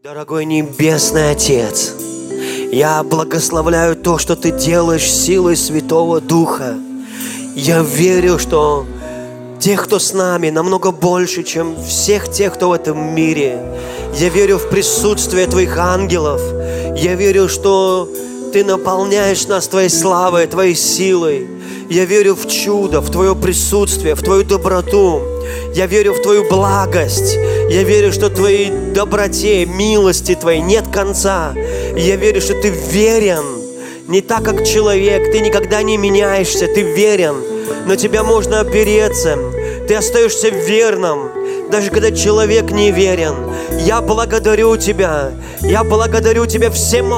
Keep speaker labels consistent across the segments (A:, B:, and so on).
A: Дорогой Небесный Отец, я благословляю то, что Ты делаешь силой Святого Духа. Я верю, что тех, кто с нами, намного больше, чем всех тех, кто в этом мире. Я верю в присутствие Твоих ангелов. Я верю, что Ты наполняешь нас Твоей славой, Твоей силой. Я верю в чудо, в Твое присутствие, в Твою доброту. Я верю в Твою благость. Я верю, что Твоей доброте, милости Твоей нет конца. Я верю, что Ты верен. Не так, как человек. Ты никогда не меняешься. Ты верен. На Тебя можно опереться. Ты остаешься верным, даже когда человек не верен. Я благодарю Тебя. Я благодарю Тебя,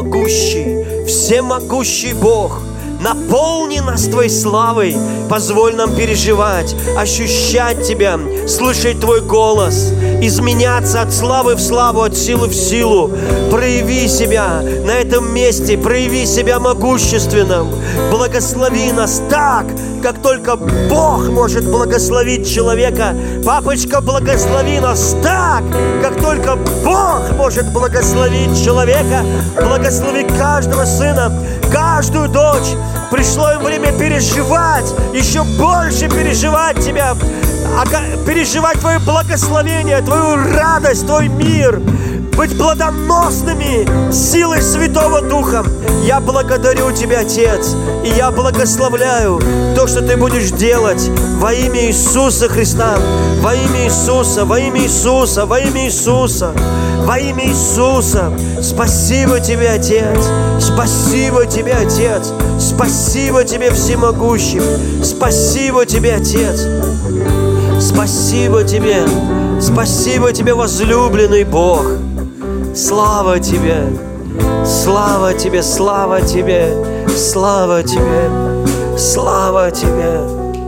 A: всемогущий Бог. Наполни нас Твоей славой. Позволь нам переживать, ощущать Тебя, слышать Твой голос, изменяться от славы в славу, от силы в силу. Прояви себя на этом месте, прояви себя могущественным. Благослови нас так, как только Бог может благословить человека. Папочка, благослови нас так, как только Бог может благословить человека. Благослови каждого сына, каждую дочь. Пришло им время переживать, еще больше переживать Тебя, переживать Твое благословение, Твою радость, Твой мир, быть плодоносными силой Святого Духа. Я благодарю Тебя, Отец, и я благословляю то, что Ты будешь делать во имя Иисуса Христа, во имя Иисуса, во имя Иисуса, во имя Иисуса. Во имя Иисуса. Спасибо Тебе, Отец. Спасибо Тебе, Отец. Спасибо Тебе, Всемогущий. Спасибо Тебе, Отец. Спасибо Тебе. Спасибо Тебе, возлюбленный Бог. Слава Тебе. Слава Тебе, слава Тебе. Слава Тебе. Слава Тебе.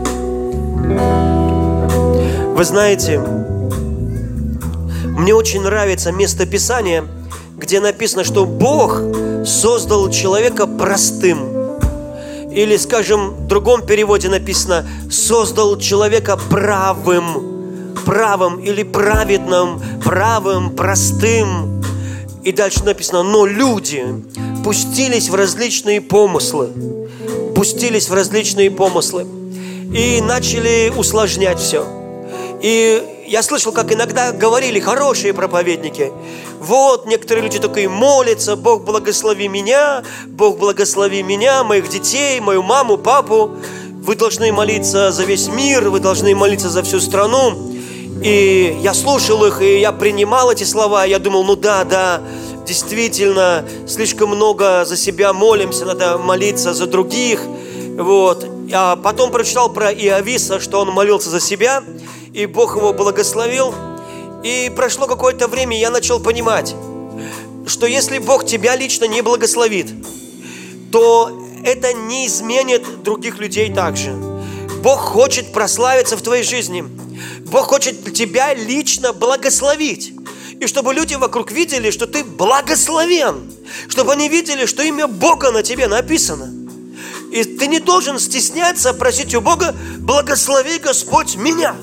A: Вы знаете, мне очень нравится место Писания, где написано, что Бог создал человека простым. Или, скажем, в другом переводе написано, создал человека правым. Правым или праведным, правым, простым. И дальше написано, но люди пустились в различные помыслы. Пустились в различные помыслы. И начали усложнять все. И я слышал, как иногда говорили хорошие проповедники. Вот, некоторые люди такие молятся, Бог благослови меня, моих детей, мою маму, папу. Вы должны молиться за весь мир, вы должны молиться за всю страну. И я слушал их, и я принимал эти слова. Я думал, ну да, действительно, слишком много за себя молимся, надо молиться за других. Вот. А потом прочитал про Иовиса, что он молился за себя, и Бог его благословил. И прошло какое-то время, и я начал понимать, что если Бог тебя лично не благословит, то это не изменит других людей также. Бог хочет прославиться в твоей жизни. Бог хочет тебя лично благословить. И чтобы люди вокруг видели, что ты благословен. Чтобы они видели, что имя Бога на тебе написано. И ты не должен стесняться просить у Бога: благослови, Господь, меня.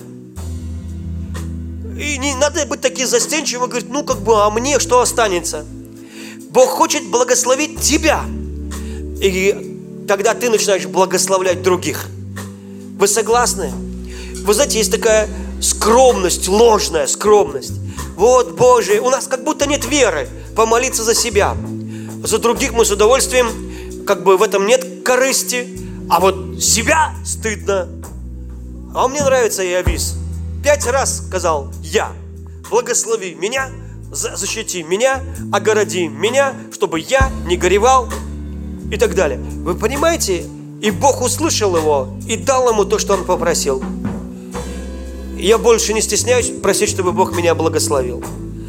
A: И не надо быть таким застенчивым и говорить: а мне что останется? Бог хочет благословить тебя. И тогда ты начинаешь благословлять других. Вы согласны? Вы знаете, есть такая скромность, ложная скромность. Вот, Боже, у нас как будто нет веры помолиться за себя. За других мы с удовольствием, в этом нет корысти. А вот себя стыдно. А мне нравится Иовис. 5 раз сказал: я, благослови меня, защити меня, огороди меня, чтобы я не горевал и так далее. Вы понимаете? И Бог услышал его и дал ему то, что он попросил. Я больше не стесняюсь просить, чтобы Бог меня благословил.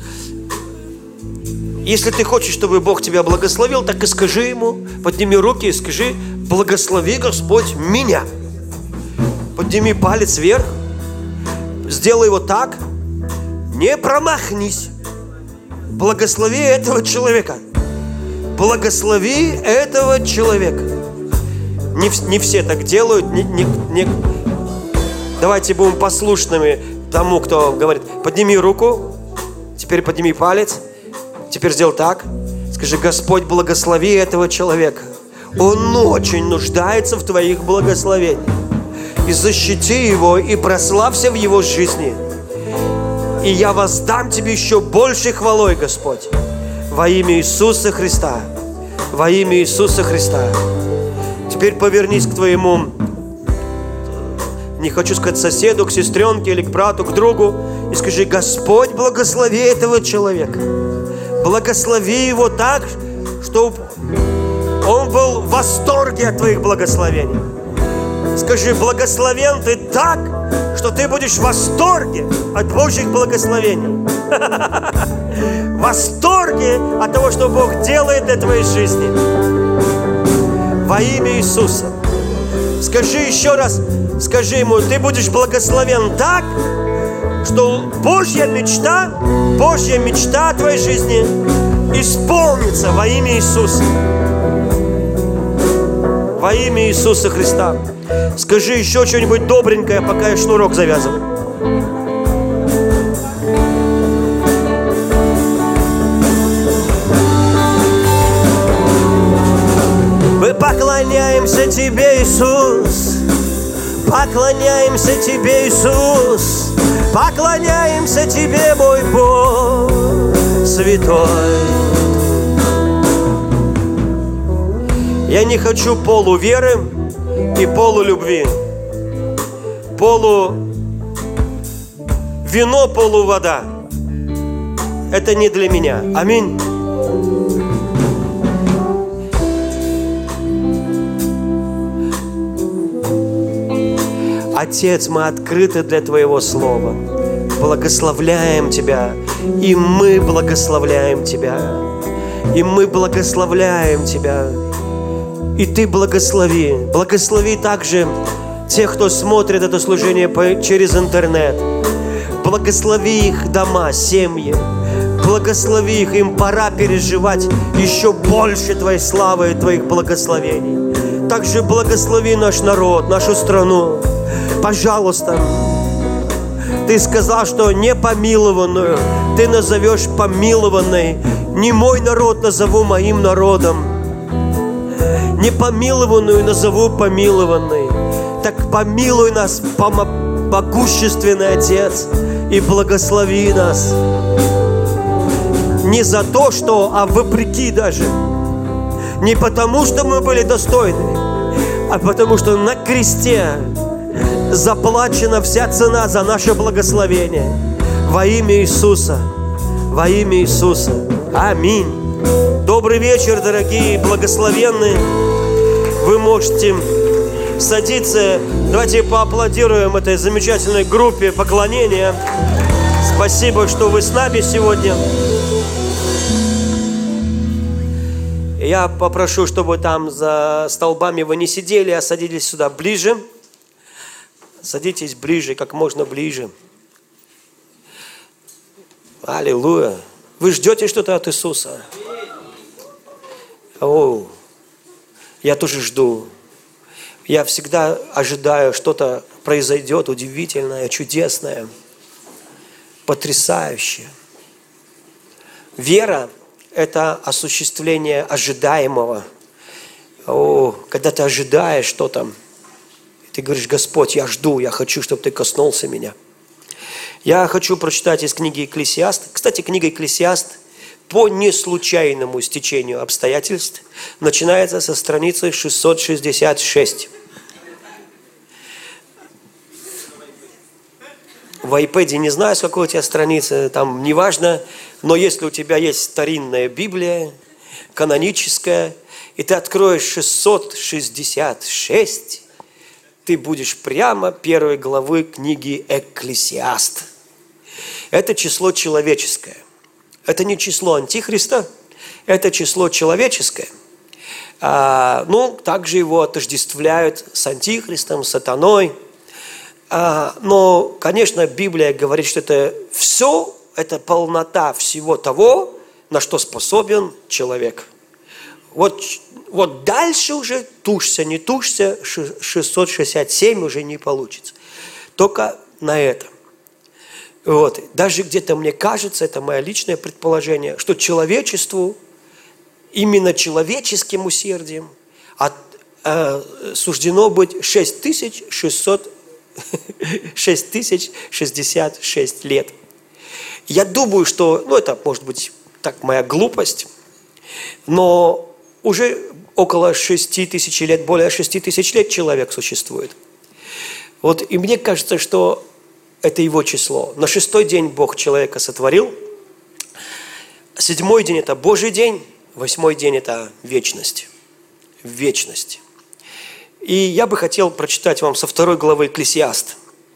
A: Если ты хочешь, чтобы Бог тебя благословил, так и скажи ему, подними руки и скажи: благослови, Господь, меня. Подними палец вверх. Сделай его так. Не промахнись. Благослови этого человека. Благослови этого человека. Не все так делают. Давайте будем послушными тому, кто говорит: подними руку. Теперь подними палец. Теперь сделай так. Скажи: Господь, благослови этого человека. Он очень нуждается в Твоих благословениях. И защити его, и прославься в его жизни. И я воздам Тебе еще большей хвалой, Господь. Во имя Иисуса Христа. Во имя Иисуса Христа. Теперь повернись к твоему, не хочу сказать соседу, к сестренке или к брату, к другу, и скажи: Господь, благослови этого человека. Благослови его так, чтобы он был в восторге от Твоих благословений. Скажи: благословен ты так, что ты будешь в восторге от Божьих благословений. В восторге от того, что Бог делает для твоей жизни. Во имя Иисуса. Скажи еще раз, скажи ему: ты будешь благословен так, что Божья мечта о твоей жизни исполнится во имя Иисуса. Во имя Иисуса Христа. Скажи еще что-нибудь добренькое, пока я шнурок завязываю. Мы поклоняемся Тебе, Иисус. Поклоняемся Тебе, Иисус. Поклоняемся Тебе, мой Бог святой. Я не хочу полуверы и полулюбви. Вино, полувода. Это не для меня. Аминь. Отец, мы открыты для Твоего Слова. Благословляем Тебя. И мы благословляем Тебя. И мы благословляем Тебя. И Ты благослови. Благослови также тех, кто смотрит это служение через интернет. Благослови их дома, семьи. Благослови их. Им пора переживать еще больше Твоей славы и Твоих благословений. Также благослови наш народ, нашу страну. Пожалуйста. Ты сказал, что непомилованную Ты назовешь помилованной. Не мой народ назову моим народом. Непомилованную назову помилованной. Так помилуй нас, могущественный Отец, и благослови нас. Не за то, что, а вопреки даже. Не потому, что мы были достойны, а потому, что на кресте заплачена вся цена за наше благословение. Во имя Иисуса. Во имя Иисуса. Аминь. Добрый вечер, дорогие, благословенные. Вы можете садиться. Давайте поаплодируем этой замечательной группе поклонения. Спасибо, что вы с нами сегодня. Я попрошу, чтобы там за столбами вы не сидели, а садились сюда ближе. Садитесь ближе, как можно ближе. Аллилуйя. Вы ждете что-то от Иисуса? О, я тоже жду. Я всегда ожидаю, что-то произойдет удивительное, чудесное, потрясающее. Вера – это осуществление ожидаемого. О, когда ты ожидаешь что-то, ты говоришь: Господь, я жду, я хочу, чтобы Ты коснулся меня. Я хочу прочитать из книги Экклесиаст. Кстати, книга Экклесиаст по неслучайному стечению обстоятельств начинается со страницы 666. В iPad не знаю, с какой у тебя страницы, там неважно, но если у тебя есть старинная Библия, каноническая, и ты откроешь 666, ты будешь прямо первой главы книги Экклесиаст. Это число человеческое. Это не число Антихриста, это число человеческое. Также его отождествляют с Антихристом, сатаной. Но, конечно, Библия говорит, что это все, это полнота всего того, на что способен человек. Вот дальше уже тушься, не тушься, 667 уже не получится. Только на это. Вот. Даже где-то мне кажется, это мое личное предположение, что человечеству, именно человеческим усердием суждено быть 6066 лет. Я думаю, что, это может быть так моя глупость, но уже около 6000 лет, более 6000 лет человек существует. Вот, и мне кажется, что это его число. На 6-й день Бог человека сотворил. 7-й день – это Божий день. 8-й день – это вечность. Вечность. И я бы хотел прочитать вам со 2 главы Экклесиаст.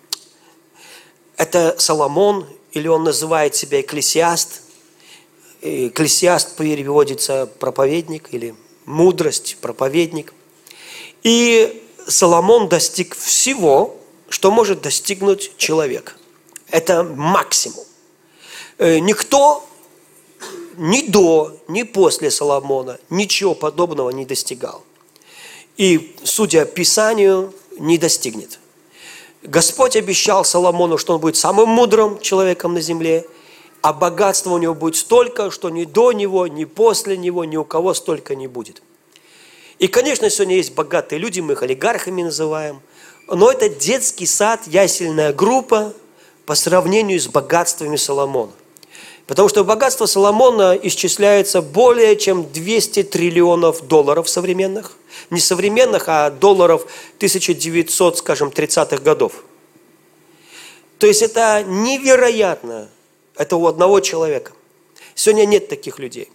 A: Это Соломон, или он называет себя Экклесиаст. Экклесиаст переводится проповедник, или мудрость, проповедник. И Соломон достиг всего, что может достигнуть человек. Это максимум. Никто ни до, ни после Соломона ничего подобного не достигал. И, судя по Писанию, не достигнет. Господь обещал Соломону, что он будет самым мудрым человеком на земле, а богатства у него будет столько, что ни до него, ни после него, ни у кого столько не будет. И, конечно, сегодня есть богатые люди, мы их олигархами называем, но это детский сад, ясельная группа по сравнению с богатствами Соломона. Потому что богатство Соломона исчисляется более чем 200 триллионов долларов современных. Не современных, а долларов 1900, скажем, 30-х годов. То есть это невероятно. Это у одного человека. Сегодня нет таких людей.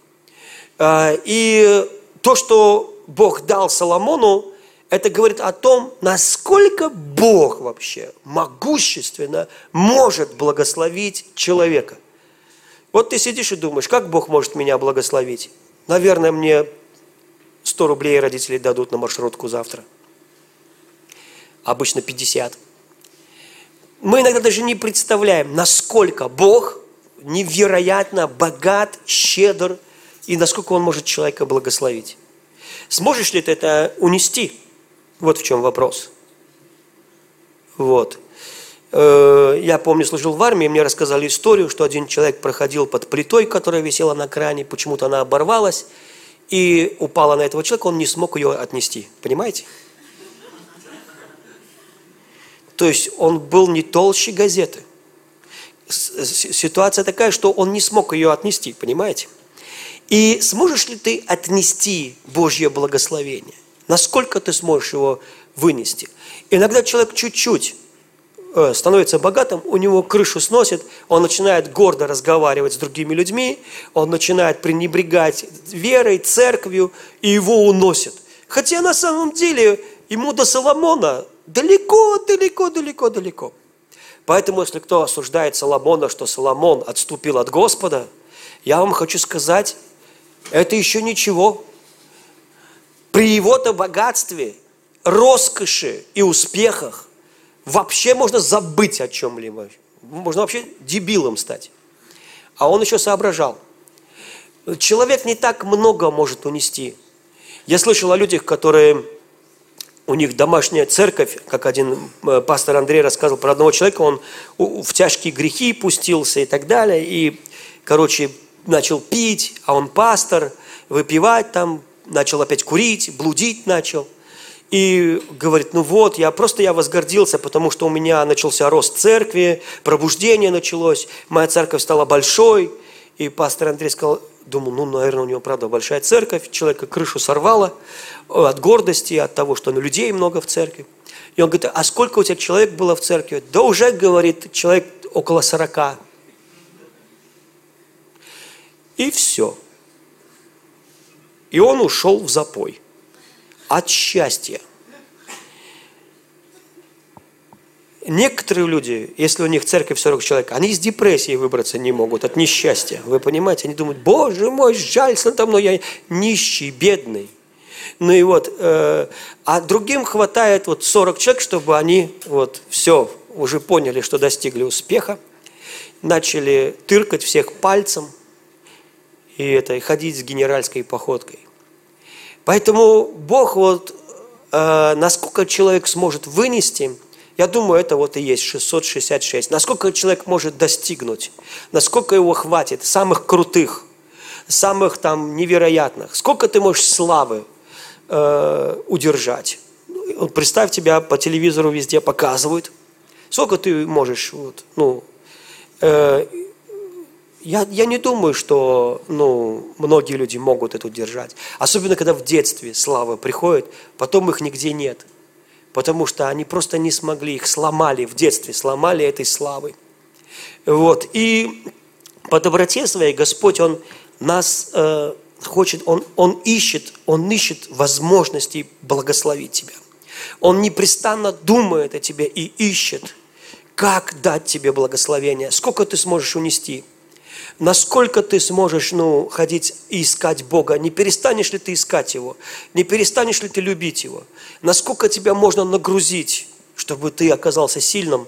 A: И то, что Бог дал Соломону, это говорит о том, насколько Бог вообще могущественно может благословить человека. Вот ты сидишь и думаешь, как Бог может меня благословить? Наверное, мне 100 рублей родители дадут на маршрутку завтра. Обычно 50. Мы иногда даже не представляем, насколько Бог невероятно богат, щедр, и насколько Он может человека благословить. Сможешь ли ты это унести? Вот в чем вопрос. Вот. Я помню, служил в армии, мне рассказали историю, что один человек проходил под плитой, которая висела на кране, почему-то она оборвалась, и упала на этого человека, он не смог ее отнести. Понимаете? То есть он был не толще газеты. Ситуация такая, что он не смог ее отнести, понимаете? И сможешь ли ты отнести Божье благословение? Насколько ты сможешь его вынести? Иногда человек чуть-чуть становится богатым, у него крышу сносит, он начинает гордо разговаривать с другими людьми, он начинает пренебрегать верой, церковью, и его уносят. Хотя на самом деле ему до Соломона далеко. Поэтому, если кто осуждает Соломона, что Соломон отступил от Господа, я вам хочу сказать, это еще ничего. При его-то богатстве, роскоши и успехах вообще можно забыть о чем-либо. Можно вообще дебилом стать. А он еще соображал. Человек не так много может унести. Я слышал о людях, которые... У них домашняя церковь, как один пастор Андрей рассказывал про одного человека, он в тяжкие грехи пустился и так далее. И, начал пить, а он пастор, выпивать там, начал опять курить, блудить начал. И говорит, я возгордился, потому что у меня начался рост церкви, пробуждение началось, моя церковь стала большой. И пастор Андрей сказал, думал, наверное, у него, правда, большая церковь, человека крышу сорвало от гордости, от того, что людей много в церкви. И он говорит, а сколько у тебя человек было в церкви? Да уже, говорит, человек около 40. И все. И он ушел в запой. От счастья. Некоторые люди, если у них церковь 40 человек, они из депрессии выбраться не могут, от несчастья. Вы понимаете? Они думают, Боже мой, жалься надо мной, я нищий, бедный. А другим хватает 40 человек, чтобы они все, уже поняли, что достигли успеха, начали тыркать всех пальцем и ходить с генеральской походкой. Поэтому Бог, насколько человек сможет вынести, Я думаю, это вот и есть 666. Насколько человек может достигнуть, насколько его хватит, самых крутых, самых там невероятных. Сколько ты можешь славы удержать. Вот представь, тебя по телевизору везде показывают. Сколько ты можешь, я не думаю, что многие люди могут это удержать. Особенно, когда в детстве слава приходит, потом их нигде нет. Потому что они просто не смогли, их сломали в детстве, сломали этой славой. Вот. И по доброте своей Господь, Он нас хочет, Он ищет возможности благословить тебя. Он непрестанно думает о тебе и ищет, как дать тебе благословение, сколько ты сможешь унести. Насколько ты сможешь ходить и искать Бога? Не перестанешь ли ты искать Его? Не перестанешь ли ты любить Его? Насколько тебя можно нагрузить, чтобы ты оказался сильным?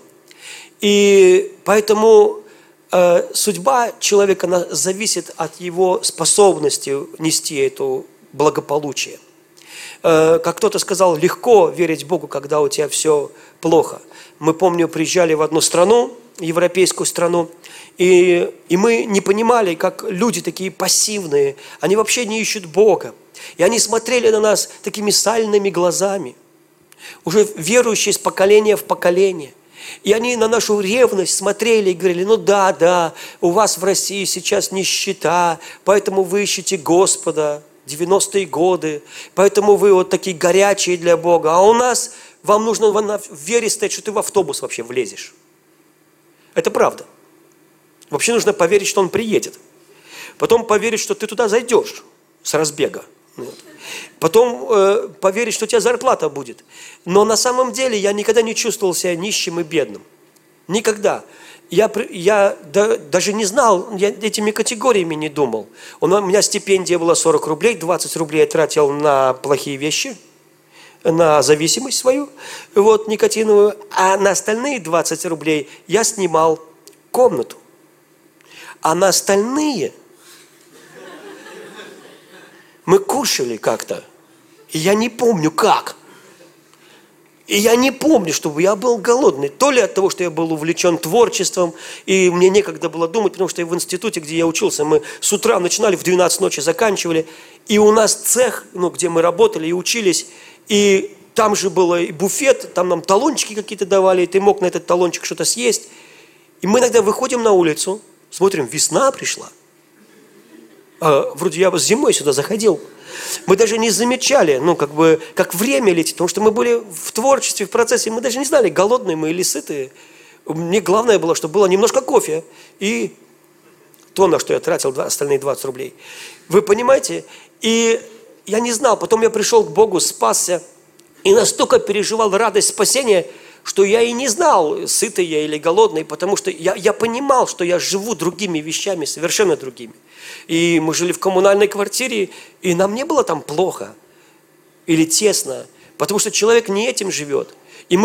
A: И поэтому судьба человека она зависит от его способности нести это благополучие. Как кто-то сказал, легко верить Богу, когда у тебя все плохо. Мы, помню, приезжали в одну страну, европейскую страну, и мы не понимали, как люди такие пассивные, они вообще не ищут Бога. И они смотрели на нас такими сальными глазами, уже верующие из поколения в поколение. И они на нашу ревность смотрели и говорили, да, у вас в России сейчас нищета, поэтому вы ищете Господа, 90-е годы, поэтому вы вот такие горячие для Бога, а у нас вам нужно в вере стоять, что ты в автобус вообще влезешь. Это правда. Вообще нужно поверить, что он приедет. Потом поверить, что ты туда зайдешь с разбега. Потом поверить, что у тебя зарплата будет. Но на самом деле я никогда не чувствовал себя нищим и бедным. Никогда. Я даже не знал, я этими категориями не думал. У меня стипендия была 40 рублей, 20 рублей я тратил на плохие вещи, на зависимость свою, никотиновую, а на остальные 20 рублей я снимал комнату. А на остальные мы кушали как-то. И я не помню как. И я не помню, чтобы я был голодный. То ли от того, что я был увлечен творчеством, и мне некогда было думать, потому что в институте, где я учился, мы с утра начинали, в 12 ночи заканчивали. И у нас цех, где мы работали и учились, и там же был и буфет, там нам талончики какие-то давали, и ты мог на этот талончик что-то съесть. И мы иногда выходим на улицу, смотрим, весна пришла. Вроде я зимой сюда заходил. Мы даже не замечали, как время летит, потому что мы были в творчестве, в процессе, мы даже не знали, голодные мы или сытые. Мне главное было, чтобы было немножко кофе и то, на что я тратил остальные 20 рублей. Вы понимаете? И я не знал, потом я пришел к Богу, спасся, и настолько переживал радость спасения, что я и не знал, сытый я или голодный, потому что я понимал, что я живу другими вещами, совершенно другими. И мы жили в коммунальной квартире, и нам не было там плохо или тесно, потому что человек не этим живет.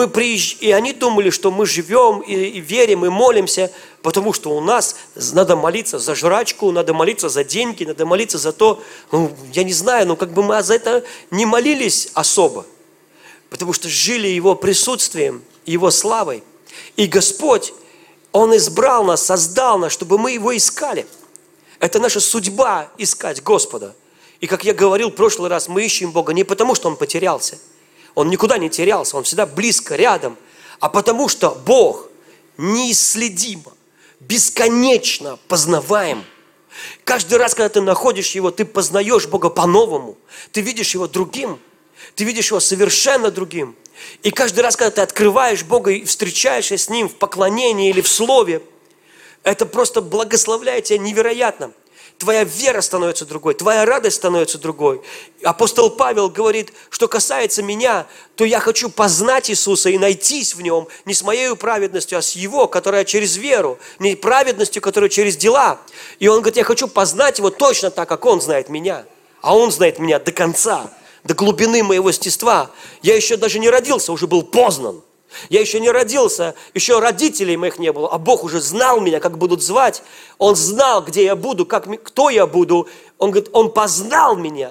A: И они думали, что мы живем и верим, и молимся, потому что у нас надо молиться за жрачку, надо молиться за деньги, надо молиться за то, я не знаю, мы за это не молились особо. Потому что жили Его присутствием, Его славой. И Господь, Он избрал нас, создал нас, чтобы мы Его искали. Это наша судьба искать Господа. И как я говорил в прошлый раз, мы ищем Бога не потому, что Он потерялся. Он никуда не терялся, Он всегда близко, рядом. А потому что Бог неисследимо, бесконечно познаваем. Каждый раз, когда ты находишь Его, ты познаешь Бога по-новому. Ты видишь Его другим. Ты видишь Его совершенно другим. И каждый раз, когда ты открываешь Бога и встречаешься с Ним в поклонении или в слове, это просто благословляет тебя невероятно. Твоя вера становится другой, твоя радость становится другой. Апостол Павел говорит, что касается меня, то я хочу познать Иисуса и найтись в Нем не с моей праведностью, а с Его, которая через веру, не праведностью, которая через дела. И он говорит, я хочу познать Его точно так, как Он знает меня. А Он знает меня до конца. До глубины моего естества. Я еще даже не родился, уже был познан. Я еще не родился, еще родителей моих не было, а Бог уже знал меня, как будут звать. Он знал, где я буду, кто я буду. Он говорит, Он познал меня.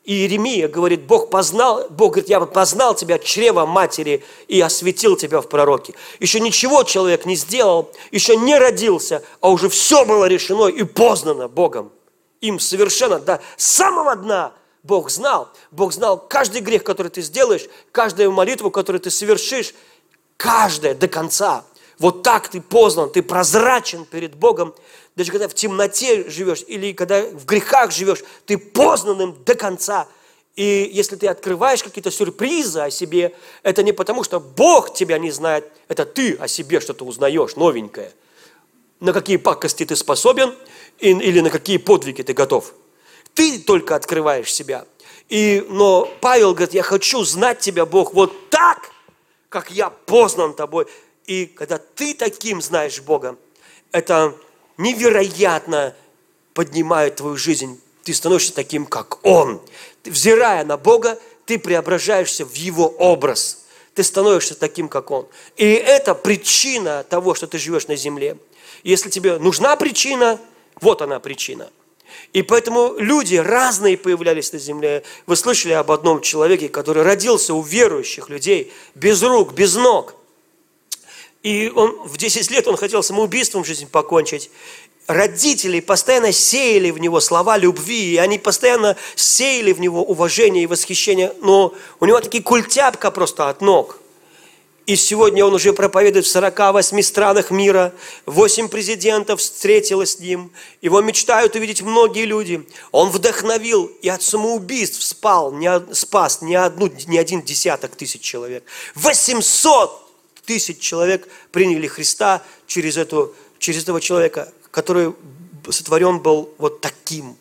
A: И Иеремия говорит, Бог говорит, я познал тебя от чрева матери и осветил тебя в пророке. Еще ничего человек не сделал, еще не родился, а уже все было решено и познано Богом. Им совершенно до самого дна Бог знал каждый грех, который ты сделаешь, каждую молитву, которую ты совершишь, каждая до конца. Вот так ты познан, ты прозрачен перед Богом. Даже когда в темноте живешь или когда в грехах живешь, ты познан им до конца. И если ты открываешь какие-то сюрпризы о себе, это не потому, что Бог тебя не знает, это ты о себе что-то узнаешь новенькое. На какие пакости ты способен или на какие подвиги ты готов. Ты только открываешь себя. Но Павел говорит, я хочу знать тебя, Бог, вот так, как я познан тобой. И когда ты таким знаешь Бога, это невероятно поднимает твою жизнь. Ты становишься таким, как Он. Взирая на Бога, ты преображаешься в Его образ. Ты становишься таким, как Он. И это причина того, что ты живешь на земле. Если тебе нужна причина, вот она причина. И поэтому люди разные появлялись на земле. Вы слышали об одном человеке, который родился у верующих людей, без рук, без ног. И в 10 лет он хотел самоубийством жизнь покончить. Родители постоянно сеяли в него слова любви, и они постоянно сеяли в него уважение и восхищение. Но у него такие культяпка просто от ног. И сегодня он уже проповедует в 48 странах мира. 8 президентов встретилось с ним. Его мечтают увидеть многие люди. Он вдохновил и от самоубийств спас не один десяток тысяч человек. 800 тысяч человек приняли Христа через этого человека, который сотворен был вот таким.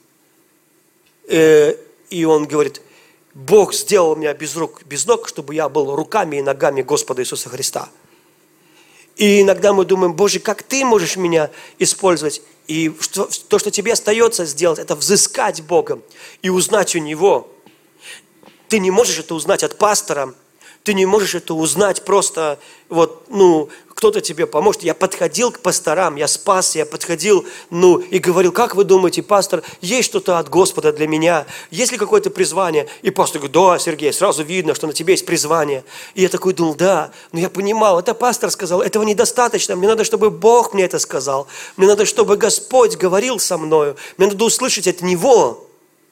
A: И он говорит, Бог сделал меня без рук, без ног, чтобы я был руками и ногами Господа Иисуса Христа. И иногда мы думаем, Боже, как Ты можешь меня использовать? И то, что тебе остается сделать, это взыскать Бога и узнать у Него. Ты не можешь это узнать от пастора, ты не можешь это узнать просто, кто-то тебе поможет. Я подходил к пасторам, я спас, я подходил, и говорил, как вы думаете, пастор, есть что-то от Господа для меня? Есть ли какое-то призвание? И пастор говорит, да, Сергей, сразу видно, что на тебе есть призвание. И я такой думал, да, но я понимал, это пастор сказал, этого недостаточно, мне надо, чтобы Бог мне это сказал. Мне надо, чтобы Господь говорил со мною. Мне надо услышать от Него.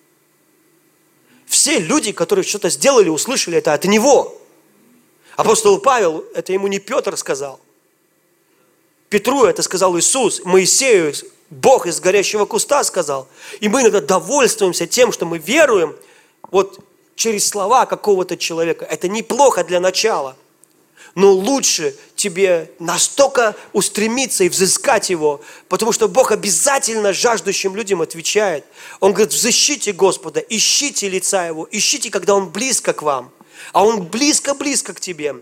A: Все люди, которые что-то сделали, услышали это от Него. Апостол Павел, это ему не Петр сказал. Петру это сказал Иисус, Моисею Бог из горящего куста сказал. И мы иногда довольствуемся тем, что мы веруем через слова какого-то человека. Это неплохо для начала. Но лучше тебе настолько устремиться и взыскать Его, потому что Бог обязательно жаждущим людям отвечает. Он говорит, взыщите Господа, ищите лица Его, ищите, когда Он близко к вам. А Он близко-близко к тебе.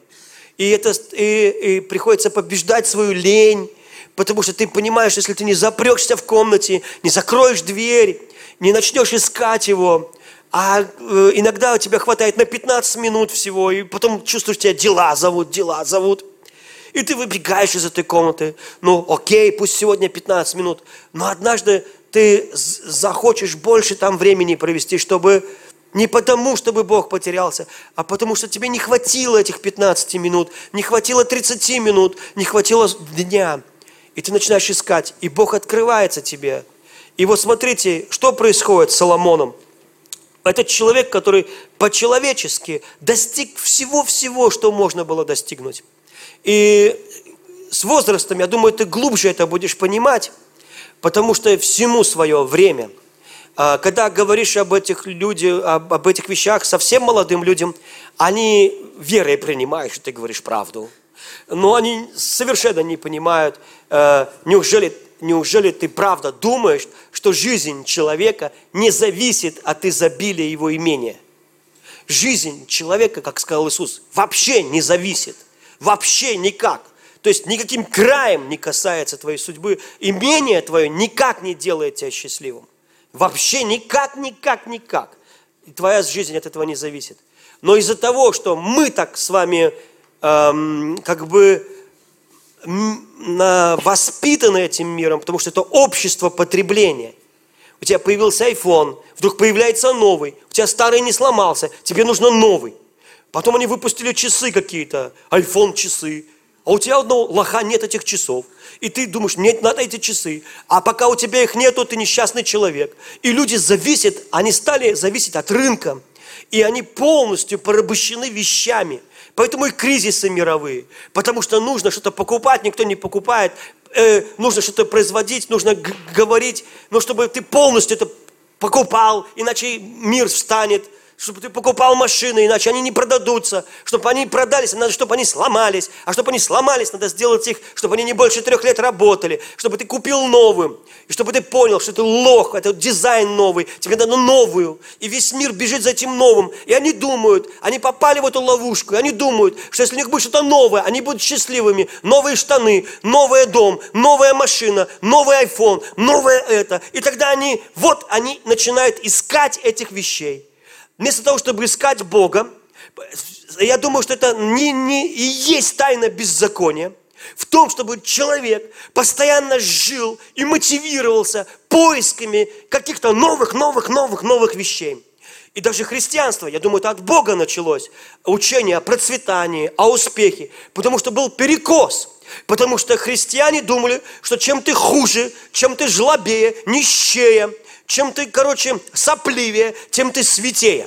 A: И приходится побеждать свою лень, потому что ты понимаешь, если ты не запрешься в комнате, не закроешь дверь, не начнешь искать Его, а иногда у тебя хватает на 15 минут всего, и потом чувствуешь, тебя дела зовут. И ты выбегаешь из этой комнаты. Окей, пусть сегодня 15 минут, но однажды ты захочешь больше там времени провести, чтобы... Не потому, чтобы Бог потерялся, а потому, что тебе не хватило этих 15 минут, не хватило 30 минут, не хватило дня. И ты начинаешь искать, и Бог открывается тебе. И вот смотрите, что происходит с Соломоном. Это человек, который по-человечески достиг всего-всего, что можно было достигнуть. И с возрастом, я думаю, ты глубже это будешь понимать, потому что всему свое время. Когда говоришь об этих вещах совсем молодым людям, они верой принимают, что ты говоришь правду. Но они совершенно не понимают, неужели ты правда думаешь, что жизнь человека не зависит от изобилия его имения? Жизнь человека, как сказал Иисус, вообще не зависит. Вообще никак. То есть никаким краем не касается твоей судьбы. Имение твое никак не делает тебя счастливым. Вообще никак. И твоя жизнь от этого не зависит. Но из-за того, что мы так с вами воспитаны этим миром, потому что это общество потребления. У тебя появился iPhone, вдруг появляется новый, у тебя старый не сломался, тебе нужно новый. Потом они выпустили часы какие-то, iPhone часы, а у тебя одного лоха нет этих часов. И ты думаешь, мне надо эти часы. А пока у тебя их нету, ты несчастный человек. И люди зависят, они стали зависеть от рынка. И они полностью порабощены вещами. Поэтому и кризисы мировые. Потому что нужно что-то покупать, никто не покупает. Нужно что-то производить, нужно говорить. Но чтобы ты полностью это покупал, иначе мир встанет. Чтобы ты покупал машины, иначе они не продадутся. Чтобы они продались, надо, чтобы они сломались. А чтобы они сломались, надо сделать их, чтобы они не больше 3 лет работали. Чтобы ты купил новую. И чтобы ты понял, что это лох, это дизайн новый. Тебе надо новую. И весь мир бежит за этим новым. И они думают, они попали в эту ловушку. И они думают, что если у них будет что-то новое, они будут счастливыми. Новые штаны, новый дом, новая машина, новый iPhone, новое это. И тогда они начинают искать этих вещей. Вместо того, чтобы искать Бога, я думаю, что это не и есть тайна беззакония, в том, чтобы человек постоянно жил и мотивировался поисками каких-то новых вещей. И даже христианство, я думаю, это от Бога началось, учение о процветании, о успехе, потому что был перекос. Потому что христиане думали, что чем ты хуже, чем ты жлобее, нищее, чем ты, сопливее, тем ты святее.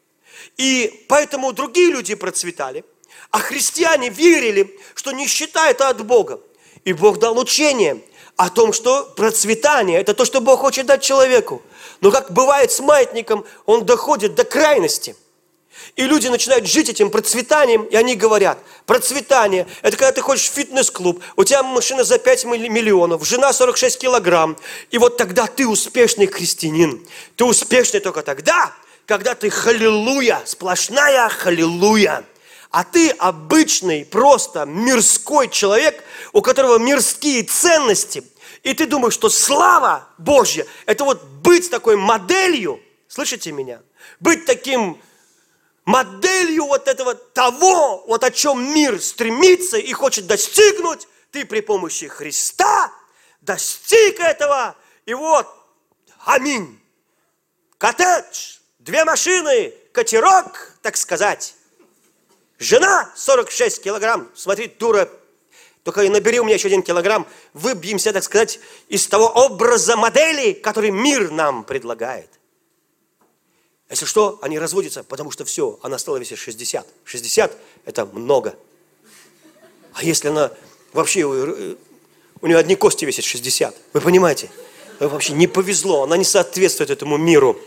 A: И поэтому другие люди процветали, а христиане верили, что нищета – это от Бога. И Бог дал учение о том, что процветание – это то, что Бог хочет дать человеку. Но как бывает с маятником, он доходит до крайности. И люди начинают жить этим процветанием, и они говорят, процветание – это когда ты ходишь в фитнес-клуб, у тебя машина за 5 миллионов, жена 46 килограмм, и вот тогда ты успешный христианин. Ты успешный только тогда, когда ты халилуя, сплошная халилуя. А ты обычный, просто мирской человек, у которого мирские ценности. И ты думаешь, что слава Божья – это вот быть такой моделью, слышите меня? Быть таким моделью вот этого того, вот о чем мир стремится и хочет достигнуть, ты при помощи Христа достиг этого. И вот, аминь, коттедж, 2 машины, катерок, так сказать. Жена 46 килограмм, смотри, дура, только набери у меня еще 1 килограмм, выбьемся, так сказать, из того образа модели, который мир нам предлагает. Если что, они разводятся, потому что все, она стала весить 60. 60 – это много. А если она вообще, у нее одни кости весят 60, вы понимаете? Вообще не повезло, она не соответствует этому миру.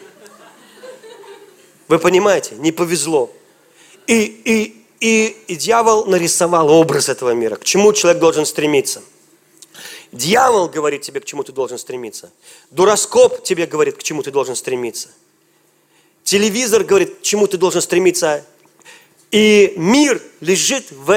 A: Вы понимаете? Не повезло. И дьявол нарисовал образ этого мира. К чему человек должен стремиться? Дьявол говорит тебе, к чему ты должен стремиться. Дураскоп тебе говорит, к чему ты должен стремиться. Телевизор говорит, к чему ты должен стремиться. И мир лежит в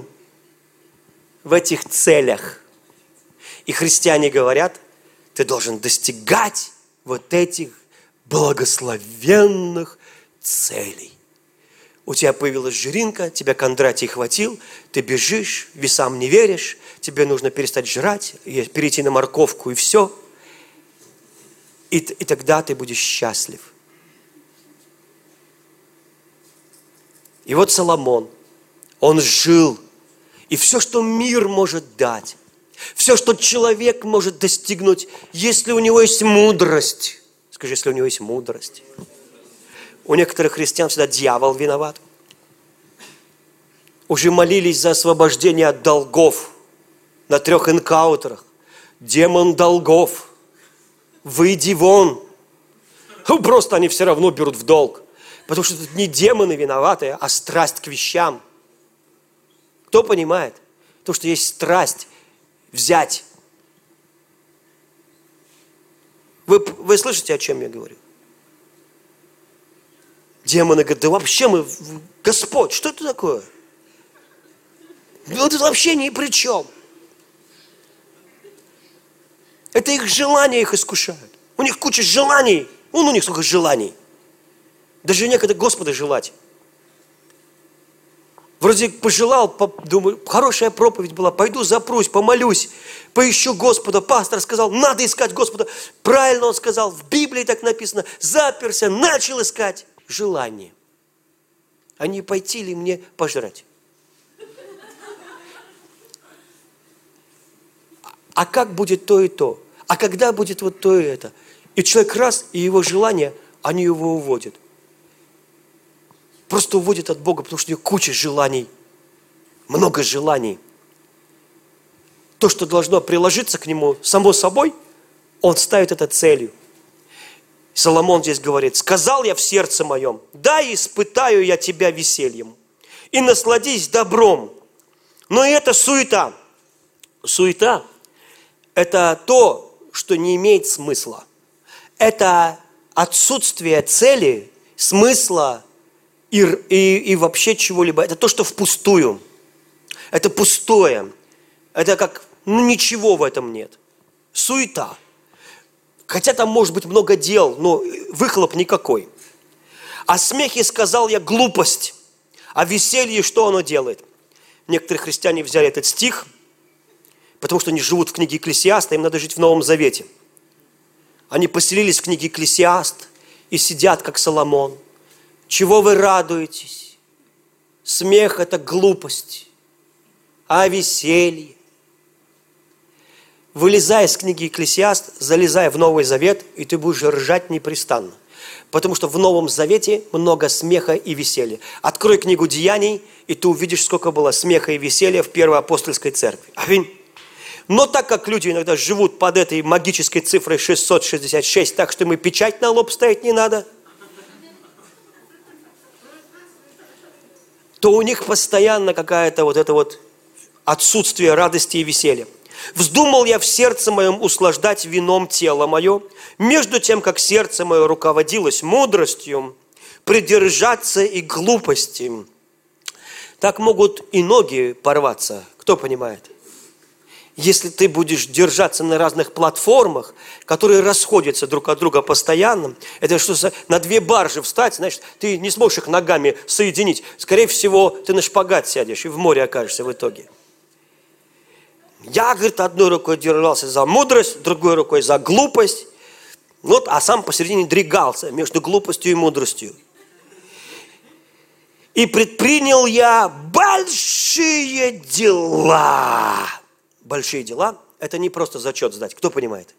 A: этих целях. И христиане говорят, ты должен достигать вот этих благословенных целей. У тебя появилась жиринка, тебя Кондратий хватил, ты бежишь, весам не веришь, тебе нужно перестать жрать, перейти на морковку и все. И тогда ты будешь счастлив. И вот Соломон, он жил, и все, что мир может дать, все, что человек может достигнуть, если у него есть мудрость. Скажи, если у него есть мудрость. У некоторых христиан всегда дьявол виноват. Уже молились за освобождение от долгов на 3 энкаунтерах. Демон долгов, выйди вон. Просто они все равно берут в долг. Потому что тут не демоны виноваты, а страсть к вещам. Кто понимает? То, что есть страсть взять. Вы слышите, о чем я говорю? Демоны говорят, да вообще мы, Господь, что это такое? Ну, это вообще ни при чем. Это их желания их искушают. У них куча желаний. У них сколько желаний. Даже некогда Господа желать. Вроде пожелал, думаю, хорошая проповедь была, пойду запрусь, помолюсь, поищу Господа. Пастор сказал, надо искать Господа. Правильно он сказал, в Библии так написано, заперся, начал искать желание. А не пойти ли мне пожрать? А как будет то и то? А когда будет вот то и это? И человек раз, и его желания, они его уводят. Просто уводит от Бога, потому что у него куча желаний, много желаний. То, что должно приложиться к нему само собой, он ставит это целью. Соломон здесь говорит, сказал я в сердце моем, да, испытаю я тебя весельем, и насладись добром. Но это суета. Суета – это то, что не имеет смысла. Это отсутствие цели, смысла, и вообще чего-либо. Это то, что впустую. Это пустое. Это как, ничего в этом нет. Суета. Хотя там может быть много дел, но выхлоп никакой. О смехе сказал я глупость. О веселье что оно делает? Некоторые христиане взяли этот стих, потому что они живут в книге Екклесиаста, им надо жить в Новом Завете. Они поселились в книге Екклесиаст и сидят, как Соломон. Чего вы радуетесь? Смех – это глупость, а веселье. Вылезая из книги Екклесиаст, залезая в Новый Завет, и ты будешь ржать непрестанно. Потому что в Новом Завете много смеха и веселья. Открой книгу Деяний, и ты увидишь, сколько было смеха и веселья в Первой апостольской церкви. Аминь. Но так как люди иногда живут под этой магической цифрой 666, так что им и печать на лоб ставить не надо, то у них постоянно какая-то вот это вот отсутствие радости и веселья. Вздумал я в сердце моем услаждать вином тело мое, между тем, как сердце мое руководилось мудростью, придержаться и глупости. Так могут и ноги порваться, кто понимает? Если ты будешь держаться на разных платформах, которые расходятся друг от друга постоянно, это что, на две баржи встать, значит, ты не сможешь их ногами соединить. Скорее всего, ты на шпагат сядешь и в море окажешься в итоге. Я, говорит, одной рукой держался за мудрость, другой рукой за глупость, вот, а сам посередине дрягался между глупостью и мудростью. И предпринял я большие дела. Большие дела – это не просто зачет сдать. Кто понимает?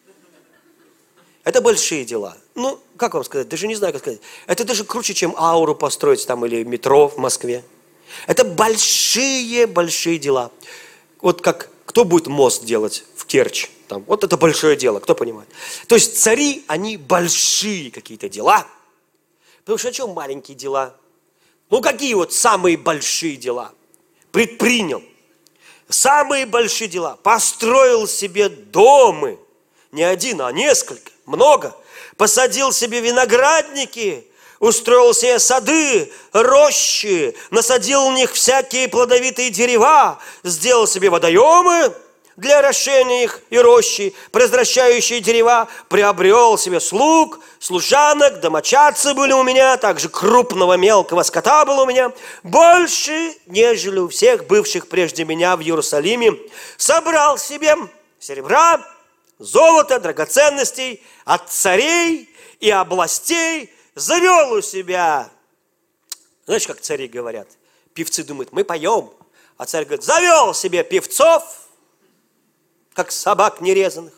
A: Это большие дела. Ну, как вам сказать? Даже не знаю, как сказать. Это даже круче, чем ауру построить там или метро в Москве. Это большие дела. Вот как кто будет мост делать в Керчь? Там, вот это большое дело, кто понимает? То есть цари, они большие какие-то дела. Потому что о чем маленькие дела? Ну, какие вот самые большие дела? Предпринял. Самые большие дела. Построил себе домы. Не один, а несколько. Много. Посадил себе виноградники. Устроил себе сады, рощи. Насадил в них всякие плодовитые дерева. Сделал себе водоемы для орошения их и рощи. Произвращающие дерева. Приобрел себе слуг, служанок, домочадцы были у меня. Также крупного мелкого скота было у меня. Больше, нежели у всех бывших прежде меня в Иерусалиме. Собрал себе серебра, золота, драгоценностей от царей и областей. Завел у себя. Знаешь, как цари говорят? Певцы думают, мы поем. А царь говорит, завел себе певцов, как собак нерезанных.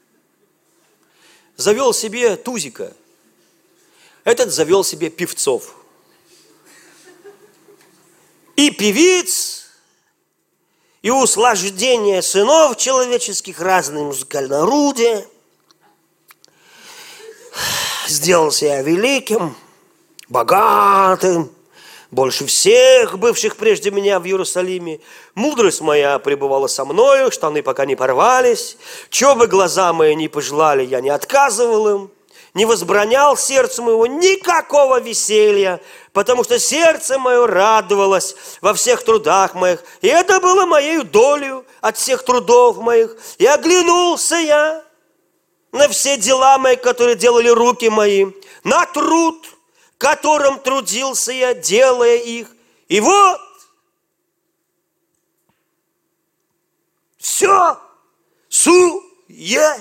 A: Завел себе тузика. Этот завел себе певцов. И певиц, и услаждение сынов человеческих, разные музыкальные орудия. Сделал себя великим, богатым, больше всех бывших прежде меня в Иерусалиме. Мудрость моя пребывала со мною, штаны пока не порвались. Чего бы глаза мои не пожелали, я не отказывал им. Не возбранял сердцу моего никакого веселья, потому что сердце мое радовалось во всех трудах моих. И это было моей долей от всех трудов моих. И оглянулся я на все дела мои, которые делали руки мои, на труд, которым трудился я, делая их. И вот Все суета.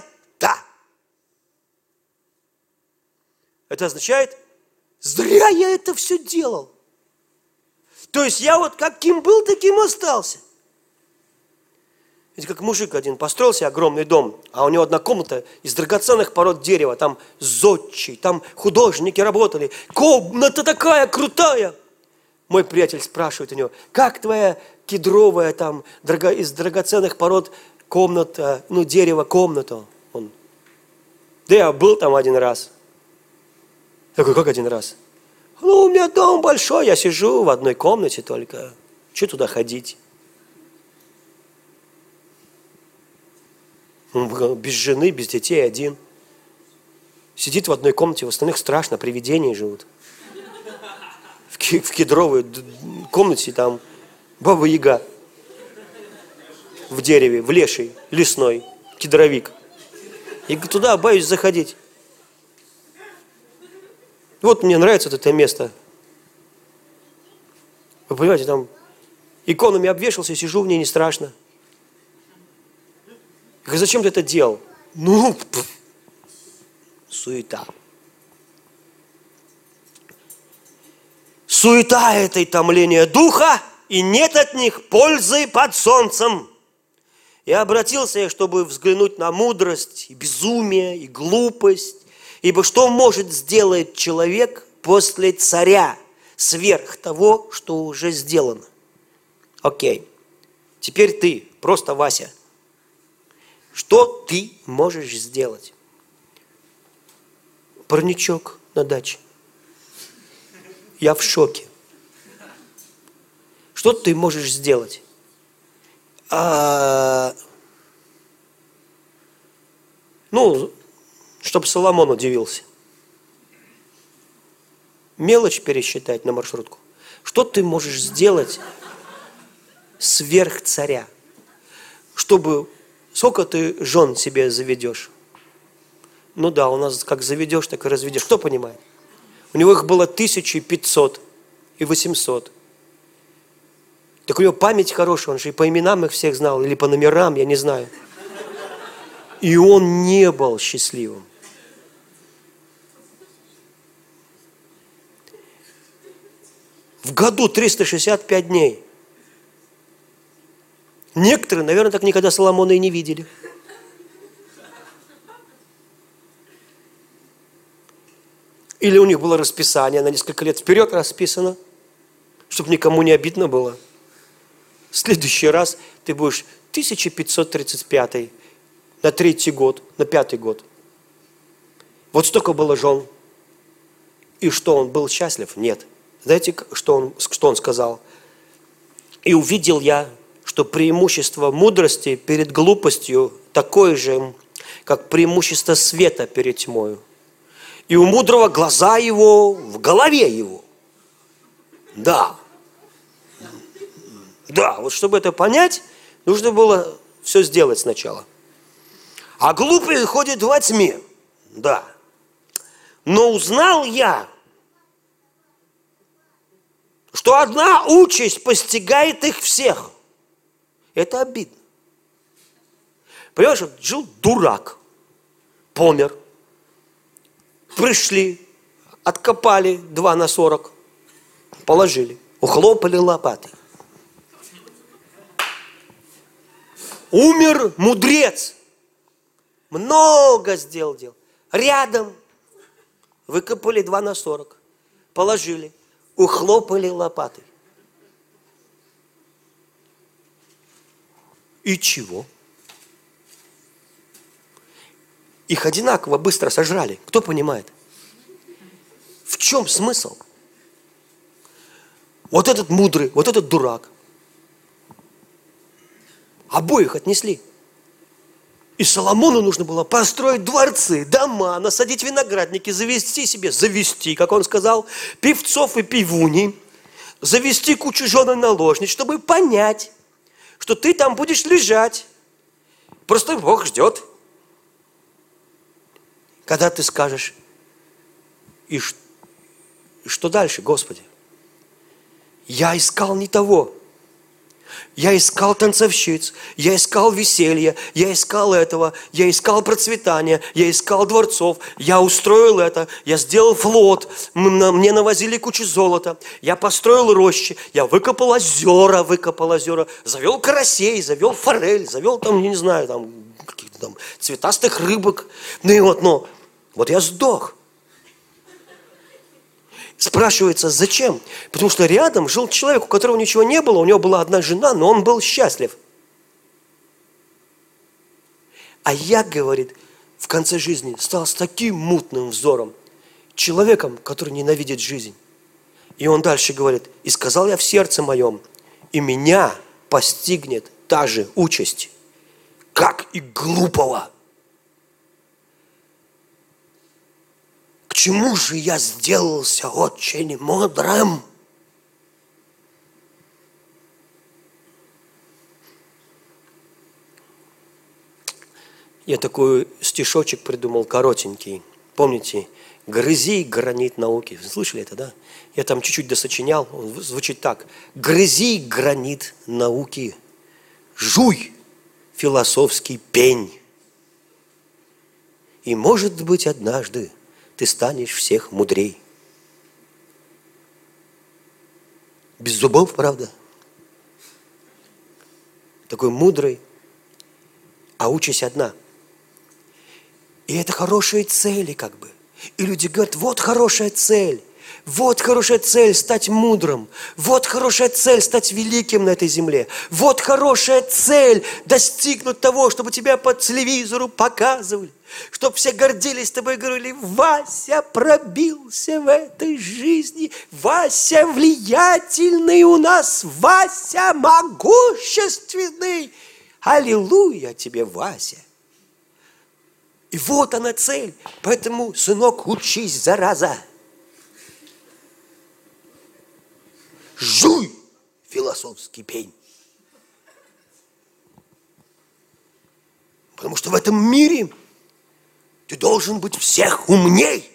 A: Это означает, зря я это все делал. То есть я вот каким был, таким остался. Это как мужик один построил себе огромный дом, а у него одна комната из драгоценных пород дерева, там зодчий, там художники работали. Комната такая крутая. Мой приятель спрашивает у него, как твоя кедровая там из драгоценных пород комната, дерево, комната? Он, да я был там один раз. Я говорю, как один раз? У меня дом большой, я сижу в одной комнате только. Че туда ходить? Без жены, без детей, один. Сидит в одной комнате, в остальных страшно, привидения живут. В кедровой комнате там баба-яга. В дереве, в леший, лесной, кедровик. И туда боюсь заходить. Вот мне нравится вот это место. Вы понимаете, там иконами обвешался, сижу в ней, не страшно. Я говорю, зачем ты это делал? Суета. Суета – это и томление духа, и нет от них пользы под солнцем. Я обратился, чтобы взглянуть на мудрость, и безумие, и глупость. Ибо что может сделать человек после царя, сверх того, что уже сделано? Окей. Теперь ты, просто Вася. Что ты можешь сделать? Парничок на даче. Я в шоке. Что ты можешь сделать? Чтобы Соломон удивился. Мелочь пересчитать на маршрутку. Что ты можешь сделать сверх царя? Сколько ты жен себе заведешь? У нас как заведешь, так и разведешь. Кто понимает? У него их было 1500 и 800. Так у него память хорошая, он же и по именам их всех знал, или по номерам, я не знаю. И он не был счастливым. В году 365 дней. Некоторые, наверное, так никогда Соломона и не видели. Или у них было расписание на несколько лет вперед расписано, чтобы никому не обидно было. В следующий раз ты будешь 1535 на 3-й год, на 5-й год. Вот столько было жен. И что, он был счастлив? Нет. Знаете, что он сказал? И увидел я, что преимущество мудрости перед глупостью такое же, как преимущество света перед тьмою. И у мудрого глаза его в голове его. Да, вот чтобы это понять, нужно было все сделать сначала. А глупые ходят во тьме. Да. Но узнал я, что одна участь постигает их всех. Это обидно. Понимаешь, жил дурак, помер. Пришли, откопали 2 на 40, положили, ухлопали лопатой. Умер мудрец. Много сделал дел. Рядом выкопали 2 на 40, положили, ухлопали лопатой. И чего? Их одинаково быстро сожрали. Кто понимает? В чем смысл? Вот этот мудрый, вот этот дурак. Обоих отнесли. И Соломону нужно было построить дворцы, дома, насадить виноградники, завести, как он сказал, певцов и певуней, завести кучу жен и наложниц, чтобы понять, что ты там будешь лежать. Просто Бог ждет. Когда ты скажешь, и что дальше, Господи? Я искал не того. Я искал танцовщиц, я искал веселья, я искал этого, я искал процветания, я искал дворцов, я устроил это, я сделал флот, мне навозили кучу золота, я построил рощи, я выкопал озера, завел карасей, завел форель, завел там, я не знаю, там каких-то там цветастых рыбок. Ну и вот я сдох. Спрашивается, зачем? Потому что рядом жил человек, у которого ничего не было, у него была одна жена, но он был счастлив. А я, говорит, в конце жизни стал с таким мутным взором, человеком, который ненавидит жизнь. И он дальше говорит, и сказал я в сердце моем, и меня постигнет та же участь, как и глупого. К чему же я сделался очень мудрым? Я такой стишочек придумал, коротенький. Помните? «Грызи гранит науки». Слышали это, да? Я там чуть-чуть досочинял. Он звучит так. «Грызи гранит науки, жуй философский пень. И, может быть, однажды ты станешь всех мудрей». Без зубов, правда? Такой мудрый, а участь одна. И это хорошие цели как бы. И люди говорят, вот хорошая цель стать мудрым, вот хорошая цель стать великим на этой земле, вот хорошая цель достигнуть того, чтобы тебя по телевизору показывали, чтобы все гордились тобой и говорили, Вася пробился в этой жизни, Вася влиятельный у нас, Вася могущественный, аллилуйя тебе, Вася. И вот она цель. Поэтому, сынок, учись, зараза. Жуй философский пень. Потому что в этом мире ты должен быть всех умней.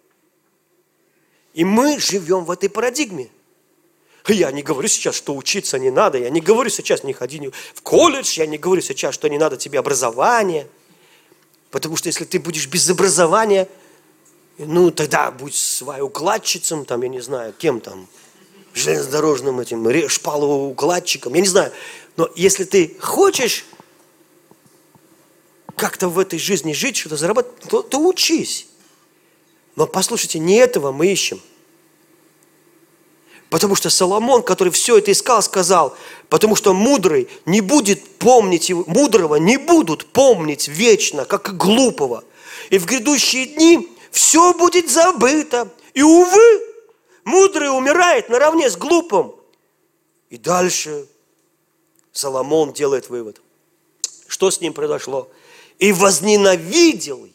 A: И мы живем в этой парадигме. Я не говорю сейчас, что учиться не надо. Я не говорю сейчас, не ходи в колледж. Я не говорю сейчас, что не надо тебе образование. Потому что если ты будешь без образования, тогда будь свайукладчицем, там, я не знаю, кем там, железнодорожным этим, шпалоукладчиком, я не знаю. Но если ты хочешь как-то в этой жизни жить, что-то зарабатывать, то учись. Но послушайте, не этого мы ищем. Потому что Соломон, который все это искал, сказал, потому что мудрый не будет помнить его, мудрого не будут помнить вечно, как и глупого. И в грядущие дни все будет забыто. И, увы, мудрый умирает наравне с глупым. И дальше Соломон делает вывод. Что с ним произошло? И возненавидел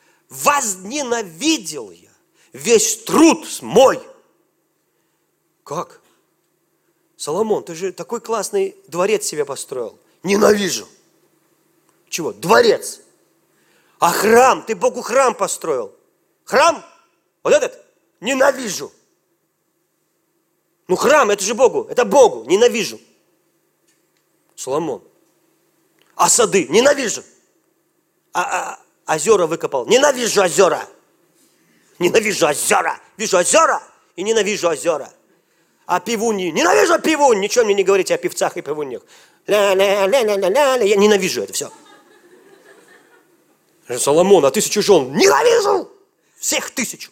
A: я весь труд мой. Как? Соломон, ты же такой классный дворец себе построил. Ненавижу. Чего? Дворец. А храм? Ты Богу храм построил. Храм? Вот этот? Ненавижу. Храм, это же Богу. Это Богу. Ненавижу. Соломон. А сады? Ненавижу. А озера выкопал? Ненавижу озера. Ненавижу озера. Вижу озера и ненавижу озера. А пивуньи? Ненавижу пивунь. Ничего мне не говорите о певцах и пивуньях. Ля-ля-ля-ля-ля-ля. Я ненавижу это все. Соломон, а 1000 жен? Ненавижу! Всех 1000.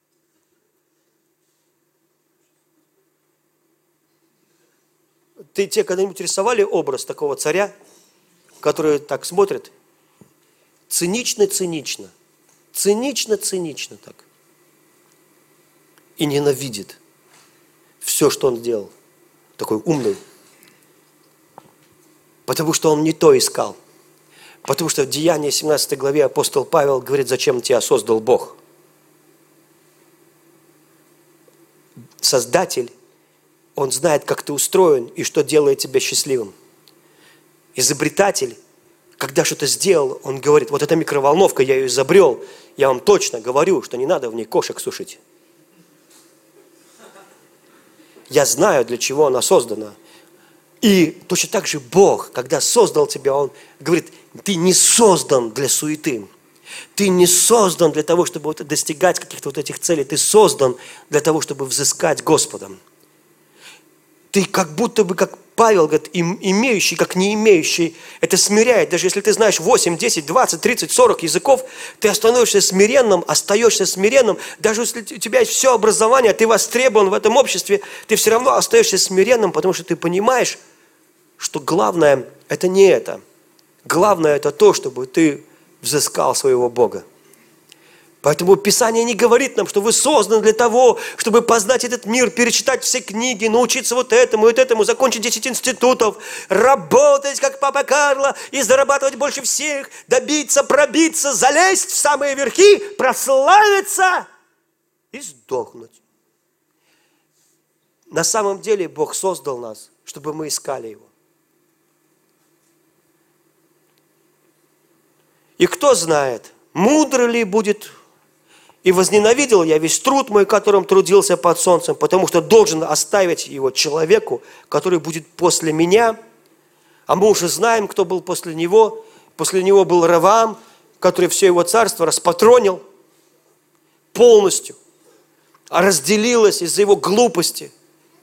A: Ты тебе когда-нибудь рисовали образ такого царя, который так смотрит? Цинично так. И ненавидит все, что он делал. Такой умный. Потому что он не то искал. Потому что в Деянии 17 главе апостол Павел говорит, зачем тебя создал Бог. Создатель, он знает, как ты устроен и что делает тебя счастливым. Изобретатель, когда что-то сделал, он говорит, вот эта микроволновка, я ее изобрел, я вам точно говорю, что не надо в ней кошек сушить. Я знаю, для чего она создана. И точно так же Бог, когда создал тебя, Он говорит, ты не создан для суеты. Ты не создан для того, чтобы достигать каких-то этих целей. Ты создан для того, чтобы взыскать Господом. Ты как будто бы, как Павел говорит, имеющий, как не имеющий, это смиряет. Даже если ты знаешь 8, 10, 20, 30, 40 языков, ты остаешься смиренным. Даже если у тебя есть все образование, ты востребован в этом обществе, ты все равно остаешься смиренным, потому что ты понимаешь, что главное это не это. Главное это то, чтобы ты взыскал своего Бога. Поэтому Писание не говорит нам, что вы созданы для того, чтобы познать этот мир, перечитать все книги, научиться вот этому, закончить 10 институтов, работать, как папа Карло, и зарабатывать больше всех, добиться, пробиться, залезть в самые верхи, прославиться и сдохнуть. На самом деле Бог создал нас, чтобы мы искали Его. И кто знает, мудро ли будет, и возненавидел я весь труд мой, которым трудился под солнцем, потому что должен оставить его человеку, который будет после меня. А мы уже знаем, кто был после него. После него был Ровоам, который все его царство распатронил полностью, разделилось из-за его глупости.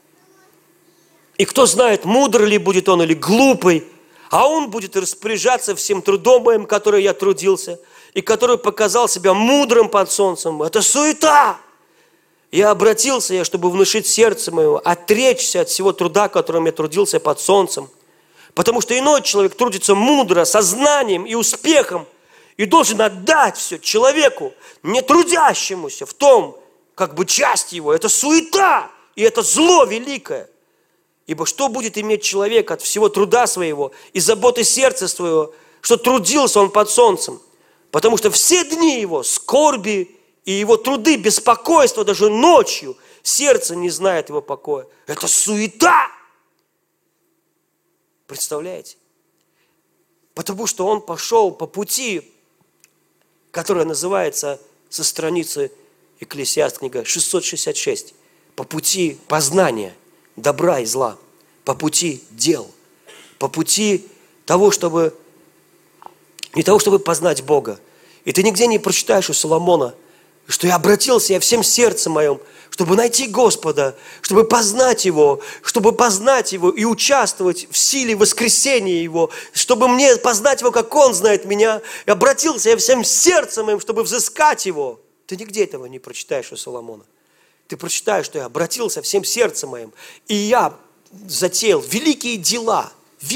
A: И кто знает, мудр ли будет он или глупый, а он будет распоряжаться всем трудом моим, который я трудился, и который показал себя мудрым под солнцем. Это суета. Я обратился, чтобы внушить сердце мое, отречься от всего труда, которым я трудился под солнцем. Потому что иной человек трудится мудро, со знанием и успехом, и должен отдать все человеку, не трудящемуся в том, как бы часть его. Это суета, и это зло великое. Ибо что будет иметь человек от всего труда своего и заботы сердца своего, что трудился он под солнцем? Потому что все дни его скорби и его труды, беспокойство, даже ночью, сердце не знает его покоя. Это суета. Представляете? Потому что он пошел по пути, которая называется со страницы Экклесиаст, книга 666, по пути познания добра и зла, по пути дел, по пути того, чтобы не того, чтобы познать Бога. И ты нигде не прочитаешь у Соломона, что я обратился я всем сердцем моим, чтобы найти Господа, чтобы познать Его и участвовать в силе воскресения Его, чтобы мне познать Его, как Он знает меня. И обратился я всем сердцем моим, чтобы взыскать Его. Ты нигде этого не прочитаешь у Соломона. Ты прочитаешь, что я обратился всем сердцем моим, и я затеял великие дела,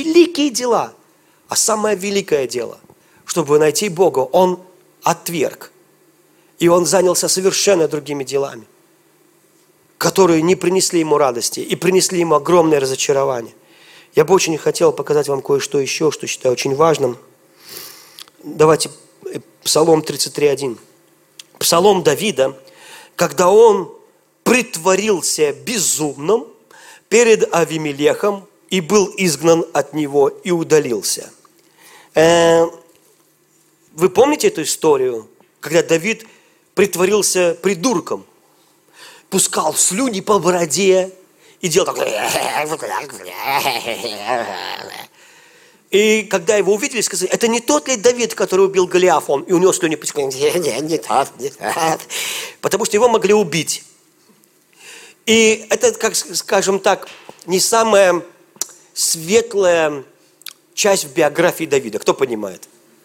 A: а самое великое дело, чтобы найти Бога, он отверг. И он занялся совершенно другими делами, которые не принесли ему радости и принесли ему огромное разочарование. Я бы очень хотел показать вам кое-что еще, что считаю очень важным. Давайте Псалом 33:1. Псалом Давида, когда он притворился безумным перед Авимелехом и был изгнан от него и удалился. Вы помните эту историю, когда Давид притворился придурком, пускал слюни по бороде и делал так. И когда его увидели, сказали, это не тот ли Давид, который убил Голиафа? И у него слюни потекли. Не тот. Потому что его могли убить. И это, как скажем так, не самая светлая часть в биографии Давида. Кто понимает?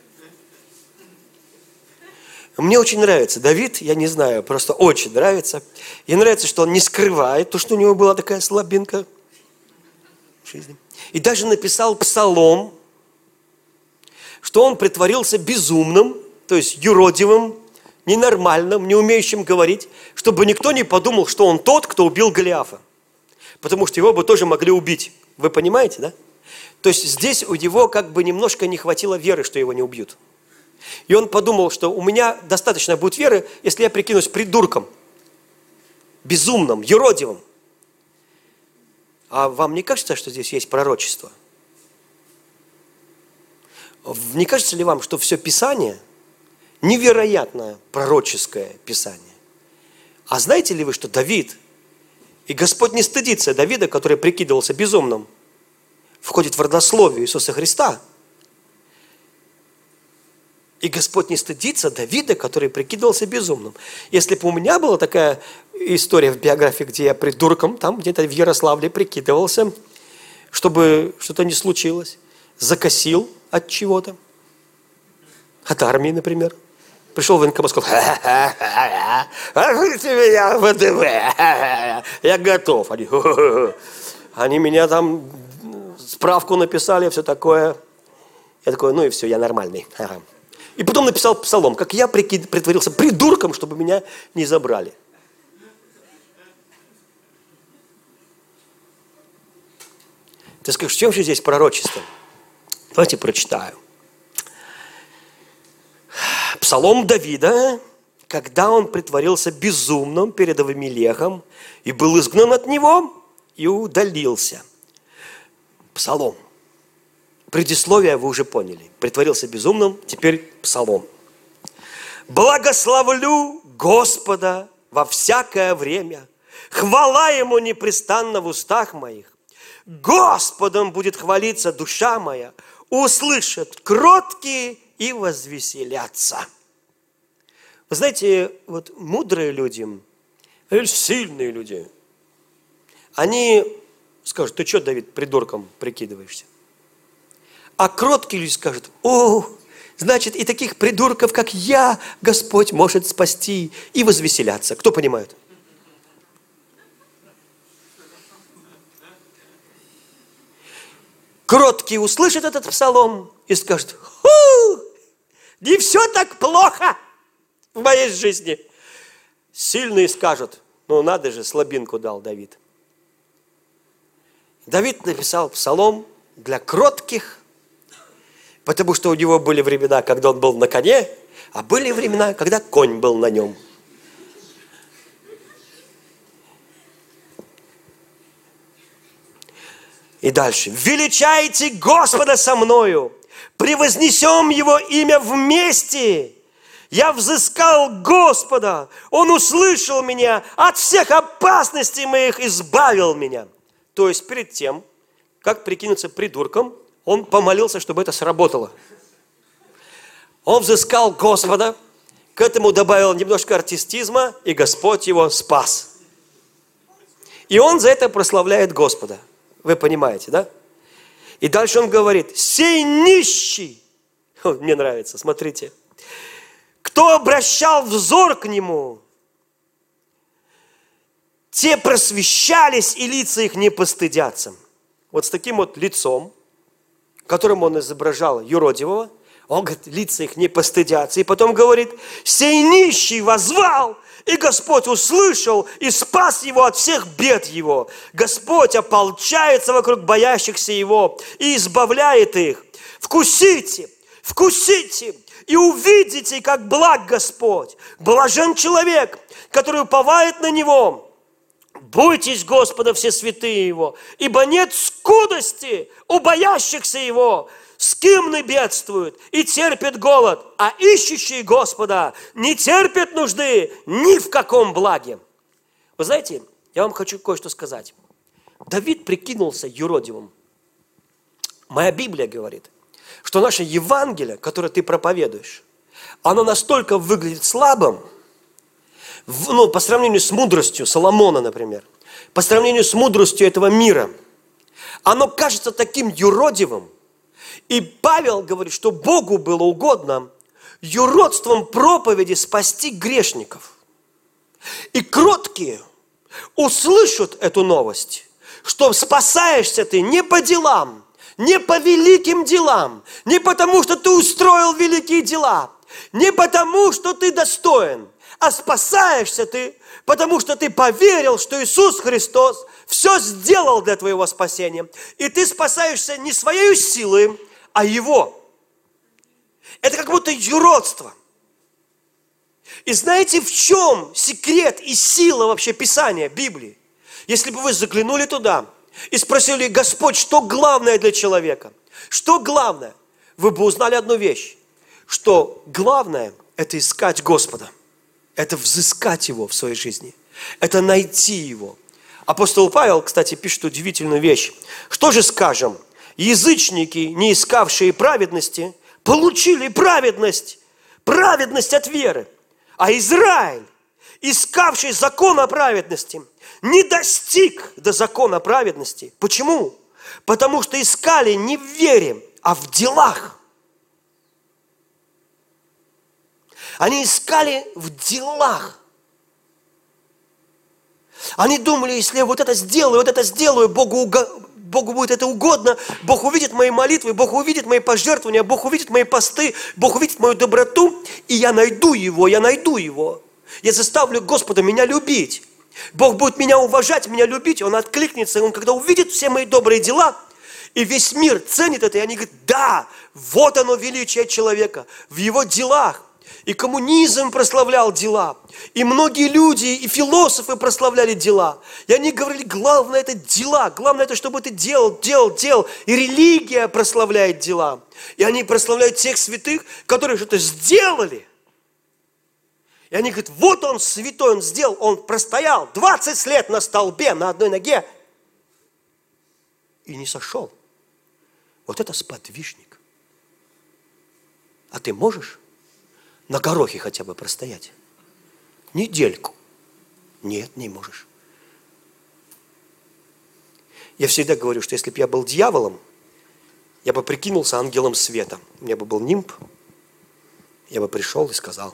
A: Мне очень нравится Давид, я не знаю, просто очень нравится. Мне нравится, что он не скрывает то, что у него была такая слабинка в жизни. И даже написал псалом, что он притворился безумным, то есть юродивым, ненормальным, не умеющим говорить, чтобы никто не подумал, что он тот, кто убил Голиафа. Потому что его бы тоже могли убить. Вы понимаете, да? То есть здесь у него как бы немножко не хватило веры, что его не убьют. И он подумал, что у меня достаточно будет веры, если я прикинусь придурком, безумным, юродивым. А вам не кажется, что здесь есть пророчество? Не кажется ли вам, что все Писание невероятное пророческое Писание? А знаете ли вы, что Давид, и Господь не стыдится Давида, который прикидывался безумным, входит в родословие Иисуса Христа. И Господь не стыдится Давида, который прикидывался безумным. Если бы у меня была такая история в биографии, где я придурком, там где-то в Ярославле прикидывался, чтобы что-то не случилось, закосил от чего-то, от армии, например. Пришел в военкомат, сказал: меня ВДВ, я готов. Они меня там справку написали, все такое. Я такой: ну и все, я нормальный. И потом написал псалом, как я притворился придурком, чтобы меня не забрали. Ты скажешь, в чем же здесь пророчество? Давайте прочитаю. Псалом Давида, когда он притворился безумным перед Авимелехом и был изгнан от него и удалился. Псалом. Предисловие вы уже поняли. Притворился безумным, теперь псалом. «Благословлю Господа во всякое время, хвала Ему непрестанно в устах моих. Господом будет хвалиться душа моя, услышат кроткие и возвеселятся». Вы знаете, вот мудрые люди, или сильные люди, они скажут: ты что, Давид, придурком прикидываешься? А кроткие люди скажут: о, значит, и таких придурков, как я, Господь может спасти, и возвеселяться. Кто понимает? Кроткие услышат этот псалом и скажут: ху, не все так плохо в моей жизни. Сильные скажут: ну надо же, слабинку дал Давид. Давид написал псалом для кротких, потому что у него были времена, когда он был на коне, а были времена, когда конь был на нем. И дальше. «Величайте Господа со мною, превознесем Его имя вместе. Я взыскал Господа, Он услышал меня, от всех опасностей моих избавил меня». То есть перед тем, как прикинуться придурком, он помолился, чтобы это сработало. Он взыскал Господа, к этому добавил немножко артистизма, и Господь его спас. И он за это прославляет Господа. Вы понимаете, да? И дальше он говорит: «Сей нищий», мне нравится, смотрите, «кто обращал взор к нему, те просвещались, и лица их не постыдятся». Вот с таким вот лицом, которым он изображал юродивого, он говорит: лица их не постыдятся. И потом говорит: «Сей нищий воззвал, и Господь услышал и спас его от всех бед его. Господь ополчается вокруг боящихся его и избавляет их. Вкусите, вкусите и увидите, как благ Господь. Блажен человек, который уповает на Него. Бойтесь Господа, все святые Его, ибо нет скудости у боящихся Его. Скимны бедствуют и терпят голод, а ищущие Господа не терпят нужды ни в каком благе». Вы знаете, я вам хочу кое-что сказать. Давид прикинулся юродивым. Моя Библия говорит, что наше Евангелие, которое ты проповедуешь, оно настолько выглядит слабым, по сравнению с мудростью Соломона, например, по сравнению с мудростью этого мира, оно кажется таким юродивым. И Павел говорит, что Богу было угодно юродством проповеди спасти грешников. И кроткие услышат эту новость, что спасаешься ты не по делам, не по великим делам, не потому, что ты устроил великие дела, не потому, что ты достоин, а спасаешься ты, потому что ты поверил, что Иисус Христос все сделал для твоего спасения. И ты спасаешься не своей силой, а Его. Это как будто юродство. И знаете, в чем секрет и сила вообще Писания, Библии? Если бы вы заглянули туда и спросили: Господь, что главное для человека? Что главное? Вы бы узнали одну вещь, что главное – это искать Господа. Это взыскать Его в своей жизни. Это найти Его. Апостол Павел, кстати, пишет удивительную вещь. Что же скажем? язычники, не искавшие праведности, получили праведность. Праведность от веры. А Израиль, искавший закона праведности, не достиг до закона праведности. Почему? Потому что искали не в вере, а в делах. Они искали в делах. Они думали, если я вот это сделаю, Богу будет это угодно, Бог увидит мои молитвы, Бог увидит мои пожертвования, Бог увидит мои посты, Бог увидит мою доброту, и я найду Его. Я заставлю Господа меня любить. Бог будет меня уважать, меня любить, Он откликнется, и Он, когда увидит все мои добрые дела, и весь мир ценит это, и они говорят, да, вот оно величие человека, в его делах. И коммунизм прославлял дела, и многие люди, и философы прославляли дела. И они говорили, главное это дела, главное это, чтобы ты делал. И религия прославляет дела. И они прославляют тех святых, которые что-то сделали. И они говорят, вот он святой, он сделал, он простоял 20 лет на столбе, на одной ноге. И не сошел. Вот это сподвижник. А ты можешь на горохе хотя бы простоять? Недельку. Нет, не можешь. Я всегда говорю, что если бы я был дьяволом, я бы прикинулся ангелом света. У меня бы был нимб, я бы пришел и сказал,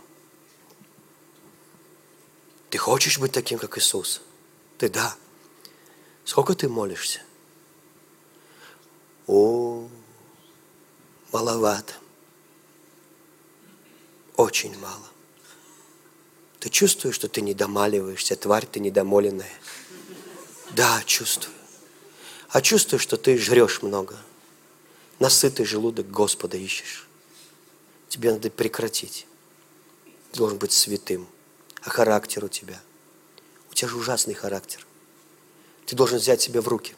A: ты хочешь быть таким, как Иисус? Ты да. Сколько ты молишься? О, маловато. Очень мало. Ты чувствуешь, что ты не домаливаешься, тварь ты недомоленная? Да, чувствую. А чувствую, что ты жрешь много. Насытый желудок Господа ищешь. Тебе надо прекратить. Ты должен быть святым. А характер у тебя же ужасный характер. Ты должен взять себя в руки.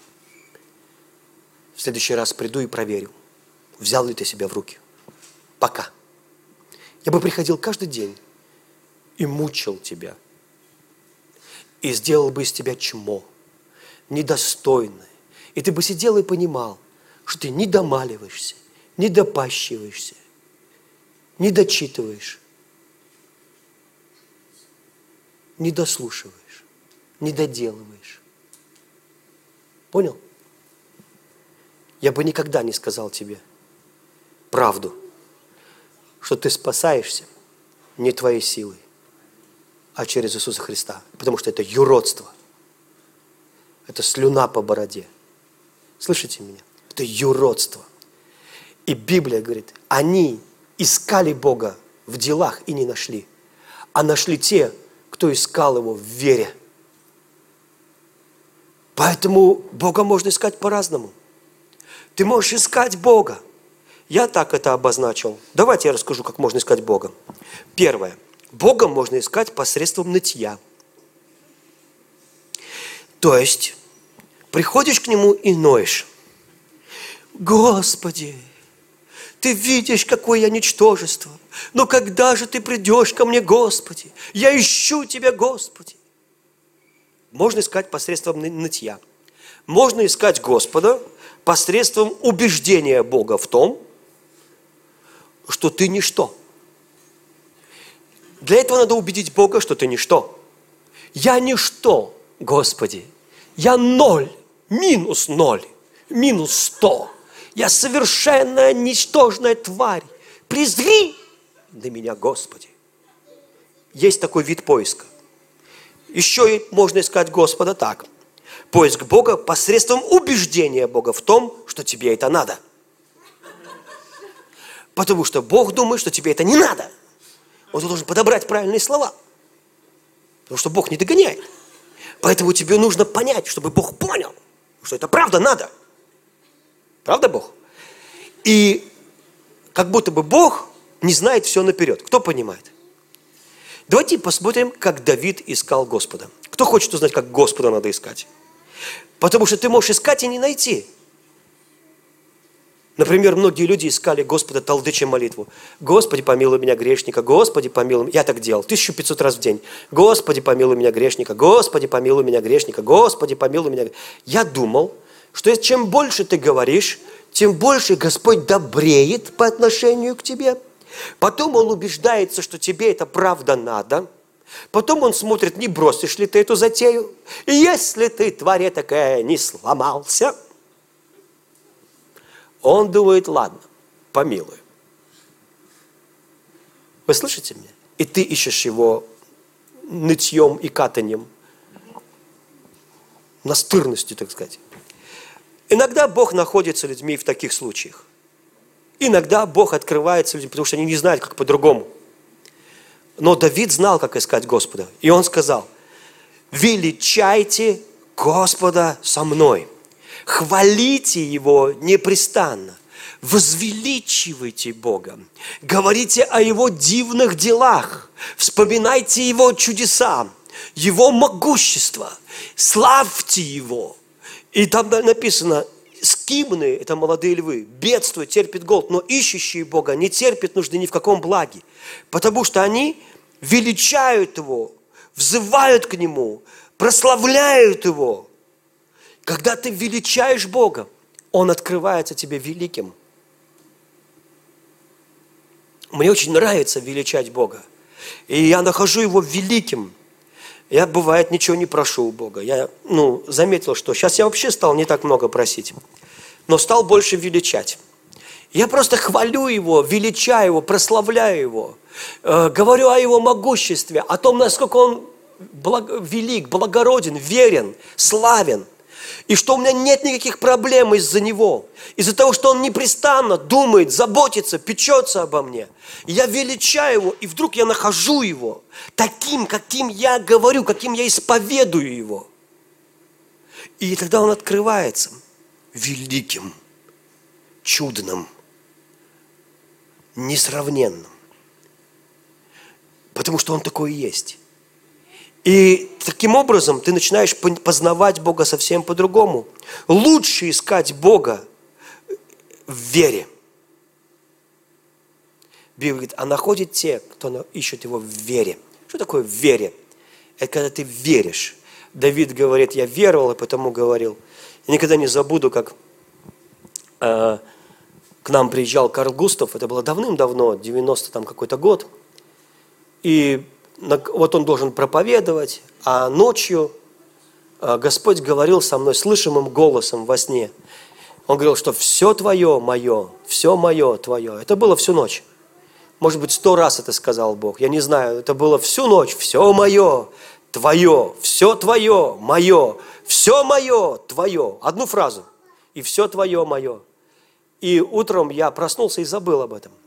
A: В следующий раз приду и проверю, взял ли ты себя в руки. Пока. Я бы приходил каждый день и мучил тебя. И сделал бы из тебя чмо, недостойное. И ты бы сидел и понимал, что ты не домаливаешься, не допащиваешься, не дочитываешь, не дослушиваешь, не доделываешь. Понял? Я бы никогда не сказал тебе правду, что ты спасаешься не твоей силой, а через Иисуса Христа. Потому что это юродство. Это слюна по бороде. Слышите меня? Это юродство. И Библия говорит, они искали Бога в делах и не нашли, а нашли те, кто искал Его в вере. Поэтому Бога можно искать по-разному. Ты можешь искать Бога. Я так это обозначил. Давайте я расскажу, как можно искать Бога. Первое. Бога можно искать посредством нытья. То есть, приходишь к Нему и ноешь. Господи, Ты видишь, какое я ничтожество. Но когда же Ты придешь ко мне, Господи? Я ищу Тебя, Господи. Можно искать посредством нытья. Можно искать Господа посредством убеждения Бога в том, что ты ничто. Для этого надо убедить Бога, что ты ничто. Я ничто, Господи. Я 0, минус 0, минус 100. Я совершенная ничтожная тварь. Презри на меня, Господи. Есть такой вид поиска. Еще можно искать Господа так. Поиск Бога посредством убеждения Бога в том, что тебе это надо. Потому что Бог думает, что тебе это не надо. Он должен подобрать правильные слова. Потому что Бог не догоняет. Поэтому тебе нужно понять, чтобы Бог понял, что это правда надо. Правда, Бог? И как будто бы Бог не знает все наперед. Кто понимает? Давайте посмотрим, как Давид искал Господа. Кто хочет узнать, как Господа надо искать? Потому что ты можешь искать и не найти. Например, многие люди искали Господа, толдыча молитву. Господи, помилуй меня, грешника. Господи, помилуй меня. Я так делал 1500 раз в день. Господи, помилуй меня, грешника. Господи, помилуй меня, грешника. Господи, помилуй меня. Я думал, что чем больше ты говоришь, тем больше Господь добреет по отношению к тебе. Потом Он убеждается, что тебе это правда надо. Потом Он смотрит, не бросишь ли ты эту затею. И если ты, тварь такая, не сломался, Он думает, ладно, помилуй. Вы слышите меня? И ты ищешь его нытьем и катаньем, настырностью, так сказать. Иногда Бог находится людьми в таких случаях. Иногда Бог открывается людям, потому что они не знают, как по-другому. Но Давид знал, как искать Господа. И он сказал, величайте Господа со мной, хвалите Его непрестанно, возвеличивайте Бога, говорите о Его дивных делах, вспоминайте Его чудеса, Его могущество, славьте Его. И там написано, скимны, это молодые львы, бедствуют, терпят голод, но ищущие Бога не терпят нужды ни в каком благе, потому что они величают Его, взывают к Нему, прославляют Его. Когда ты величаешь Бога, Он открывается тебе великим. Мне очень нравится величать Бога, и я нахожу Его великим. Я, бывает, ничего не прошу у Бога. Я, заметил, что сейчас я вообще стал не так много просить, но стал больше величать. Я просто хвалю Его, величаю Его, прославляю Его, говорю о Его могуществе, о том, насколько Он велик, благороден, верен, славен. И что у меня нет никаких проблем из-за Него. Из-за того, что Он непрестанно думает, заботится, печется обо мне. И я величаю Его, и вдруг я нахожу Его таким, каким я говорю, каким я исповедую Его. И тогда Он открывается великим, чудным, несравненным. Потому что Он такой и есть. И таким образом ты начинаешь познавать Бога совсем по-другому. Лучше искать Бога в вере. Библия говорит, а находит те, кто ищет Его в вере. Что такое в вере? Это когда ты веришь. Давид говорит, я веровал и потому говорил. Я никогда не забуду, как к нам приезжал Карл Густав. Это было давным-давно, 90 там какой-то год. И вот он должен проповедовать, а ночью Господь говорил со мной слышимым голосом во сне. Он говорил, что все твое, мое, все мое, твое. Это было всю ночь. Может быть, 100 раз это сказал Бог. Я не знаю, это было всю ночь. Все мое, твое, все твое, мое, все мое, твое. Одну фразу. И все твое, мое. И утром я проснулся и забыл об этом.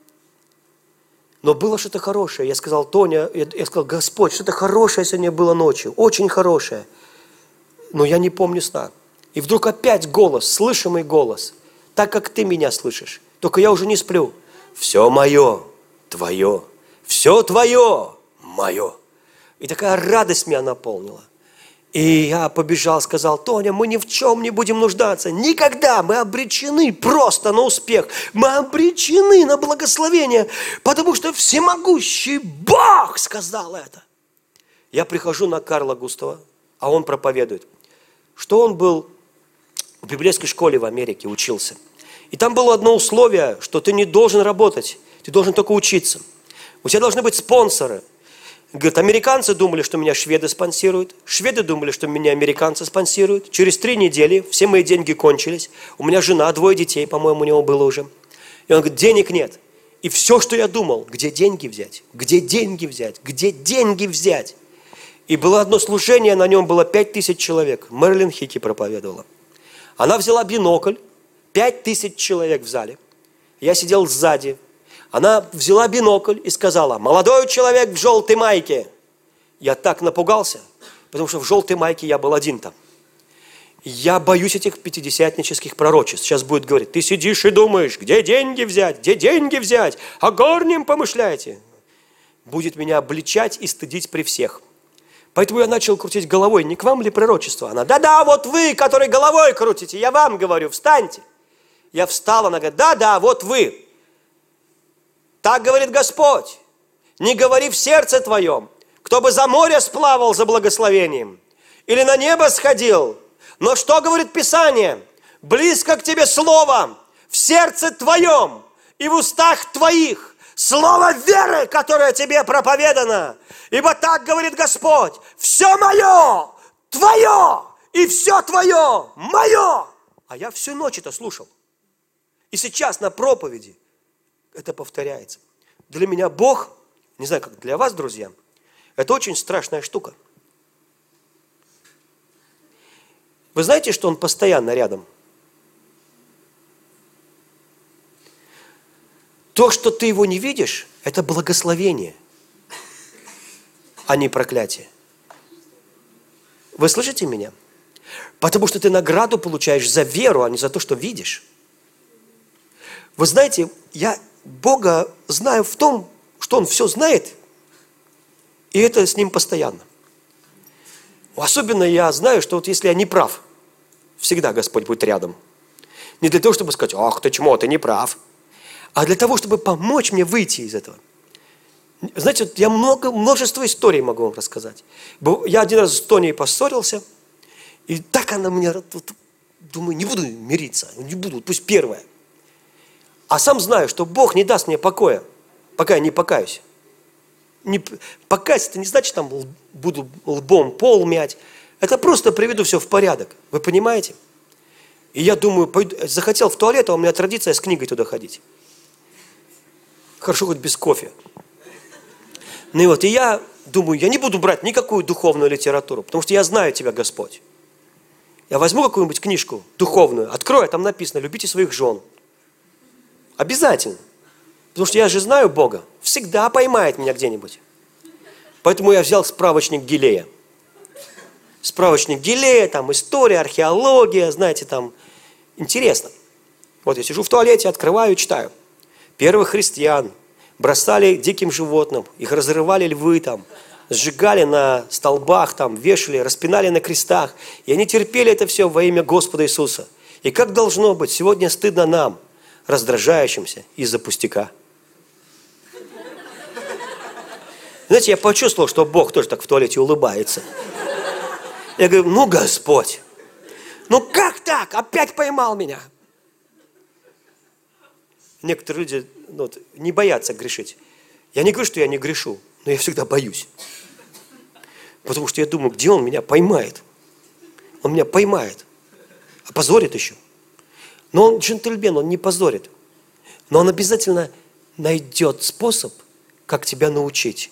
A: Но было что-то хорошее. Я сказал, Тоня, я сказал, Господь, что-то хорошее сегодня было ночью, очень хорошее. Но я не помню сна. И вдруг опять голос, слышимый голос, так как ты меня слышишь. Только я уже не сплю. Все мое, твое, все твое, мое. И такая радость меня наполнила. И я побежал, сказал, Тоня, мы ни в чем не будем нуждаться. Никогда. Мы обречены просто на успех. Мы обречены на благословение, потому что всемогущий Бог сказал это. Я прихожу на Карла Густава, а он проповедует, что он был в библейской школе в Америке, учился. И там было одно условие, что ты не должен работать, ты должен только учиться. У тебя должны быть спонсоры. Говорит, американцы думали, что меня шведы спонсируют. Шведы думали, что меня американцы спонсируют. Через 3 недели все мои деньги кончились. У меня жена, 2 детей, по-моему, у него было уже. И он говорит, денег нет. И все, что я думал, где деньги взять? Где деньги взять? Где деньги взять? И было одно служение, на нем было 5000 человек. Мэрилин Хики проповедовала. Она взяла бинокль, 5000 человек в зале. Я сидел сзади. Она взяла бинокль и сказала, молодой человек в желтой майке. Я так напугался, потому что в желтой майке я был один там. Я боюсь этих пятидесятнических пророчеств. Сейчас будет говорить, ты сидишь и думаешь, где деньги взять, где деньги взять, о горнем помышляете. Будет меня обличать и стыдить при всех. Поэтому я начал крутить головой, не к вам ли пророчество? Она, да-да, вот вы, который головой крутите, я вам говорю, встаньте. Я встал, она говорит, да-да, вот вы. Так говорит Господь, не говори в сердце твоем, кто бы за море сплавал за благословением, или на небо сходил. Но что говорит Писание? близко к тебе слово в сердце твоем и в устах твоих, слово веры, которое тебе проповедано. Ибо так говорит Господь, все мое, твое, и все твое, мое. А я всю ночь это слушал. И сейчас на проповеди это повторяется. Для меня Бог, не знаю, как для вас, друзья, это очень страшная штука. Вы знаете, что Он постоянно рядом? То, что ты Его не видишь, это благословение, а не проклятие. Вы слышите меня? Потому что ты награду получаешь за веру, а не за то, что видишь. Вы знаете, я Бога знаю в том, что Он все знает, и это с Ним постоянно. Особенно я знаю, что вот если я не прав, всегда Господь будет рядом. Не для того, чтобы сказать, ах, ты чмо, ты не прав, а для того, чтобы помочь мне выйти из этого. Знаете, вот я множество историй могу вам рассказать. Я один раз с Тоней поссорился, и так она мне, думаю, не буду мириться, не буду, пусть первая. А сам знаю, что Бог не даст мне покоя, пока я не покаюсь. Покаяться, это не значит, там буду лбом пол мять. Это просто приведу все в порядок. Вы понимаете? И я думаю, захотел в туалет, а у меня традиция с книгой туда ходить. Хорошо, хоть без кофе. Ну и вот, и я думаю, я не буду брать никакую духовную литературу, потому что я знаю Тебя, Господь. Я возьму какую-нибудь книжку духовную, открою, там написано, любите своих жен. Обязательно. Потому что я же знаю Бога. Всегда поймает меня где-нибудь. Поэтому я взял справочник Гилея. Справочник Гилея, там история, археология, знаете, там интересно. Вот я сижу в туалете, открываю, читаю. Первых христиан бросали диким животным, их разрывали львы там, сжигали на столбах, там, вешали, распинали на крестах. И они терпели это все во имя Господа Иисуса. И как должно быть, сегодня стыдно нам, раздражающимся из-за пустяка. Знаете, я почувствовал, что Бог тоже так в туалете улыбается. Я говорю, ну, Господь, ну как так? Опять поймал меня. Некоторые люди не боятся грешить. Я не говорю, что я не грешу, но я всегда боюсь. Потому что я думаю, где Он меня поймает? Он меня поймает. Опозорит еще. Но Он джентльмен, Он не позорит. Но Он обязательно найдет способ, как тебя научить.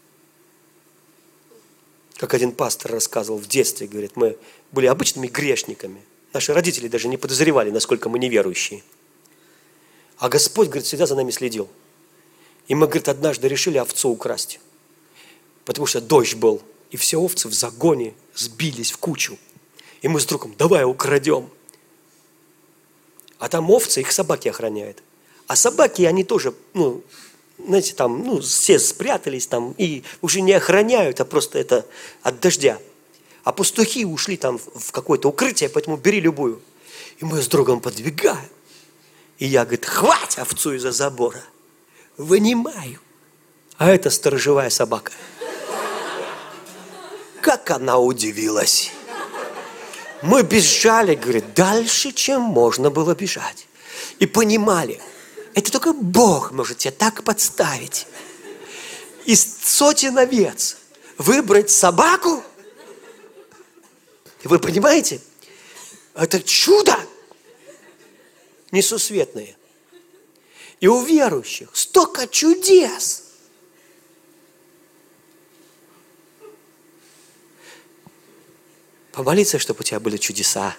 A: Как один пастор рассказывал в детстве, говорит, мы были обычными грешниками. Наши родители даже не подозревали, насколько мы неверующие. А Господь, говорит, всегда за нами следил. И мы, говорит, однажды решили овцу украсть. Потому что дождь был, и все овцы в загоне сбились в кучу. И мы с другом, давай украдем. А там овцы, их собаки охраняют. А собаки, они тоже, знаете, там, все спрятались там и уже не охраняют, а просто это от дождя. А пастухи ушли там в какое-то укрытие, поэтому бери любую. И мы с другом подвигаем. И я, говорит, хвать овцу из-за забора. Вынимаю. А это сторожевая собака. Как она удивилась. Мы бежали, говорит, дальше, чем можно было бежать. И понимали, это только Бог может тебя так подставить. Из сотен овец выбрать собаку. Вы понимаете? Это чудо несусветное. И у верующих столько чудес. Помолиться, чтобы у тебя были чудеса.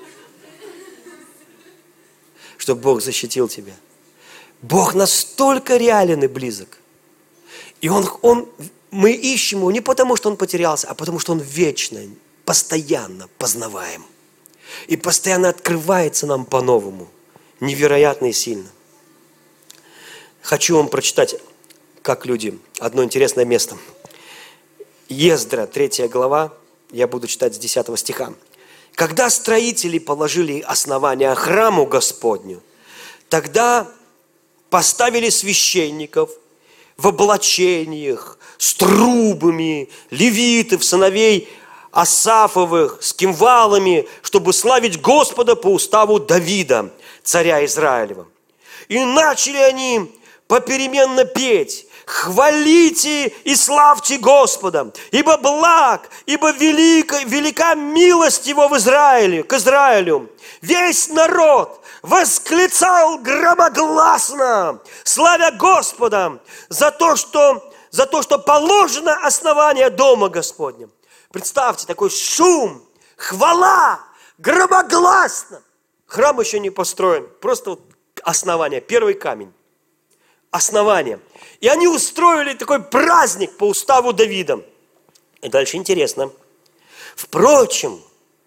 A: Чтобы Бог защитил тебя. Бог настолько реален и близок. И мы ищем Его не потому, что Он потерялся, а потому, что Он вечно, постоянно познаваем. И постоянно открывается нам по-новому. Невероятно и сильно. Хочу вам прочитать, как люди, одно интересное место. Ездра, 3 глава, я буду читать с 10 стиха. «Когда строители положили основания храму Господню, тогда поставили священников в облачениях, с трубами, левитов, сыновей Асафовых, с кимвалами, чтобы славить Господа по уставу Давида, царя Израилева. И начали они попеременно петь: «Хвалите и славьте Господа, ибо благ, ибо велика милость Его к Израилю». Весь народ восклицал громогласно, славя Господа за то, что положено основание Дома Господня. Представьте, такой шум, хвала, громогласно. Храм еще не построен, просто вот основание, первый камень, основание. И они устроили такой праздник по уставу Давида. И дальше интересно. Впрочем,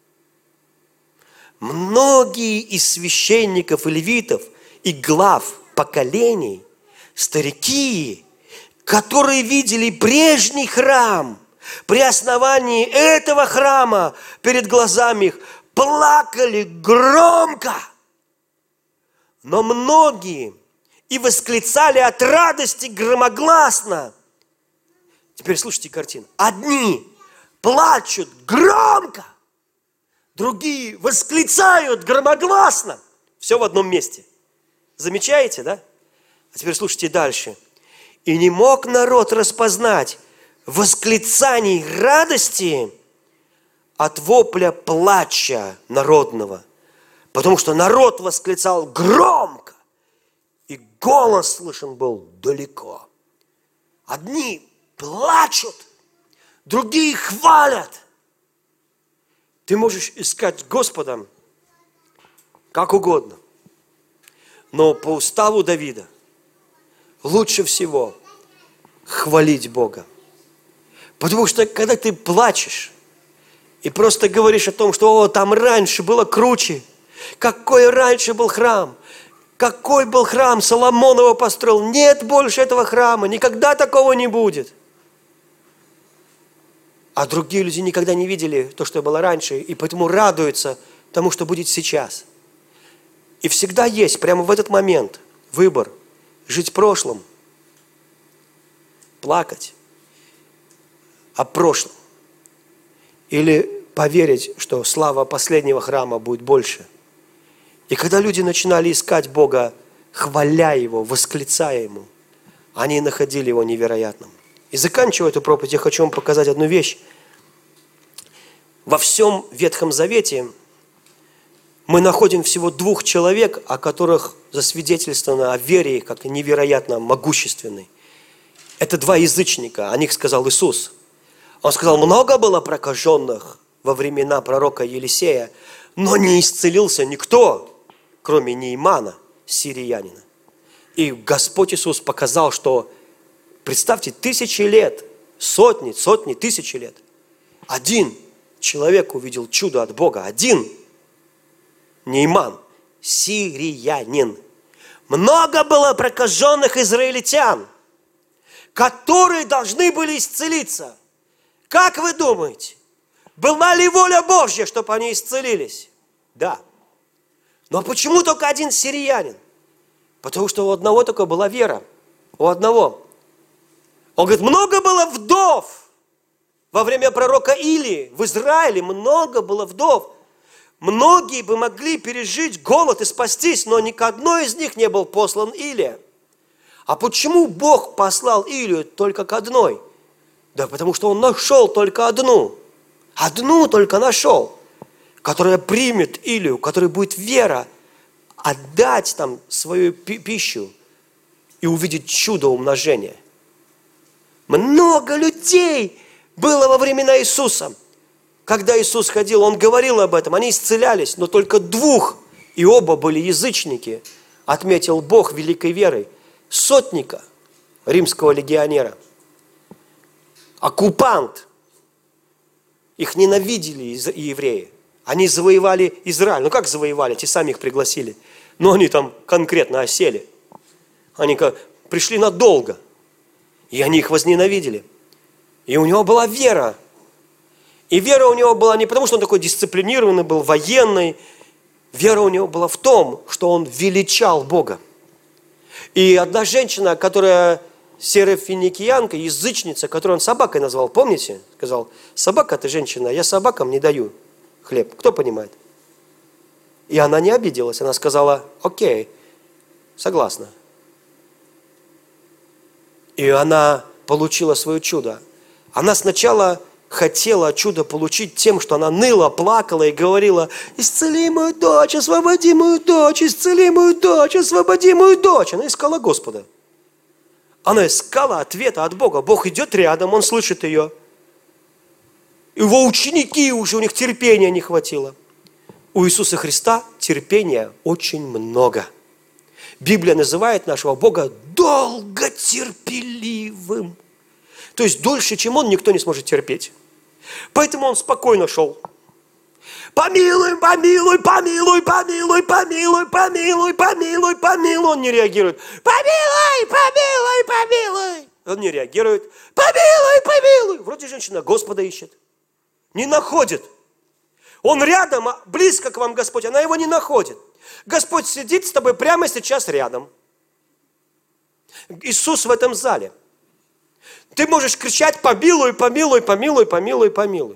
A: многие из священников и левитов и глав поколений, старики, которые видели прежний храм, при основании этого храма перед глазами их плакали громко. Но многие и восклицали от радости громогласно. Теперь слушайте картину. Одни плачут громко, другие восклицают громогласно. Все в одном месте. Замечаете, да? А теперь слушайте дальше. И не мог народ распознать восклицаний радости от вопля плача народного, потому что народ восклицал громко, и голос слышен был далеко. Одни плачут, другие хвалят. Ты можешь искать Господа как угодно, но по уставу Давида лучше всего хвалить Бога. Потому что когда ты плачешь и просто говоришь о том, что там раньше было круче, какой раньше был храм, какой был храм Соломонова построил, нет больше этого храма, никогда такого не будет. А другие люди никогда не видели то, что было раньше, и поэтому радуются тому, что будет сейчас. И всегда есть прямо в этот момент выбор: жить прошлым, плакать о прошлом, или поверить, что слава последнего храма будет больше. И когда люди начинали искать Бога, хваля Его, восклицая Ему, они находили Его невероятным. И заканчивая эту проповедь, я хочу вам показать одну вещь. Во всем Ветхом Завете мы находим всего 2 человек, о которых засвидетельствовано о вере, как невероятно могущественной. Это 2 язычника, о них сказал Иисус. Он сказал: много было прокаженных во времена пророка Елисея, но не исцелился никто, кроме Неймана, сириянина. И Господь Иисус показал, что, представьте, 1000 лет, сотни, тысячи лет, один человек увидел чудо от Бога, один Нейман, сириянин. Много было прокаженных израильтян, которые должны были исцелиться. Как вы думаете, была ли воля Божья, чтобы они исцелились? Да. Но почему только один сириянин? Потому что у одного только была вера. У одного. Он говорит, много было вдов. Во время пророка Илии в Израиле много было вдов. Многие бы могли пережить голод и спастись, но ни к одной из них не был послан Илия. А почему Бог послал Илию только к одной? Да потому что он нашел только одну. Одну только нашел, которая примет Илию, которой будет вера отдать там свою пищу и увидеть чудо умножения. Много людей было во времена Иисуса. Когда Иисус ходил, Он говорил об этом, они исцелялись, но только 2, и оба были язычники, отметил Бог великой верой. Сотника, римского легионера, оккупант, их ненавидели евреи. Они завоевали Израиль. Ну как завоевали? Те сами их пригласили. Но они там конкретно осели. Они пришли надолго. И они их возненавидели. И у него была вера. И вера у него была не потому, что он такой дисциплинированный был, военный. Вера у него была в том, что он величал Бога. И одна женщина, которая серофиникиянка, язычница, которую он собакой назвал, помните? Сказал, собака ты женщина, я собакам не даю хлеб. Кто понимает? И она не обиделась, она сказала, окей, согласна. И она получила свое чудо. Она сначала хотела чудо получить тем, что она ныла, плакала и говорила, исцели мою дочь, освободи мою дочь, исцели мою дочь, освободи мою дочь. Она искала Господа. Она искала ответа от Бога. Бог идет рядом, Он слышит ее. Его ученики уже, у них терпения не хватило. У Иисуса Христа терпения очень много. Библия называет нашего Бога долготерпеливым. То есть дольше, чем Он, никто не сможет терпеть. Поэтому Он спокойно шел. Помилуй, помилуй, помилуй, помилуй, помилуй, помилуй, помилуй, помилуй. Он не реагирует. Помилуй, помилуй, помилуй. Он не реагирует. Помилуй, помилуй. Вроде женщина Господа ищет. Не находит. Он рядом, близко к вам Господь, она его не находит. Господь сидит с тобой прямо сейчас рядом. Иисус в этом зале. Ты можешь кричать помилуй, помилуй, помилуй, помилуй, помилуй.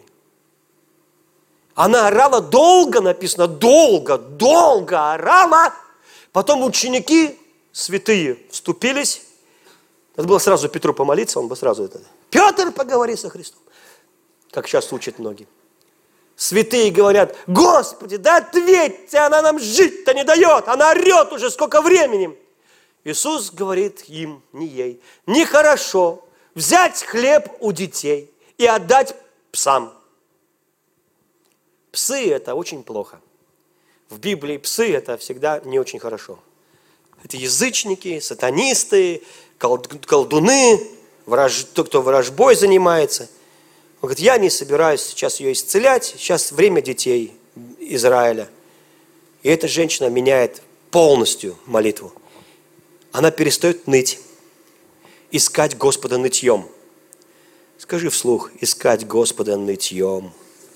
A: Она орала долго, написано, долго, долго орала. Потом ученики святые вступились. Надо было сразу Петру помолиться, он бы сразу это. Петр, поговори со Христом. Как сейчас учат многие. Святые говорят, Господи, да ответьте, она нам жить-то не дает. Она орет уже сколько времени. Иисус говорит им, не ей, нехорошо взять хлеб у детей и отдать псам. Псы – это очень плохо. В Библии псы – это всегда не очень хорошо. Это язычники, сатанисты, колдуны, кто ворожбой занимается. Он говорит, я не собираюсь сейчас ее исцелять, сейчас время детей Израиля. И эта женщина меняет полностью молитву. Она перестает ныть, искать Господа нытьем. Скажи вслух, искать Господа нытьем.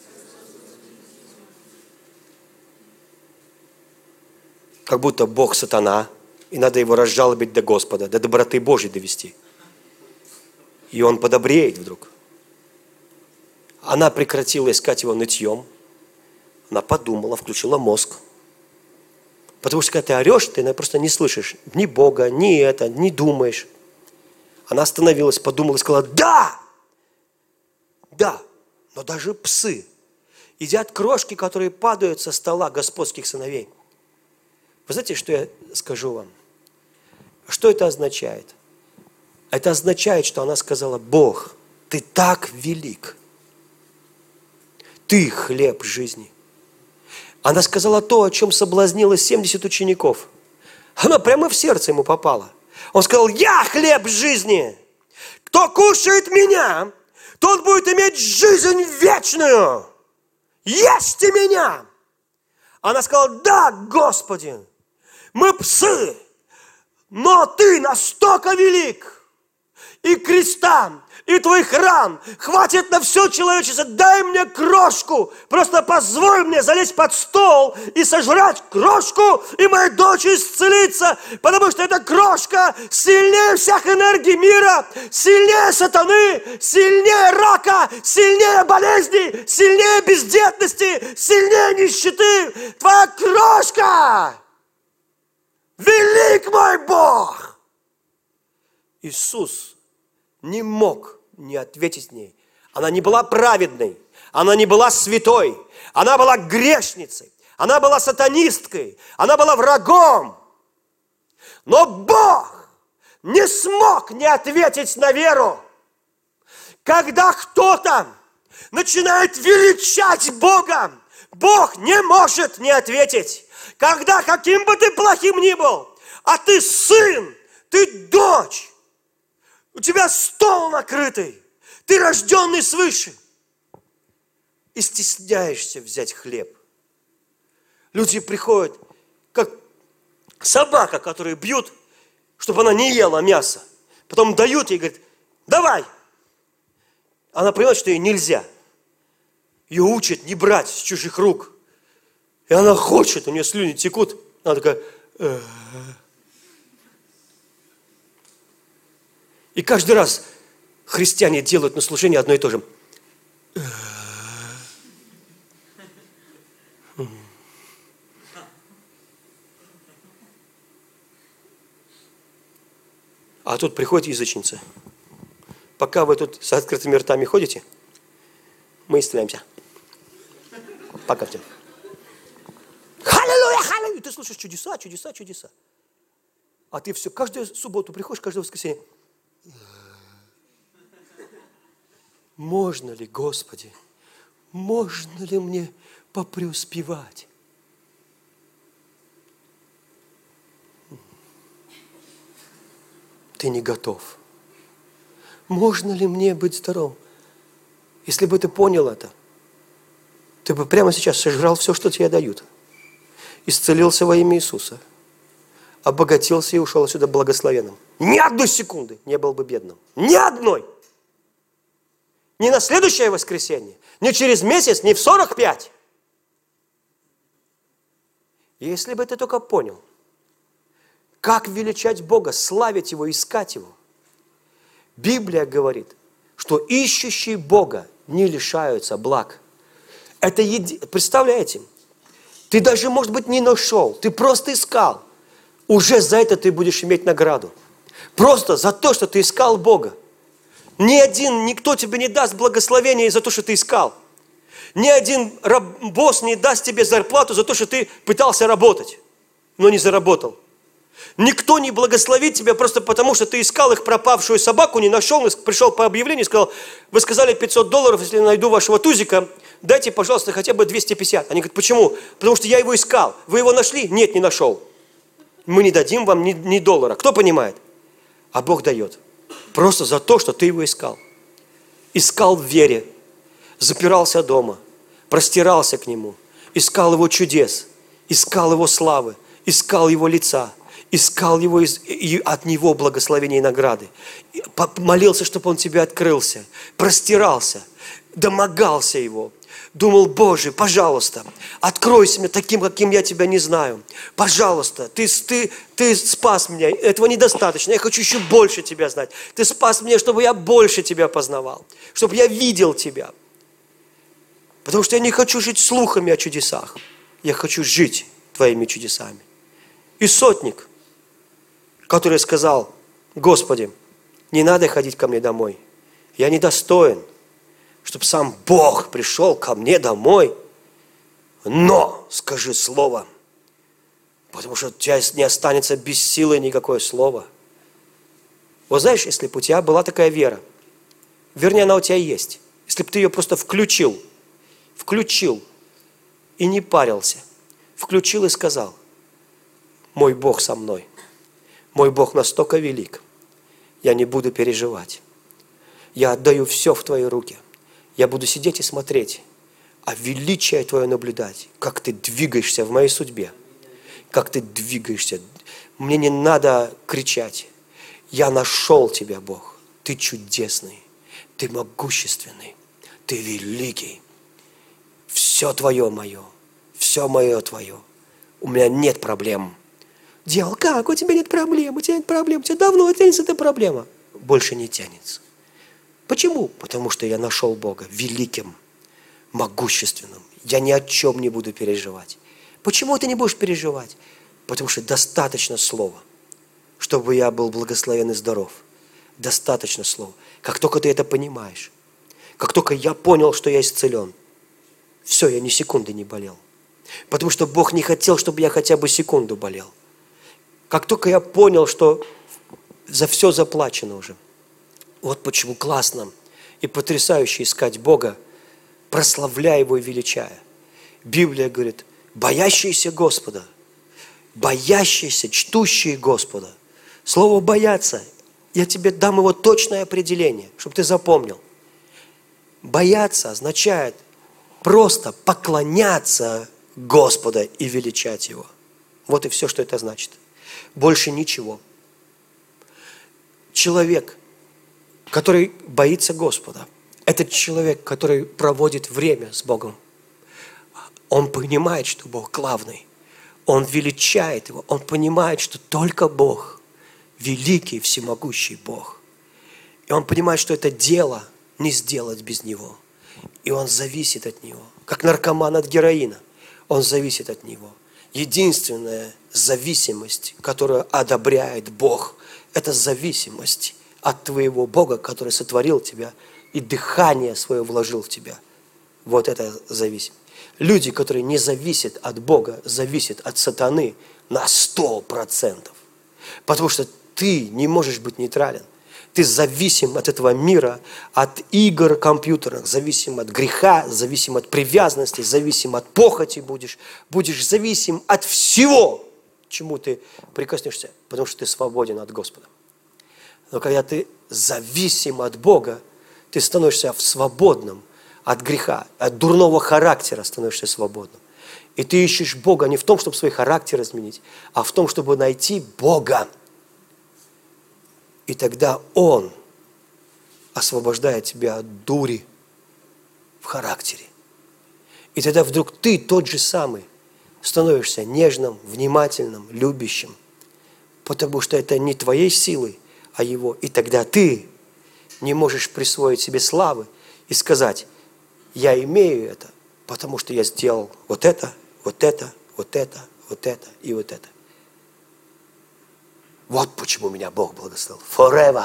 A: Как будто Бог сатана, и надо его разжалобить до Господа, до доброты Божьей довести. И он подобреет вдруг. Она прекратила искать его нытьем. Она подумала, включила мозг. Потому что когда ты орешь, ты просто не слышишь ни Бога, ни это, не думаешь. Она остановилась, подумала и сказала, да, но даже псы едят крошки, которые падают со стола господских сыновей. Вы знаете, что я скажу вам? Что это означает? Это означает, что она сказала, Бог, ты так велик. Ты хлеб жизни. Она сказала то, о чем соблазнила 70 учеников. Она прямо в сердце ему попала. Он сказал, я хлеб жизни. Кто кушает меня, тот будет иметь жизнь вечную. Ешьте меня. Она сказала, да, Господи, мы псы, но ты настолько велик. И креста, и твоих ран хватит на все человечество. Дай мне крошку. Просто позволь мне залезть под стол и сожрать крошку, и моя дочь исцелится. Потому что эта крошка сильнее всех энергий мира, сильнее сатаны, сильнее рака, сильнее болезней, сильнее бездетности, сильнее нищеты. Твоя крошка! Велик мой Бог! Иисус не мог не ответить ней. Она не была праведной, она не была святой, она была грешницей, она была сатанисткой, она была врагом. Но Бог не смог не ответить на веру. Когда кто-то начинает величать Бога, Бог не может не ответить. Когда каким бы ты плохим ни был, а ты сын, ты дочь, у тебя стол накрытый, ты рожденный свыше, и стесняешься взять хлеб. Люди приходят, как собака, которую бьют, чтобы она не ела мясо. Потом дают ей, говорят, давай. Она понимает, что ей нельзя. Ее учат не брать с чужих рук. И она хочет, у нее слюни текут. Она такая... И каждый раз христиане делают на служении одно и то же. А тут приходит язычница. Пока вы тут с открытыми ртами ходите, мы исцеляемся. Пока всем. Аллилуйя, аллилуйя. Ты слушаешь чудеса, чудеса, чудеса. А ты все, каждую субботу приходишь, каждое воскресенье. Можно ли, Господи, можно ли мне попреуспевать? Ты не готов. Можно ли мне быть здоровым? Если бы ты понял это, ты бы прямо сейчас сожрал все, что тебе дают. Исцелился во имя Иисуса. Обогатился и ушел отсюда благословенным. Ни одной секунды не был бы бедным. Ни одной. Ни на следующее воскресенье, ни через месяц, ни в 45. Если бы ты только понял, как величать Бога, славить Его, искать Его. Библия говорит, что ищущие Бога не лишаются благ. Это представляете? Ты даже, может быть, не нашел, ты просто искал. Уже за это ты будешь иметь награду. Просто за то, что ты искал Бога. Никто тебе не даст благословения за то, что ты искал. Ни один босс не даст тебе зарплату за то, что ты пытался работать, но не заработал. Никто не благословит тебя просто потому, что ты искал их пропавшую собаку, не нашел, пришел по объявлению и сказал, вы сказали $500, если я найду вашего тузика, дайте, пожалуйста, хотя бы 250. Они говорят, почему? Потому что я его искал. Вы его нашли? Нет, не нашел. Мы не дадим вам ни доллара. Кто понимает? А Бог дает. Просто за то, что ты его искал. Искал в вере. Запирался дома. Простирался к Нему. Искал Его чудес. Искал Его славы. Искал Его лица. Искал Его и от Него благословения и награды. Молился, чтобы Он тебе открылся. Простирался. Домогался Его. Думал, Боже, пожалуйста, откройся мне таким, каким я Тебя не знаю. Пожалуйста, Ты спас меня. Этого недостаточно. Я хочу еще больше Тебя знать. Ты спас меня, чтобы я больше Тебя познавал. Чтобы я видел Тебя. Потому что я не хочу жить слухами о чудесах. Я хочу жить Твоими чудесами. И сотник, который сказал, Господи, не надо ходить ко мне домой. Я недостоин, чтобы сам Бог пришел ко мне домой. Но скажи слово, потому что у тебя не останется без силы никакое слово. Вот знаешь, если бы у тебя была такая вера, вернее, она у тебя есть, если бы ты ее просто включил и не парился, включил и сказал, мой Бог со мной, мой Бог настолько велик, я не буду переживать, я отдаю все в Твои руки. Я буду сидеть и смотреть, а величие Твое наблюдать, как Ты двигаешься в моей судьбе, как Ты двигаешься. Мне не надо кричать. Я нашел Тебя, Бог. Ты чудесный, Ты могущественный, Ты великий. Все Твое мое, все мое Твое. У меня нет проблем. Дьявол, как? У тебя нет проблем, у тебя нет проблем. У тебя давно тянется эта проблема. Больше не тянется. Почему? Потому что я нашел Бога великим, могущественным. Я ни о чем не буду переживать. Почему ты не будешь переживать? Потому что достаточно слова, чтобы я был благословен и здоров. Достаточно слова. Как только ты это понимаешь, как только я понял, что я исцелен, все, я ни секунды не болел. Потому что Бог не хотел, чтобы я хотя бы секунду болел. Как только я понял, что за все заплачено уже. Вот почему классно и потрясающе искать Бога, прославляя Его и величая. Библия говорит, боящиеся Господа, боящиеся, чтущие Господа. Слово «бояться», я тебе дам его точное определение, чтобы ты запомнил. Бояться означает просто поклоняться Господа и величать Его. Вот и все, что это значит. Больше ничего. Человек, который боится Господа, это человек, который проводит время с Богом. Он понимает, что Бог главный. Он величает Его. Он понимает, что только Бог, великий, всемогущий Бог. И он понимает, что это дело не сделать без него. И он зависит от него. Как наркоман от героина. Он зависит от него. Единственная зависимость, которую одобряет Бог, это зависимость от твоего Бога, который сотворил тебя и дыхание свое вложил в тебя. Вот это зависимость. Люди, которые не зависят от Бога, зависят от сатаны на 100%. Потому что ты не можешь быть нейтрален. Ты зависим от этого мира, от игр компьютерных, зависим от греха, зависим от привязанности, зависим от похоти будешь зависим от всего, чему ты прикоснешься, потому что ты свободен от Господа. Но когда ты зависим от Бога, ты становишься свободным от греха, от дурного характера становишься свободным. И ты ищешь Бога не в том, чтобы свой характер изменить, а в том, чтобы найти Бога. И тогда Он освобождает тебя от дури в характере. И тогда вдруг ты тот же самый становишься нежным, внимательным, любящим. Потому что это не твоей силой, а Его. И тогда ты не можешь присвоить себе славы и сказать: я имею это, потому что я сделал вот это, вот это, вот это, вот это и вот это. Вот почему меня Бог благословил. Forever.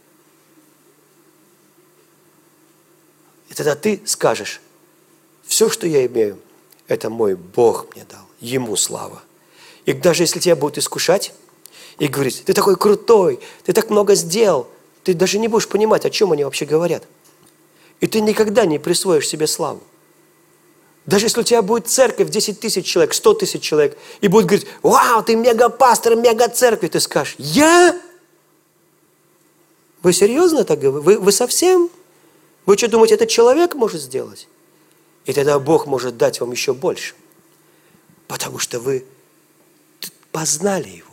A: И тогда ты скажешь: все, что я имею, это мой Бог мне дал. Ему слава. И даже если тебя будут искушать и говорить: ты такой крутой, ты так много сделал, ты даже не будешь понимать, о чем они вообще говорят. И ты никогда не присвоишь себе славу. Даже если у тебя будет церковь 10 тысяч человек, 100 тысяч человек, и будут говорить: вау, ты мега-пастор, мега-церкви, ты скажешь: я? Вы серьезно так говорите? Вы совсем? Вы что думаете, этот человек может сделать? И тогда Бог может дать вам еще больше. Потому что вы познали Его.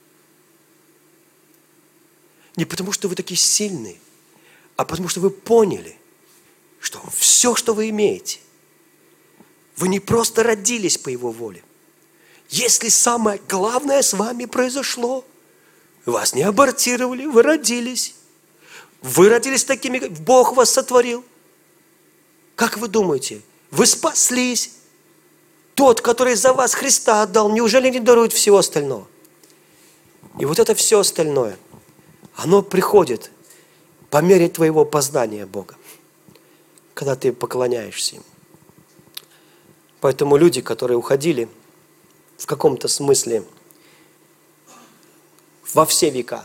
A: Не потому, что вы такие сильные, а потому, что вы поняли, что все, что вы имеете, вы не просто родились по Его воле. Если самое главное с вами произошло, вас не абортировали, вы родились. Вы родились такими, как Бог вас сотворил. Как вы думаете, вы спаслись? Тот, который за вас Христа отдал, неужели не дарует всего остального? И вот это все остальное, оно приходит по мере твоего познания Бога, когда ты поклоняешься Ему. Поэтому люди, которые уходили в каком-то смысле во все века,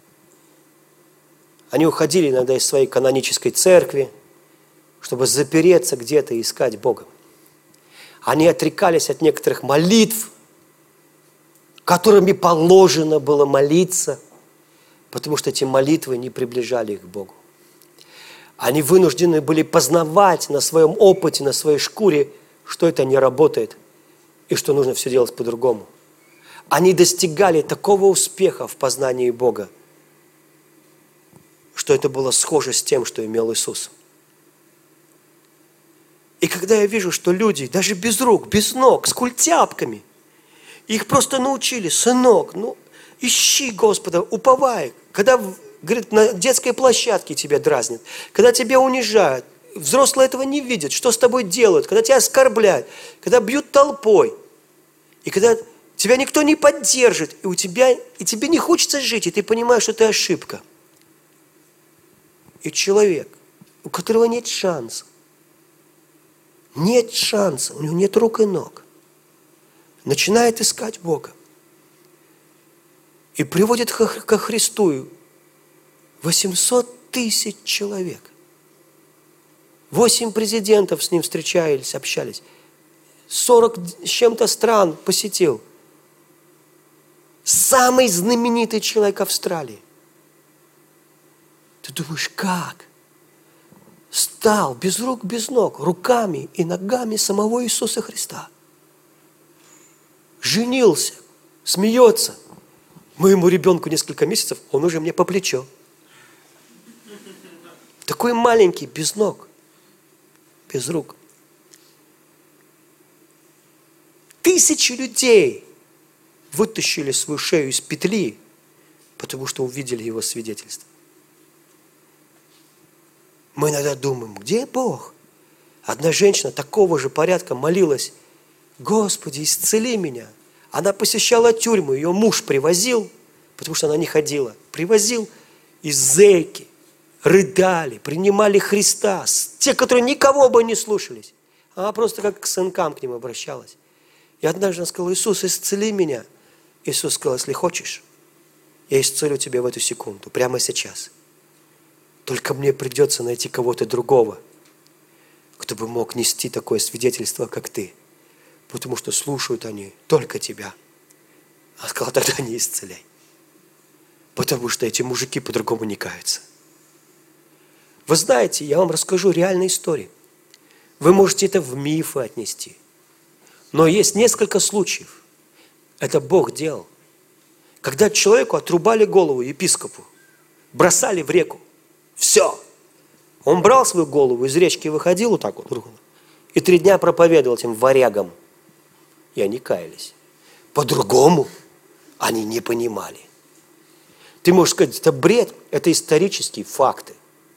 A: они уходили иногда из своей канонической церкви, чтобы запереться где-то и искать Бога. Они отрекались от некоторых молитв, которыми положено было молиться, потому что эти молитвы не приближали их к Богу. Они вынуждены были познавать на своем опыте, на своей шкуре, что это не работает и что нужно все делать по-другому. Они достигали такого успеха в познании Бога, что это было схоже с тем, что имел Иисус. И когда я вижу, что люди, даже без рук, без ног, с культяпками, их просто научили: сынок, ищи Господа, уповай. Когда, говорит, на детской площадке тебя дразнят, когда тебя унижают, взрослые этого не видят, что с тобой делают, когда тебя оскорбляют, когда бьют толпой, и когда тебя никто не поддержит, и тебе не хочется жить, и ты понимаешь, что ты ошибка. И человек, у которого нет шанса, у него нет рук и ног, начинает искать Бога и приводит ко Христу 800 тысяч человек. 8 президентов с ним встречались, общались. 40 с чем-то стран посетил. Самый знаменитый человек Австралии. Ты думаешь, как? Стал без рук, без ног, руками и ногами самого Иисуса Христа. Женился, смеется. Моему ребенку несколько месяцев, он уже мне по плечо. Такой маленький, без ног, без рук. Тысячи людей вытащили свою шею из петли, потому что увидели его свидетельство. Мы иногда думаем, где Бог? Одна женщина такого же порядка молилась: Господи, исцели меня. Она посещала тюрьму, ее муж привозил, потому что она не ходила, привозил, и зэки рыдали, принимали Христа, те, которые никого бы не слушались. Она просто как к сынкам к ним обращалась. И однажды она сказала: Иисус, исцели меня. Иисус сказал: если хочешь, я исцелю тебя в эту секунду, прямо сейчас. Только мне придется найти кого-то другого, кто бы мог нести такое свидетельство, как ты. Потому что слушают они только тебя. А сказал: тогда не исцеляй. Потому что эти мужики по-другому не каются. Вы знаете, я вам расскажу реальные истории. Вы можете это в мифы отнести. Но есть несколько случаев. Это Бог делал. Когда человеку отрубали голову, епископу, бросали в реку. Все. Он брал свою голову, из речки выходил вот так вот, и 3 дня проповедовал этим варягам. И они каялись. По-другому они не понимали. Ты можешь сказать, это бред, это исторические факты.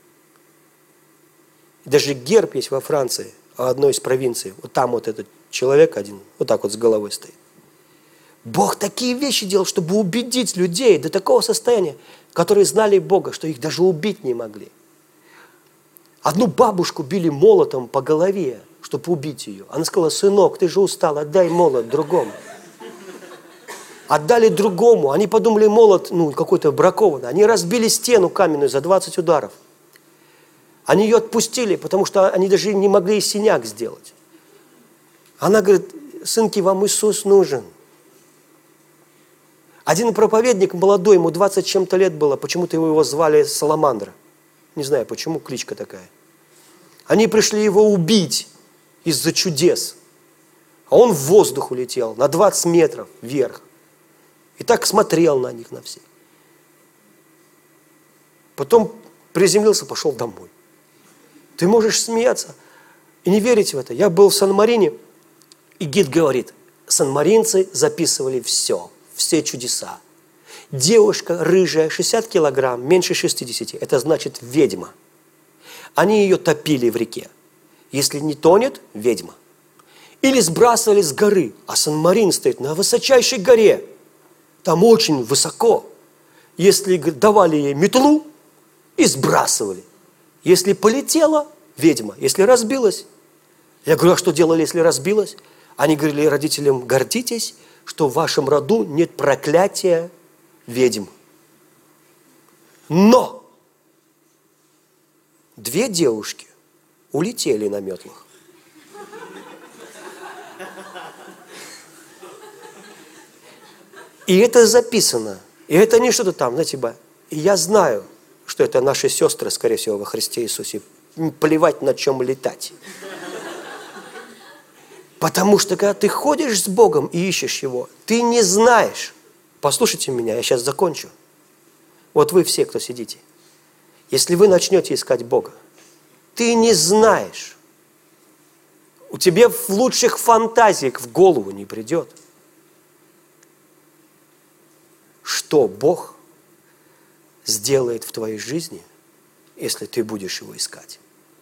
A: Даже герб есть во Франции, одной из провинций. Вот там вот этот человек один, вот так вот с головой стоит. Бог такие вещи делал, чтобы убедить людей до такого состояния, которые знали Бога, что их даже убить не могли. Одну бабушку били молотом по голове, чтобы убить ее. Она сказала: сынок, ты же устал, отдай молот другому. Отдали другому. Они подумали, молот какой-то бракованный. Они разбили стену каменную за 20 ударов. Они ее отпустили, потому что они даже не могли и синяк сделать. Она говорит: сынки, вам Иисус нужен. Один проповедник молодой, ему 20 с чем-то лет было, почему-то его звали Саламандра. Не знаю, почему, кличка такая. Они пришли его убить из-за чудес. А он в воздух улетел на 20 метров вверх. И так смотрел на них, на всех. Потом приземлился, пошел домой. Ты можешь смеяться и не верить в это. Я был в Сан-Марине, и гид говорит: сан-маринцы записывали все чудеса. Девушка рыжая, 60 килограмм, меньше 60, это значит ведьма. Они ее топили в реке. Если не тонет, ведьма. Или сбрасывали с горы, а Сан-Марин стоит на высочайшей горе. Там очень высоко. Если давали ей метлу и сбрасывали. Если полетела, ведьма. Если разбилась. Я говорю: а что делали, если разбилась? Они говорили родителям: гордитесь, что в вашем роду нет проклятия ведьм. Но 2 девушки улетели на метлах. И это записано. И это не что-то там, знаете, и я знаю, что это наши сестры, скорее всего, во Христе Иисусе. Плевать, на чем летать. Потому что, когда ты ходишь с Богом и ищешь Его, ты не знаешь. Послушайте меня, я сейчас закончу. Вот вы все, кто сидите. Если вы начнете искать Бога, ты не знаешь. У тебя в лучших фантазиях в голову не придет, что Бог сделает в твоей жизни, если ты будешь Его искать.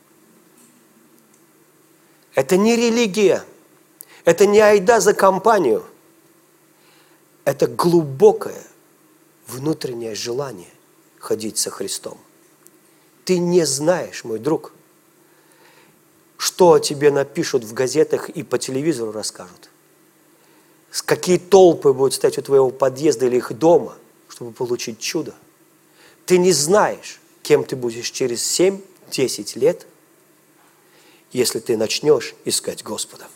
A: Это не религия. Это не айда за компанию. Это глубокое внутреннее желание ходить со Христом. Ты не знаешь, мой друг, что о тебе напишут в газетах и по телевизору расскажут. Какие толпы будут стоять у твоего подъезда или их дома, чтобы получить чудо. Ты не знаешь, кем ты будешь через 7-10 лет, если ты начнешь искать Господа.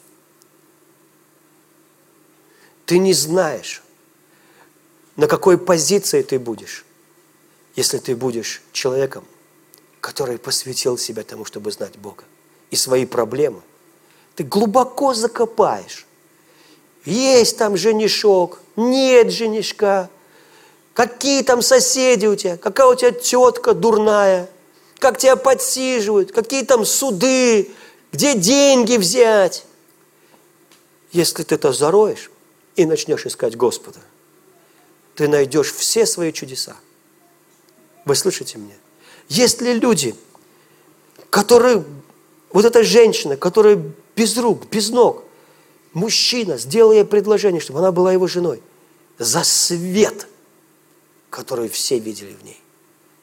A: Ты не знаешь, на какой позиции ты будешь, если ты будешь человеком, который посвятил себя тому, чтобы знать Бога. И свои проблемы ты глубоко закопаешь. Есть там женишок, нет женишка, какие там соседи у тебя, какая у тебя тетка дурная, как тебя подсиживают, какие там суды, где деньги взять. Если ты это зароешь и начнешь искать Господа, ты найдешь все свои чудеса. Вы слышите меня? Есть ли люди, который, вот эта женщина, которая без рук, без ног, мужчина сделал ей предложение, чтобы она была его женой, за свет, который все видели в ней.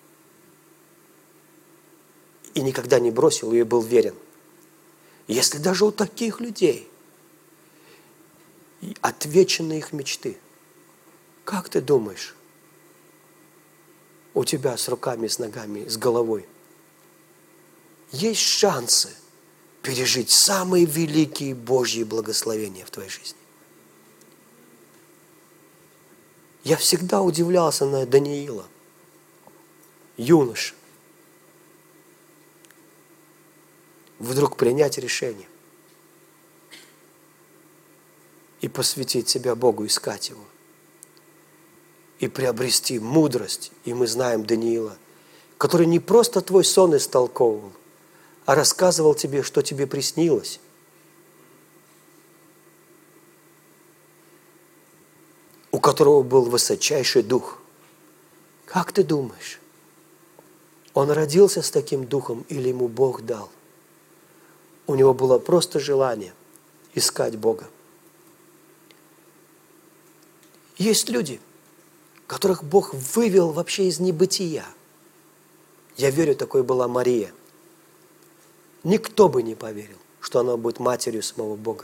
A: И никогда не бросил ее, был верен. Если даже у таких людей отвечены их мечты, как ты думаешь, у тебя с руками, с ногами, с головой есть шансы пережить самые великие Божьи благословения в твоей жизни? Я всегда удивлялся на Даниила, юноша. Вдруг принять решение и посвятить себя Богу, искать Его, и приобрести мудрость. И мы знаем Даниила, который не просто твой сон истолковывал, а рассказывал тебе, что тебе приснилось. У которого был высочайший дух. Как ты думаешь, он родился с таким духом или ему Бог дал? У него было просто желание искать Бога. Есть люди, которых Бог вывел вообще из небытия. Я верю, такой была Мария. Никто бы не поверил, что она будет матерью самого Бога.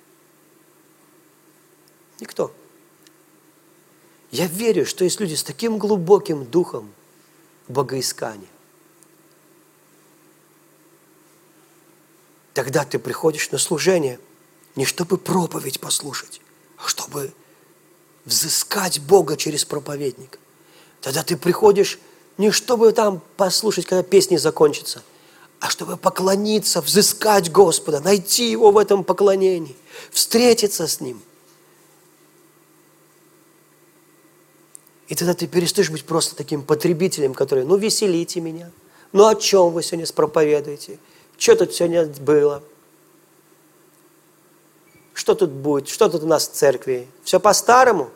A: Никто. Я верю, что есть люди с таким глубоким духом богоискания. Тогда ты приходишь на служение не чтобы проповедь послушать, а чтобы взыскать Бога через проповедника. Тогда ты приходишь не чтобы там послушать, когда песни закончатся, а чтобы поклониться, взыскать Господа, найти Его в этом поклонении, встретиться с Ним. И тогда ты перестаешь быть просто таким потребителем, который, веселите меня. О чем вы сегодня проповедуете? Что тут сегодня было? Что тут будет? Что тут у нас в церкви? Все по-старому?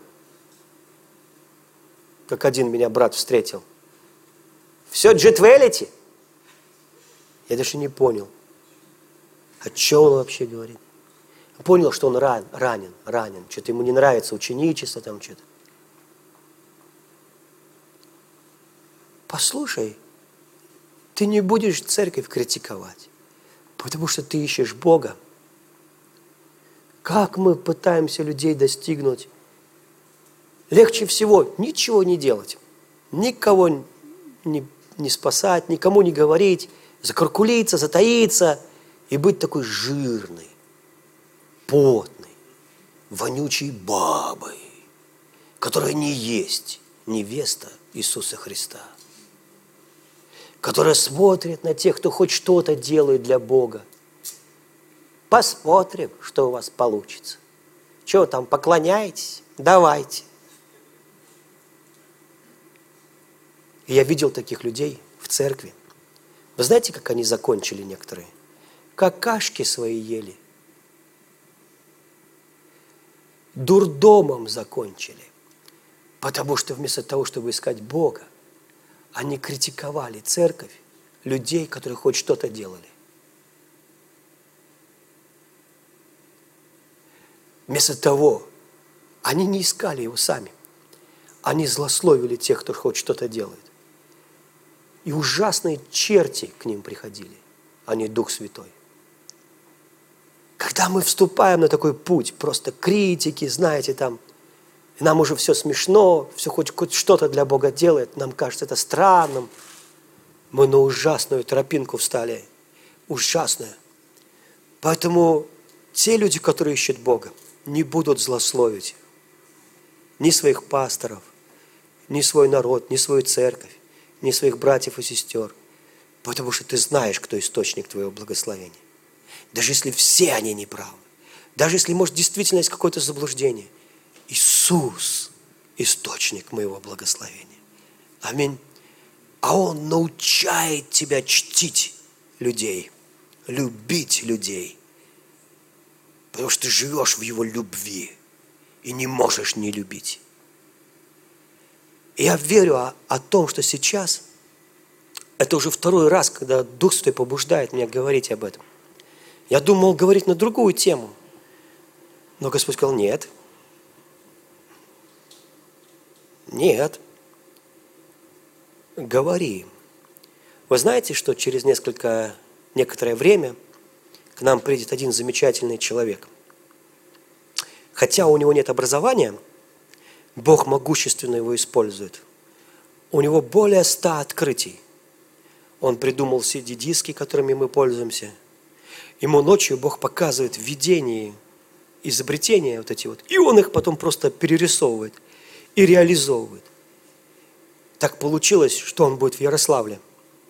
A: Как один меня брат встретил. Все джетвелите? Я даже не понял, о чем он вообще говорит. Понял, что он ранен. Что-то ему не нравится ученичество, там что-то. Послушай, ты не будешь церковь критиковать, потому что ты ищешь Бога. Как мы пытаемся людей достигнуть? Легче всего ничего не делать, никого не спасать, никому не говорить, закуркулиться, затаиться и быть такой жирной, потной, вонючей бабой, которая не есть невеста Иисуса Христа, которая смотрит на тех, кто хоть что-то делает для Бога. Посмотрим, что у вас получится. Чего там, поклоняетесь? Давайте. И я видел таких людей в церкви. Вы знаете, как они закончили некоторые? Какашки свои ели. Дурдомом закончили. Потому что вместо того, чтобы искать Бога, они критиковали церковь, людей, которые хоть что-то делали. Вместо того, они не искали Его сами. Они злословили тех, кто хоть что-то делает. И ужасные черти к ним приходили, а не Дух Святой. Когда мы вступаем на такой путь, просто критики, знаете, там, нам уже все смешно, все хоть что-то для Бога делает, нам кажется это странным. Мы на ужасную тропинку встали. Ужасную. Поэтому те люди, которые ищут Бога, не будут злословить ни своих пасторов, ни свой народ, ни свою церковь, ни своих братьев и сестер. Потому что ты знаешь, кто источник твоего благословения. Даже если все они неправы, даже если, может, действительно есть какое-то заблуждение, Иисус – источник моего благословения. Аминь. А Он научает тебя чтить людей, любить людей, потому что ты живешь в Его любви и не можешь не любить. И я верю о том, что сейчас Это уже второй раз, когда Дух Святой побуждает меня говорить об этом. Я думал говорить на другую тему. Но Господь сказал, нет. Нет. Говори. Вы знаете, что через некоторое время к нам придет один замечательный человек. Хотя у него нет образования, Бог могущественно его использует. У него более 100 открытий. Он придумал CD-диски, которыми мы пользуемся. Ему ночью Бог показывает в видении изобретения вот эти вот. И он их потом просто перерисовывает и реализовывает. Так получилось, что он будет в Ярославле.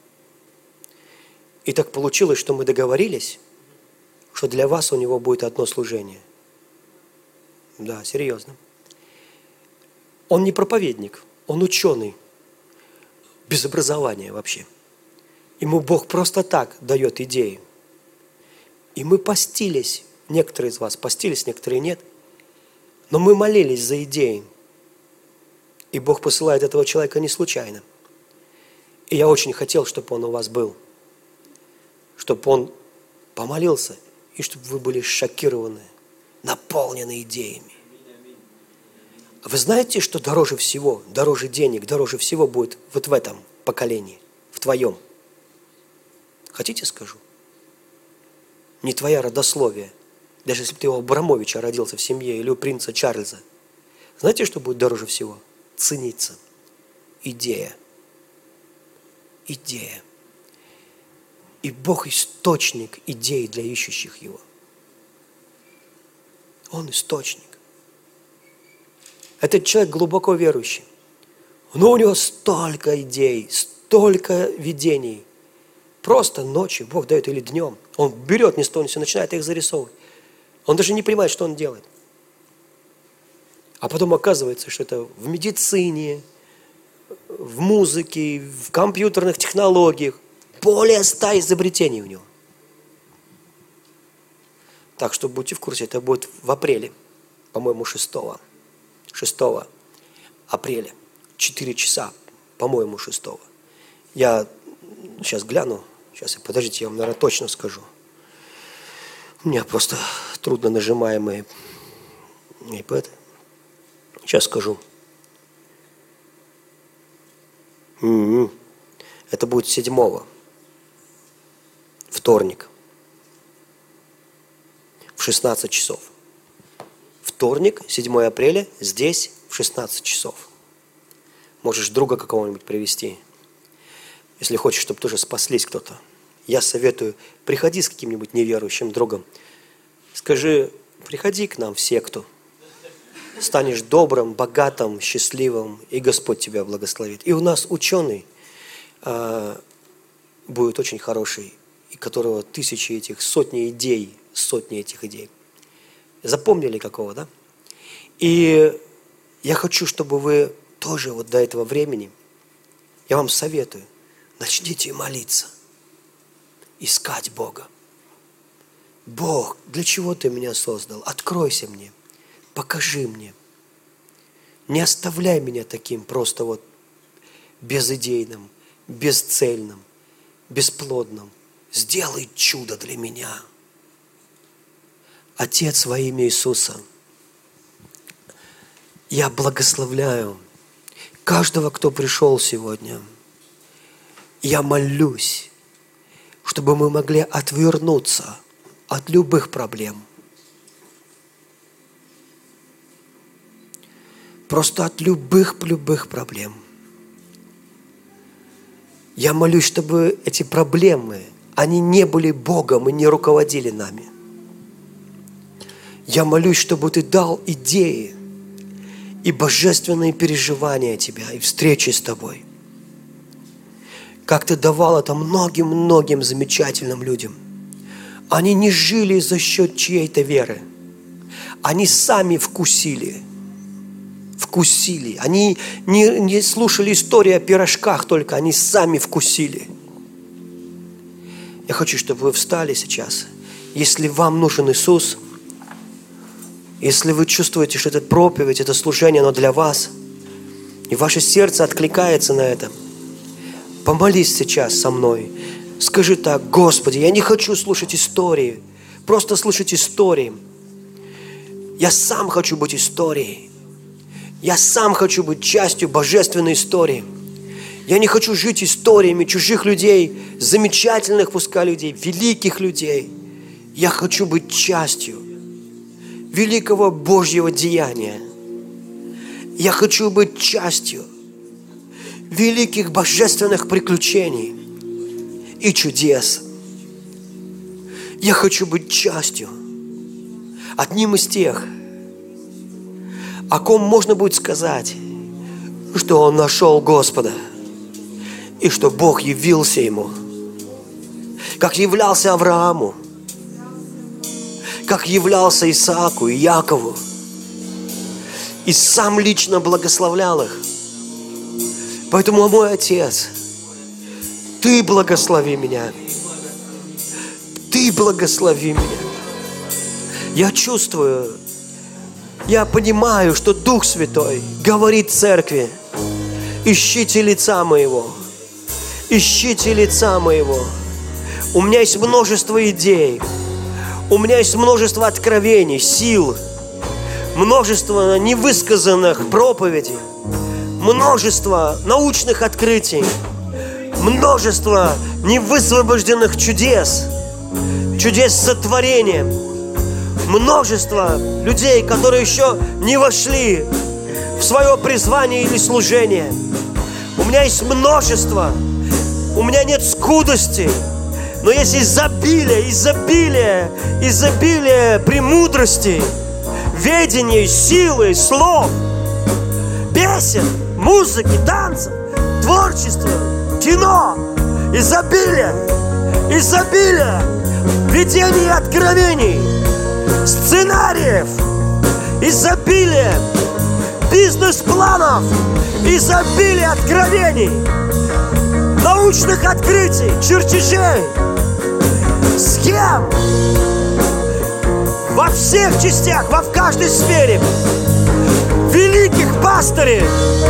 A: И так получилось, что мы договорились, что для вас у него будет одно служение. Да, серьезно. Он не проповедник, он ученый, без образования вообще. Ему Бог просто так дает идеи. И мы постились, некоторые из вас постились, некоторые нет, но мы молились за идеи. И Бог посылает этого человека не случайно. И я очень хотел, чтобы он у вас был. Чтобы он помолился, и чтобы вы были шокированы, наполнены идеями. Вы знаете, что дороже всего, дороже денег, дороже всего будет вот в этом поколении, в твоем? Хотите, скажу? Не твоя родословие. Даже если бы ты у Абрамовича родился в семье или у принца Чарльза. Знаете, что будет дороже всего? Цениться. Идея. Идея. И Бог источник идей для ищущих Его. Он источник. Этот человек глубоко верующий. Но у него столько идей, столько видений. Просто ночью Бог дает или днем. Он берет ни с того ни с сего, начинает их зарисовывать. Он даже не понимает, что он делает. А потом оказывается, что это в медицине, в музыке, в компьютерных технологиях. Более 100 изобретений у него. Так что будьте в курсе, это будет в апреле, по-моему, 6 апреля. 4 часа, по-моему, 6. Я сейчас гляну. Сейчас, подождите, я вам, наверное, точно скажу. У меня просто трудно нажимаемый iPad. Сейчас скажу. Это будет 7-го. Вторник. В 16 часов. Вторник, 7 апреля, здесь в 16 часов. Можешь друга какого-нибудь привести. Если хочешь, чтобы тоже спаслись кто-то. Я советую, приходи с каким-нибудь неверующим другом. Скажи, приходи к нам в секту. Станешь добрым, богатым, счастливым, и Господь тебя благословит. И у нас ученый будет очень хороший, и которого сотни этих идей. Запомнили какого, да? И я хочу, чтобы вы тоже вот до этого времени, я вам советую, начните молиться, искать Бога. Бог, для чего Ты меня создал? Откройся мне, покажи мне. Не оставляй меня таким просто вот безидейным, бесцельным, бесплодным. Сделай чудо для меня. Отец, во имя Иисуса, я благословляю каждого, кто пришел сегодня. Я молюсь, чтобы мы могли отвернуться от любых проблем. Просто от любых проблем. Я молюсь, чтобы эти проблемы, они не были Богом и не руководили нами. Я молюсь, чтобы Ты дал идеи и божественные переживания Тебя, и встречи с Тобой. Как Ты давал это многим замечательным людям. Они не жили за счет чьей-то веры. Они сами вкусили. Они не слушали истории о пирожках только, они сами вкусили. Я хочу, чтобы вы встали сейчас. Если вам нужен Иисус, если вы чувствуете, что эта проповедь, это служение, оно для вас, и ваше сердце откликается на это, Помолись сейчас со мной. Скажи так: Господи, я не хочу слушать истории, просто слушать истории. Я сам хочу быть историей. Я сам хочу быть частью божественной истории. Я не хочу жить историями чужих людей, замечательных пускай людей, великих людей. Я хочу быть частью великого Божьего деяния. Я хочу быть частью великих божественных приключений и чудес. Я хочу быть частью, одним из тех, о ком можно будет сказать, что он нашел Господа и что Бог явился ему, как являлся Аврааму, как являлся Исааку и Якову, и сам лично благословлял их. Поэтому, мой Отец, Ты благослови меня. Ты благослови меня. Я чувствую, я понимаю, что Дух Святой говорит церкви: ищите лица моего, ищите лица моего. У меня есть множество идей, у меня есть множество откровений, сил, множество невысказанных проповедей, множество научных открытий, множество невысвобожденных чудес, чудес сотворения, множество людей, которые еще не вошли в свое призвание или служение. У меня есть множество, у меня нет скудости, но есть изобилие, изобилие, изобилие премудрости, ведения, силы, слов, песен, музыки, танцев, творчества, кино, изобилие, изобилие, видений и откровений, сценариев, изобилие, бизнес-планов, изобилие откровений, научных открытий, чертежей, схем во всех частях, в каждой сфере. Великих пастырей,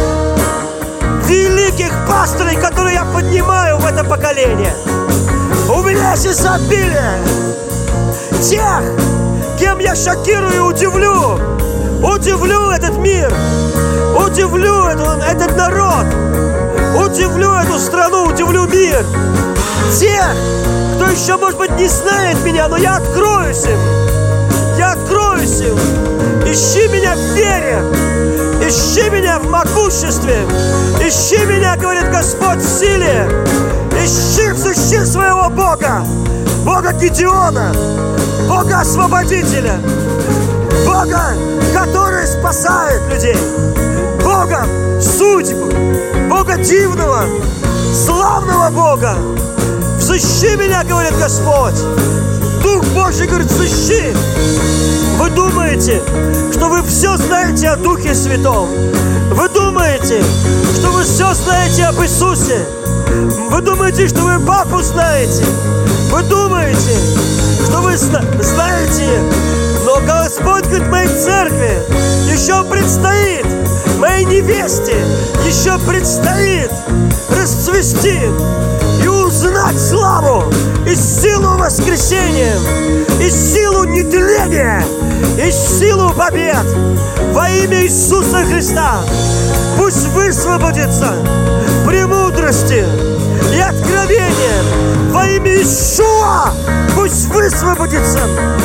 A: которые я поднимаю в это поколение. У меня есть изобилие тех, кем я шокирую и удивлю этот мир, удивлю этот народ, удивлю эту страну, удивлю мир. Тех, кто еще, может быть, не знает меня, но я откроюсь им. Я откроюсь им. Ищи меня в вере, ищи меня в могуществе, ищи меня, говорит Господь, в силе. Ищи своего Бога, Бога Гедеона, Бога Освободителя, Бога, который спасает людей, Бога судьбы, Бога дивного, славного Бога. Взыщи меня, говорит Господь. Дух Божий говорит: взыщи. Вы думаете, что вы все знаете о Духе Святом? Вы думаете, что вы все знаете об Иисусе? Вы думаете, что вы Папу знаете? Вы думаете, что вы знаете? Но Господь говорит: моей церкви еще предстоит, моей невесте еще предстоит расцвести и узнать славу и силу воскресения, и силу нетления, и силу побед во имя Иисуса Христа. Пусть высвободится премудрости и откровения во имя Иешуа. Пусть высвободится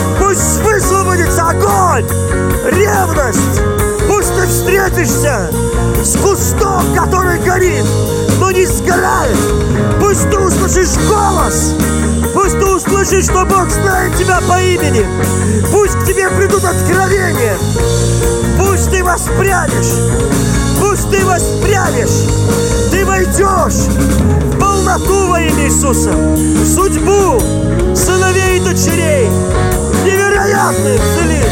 A: огонь, ревность. Пусть ты встретишься с кустом, который горит, но не сгорает. Пусть ты услышишь голос, пусть ты услышишь, что Бог знает тебя по имени. Пусть к тебе придут откровения. Пусть ты воспрянешь, ты войдешь в полноту во имя Иисуса, в судьбу сыновей и дочерей, невероятных целей.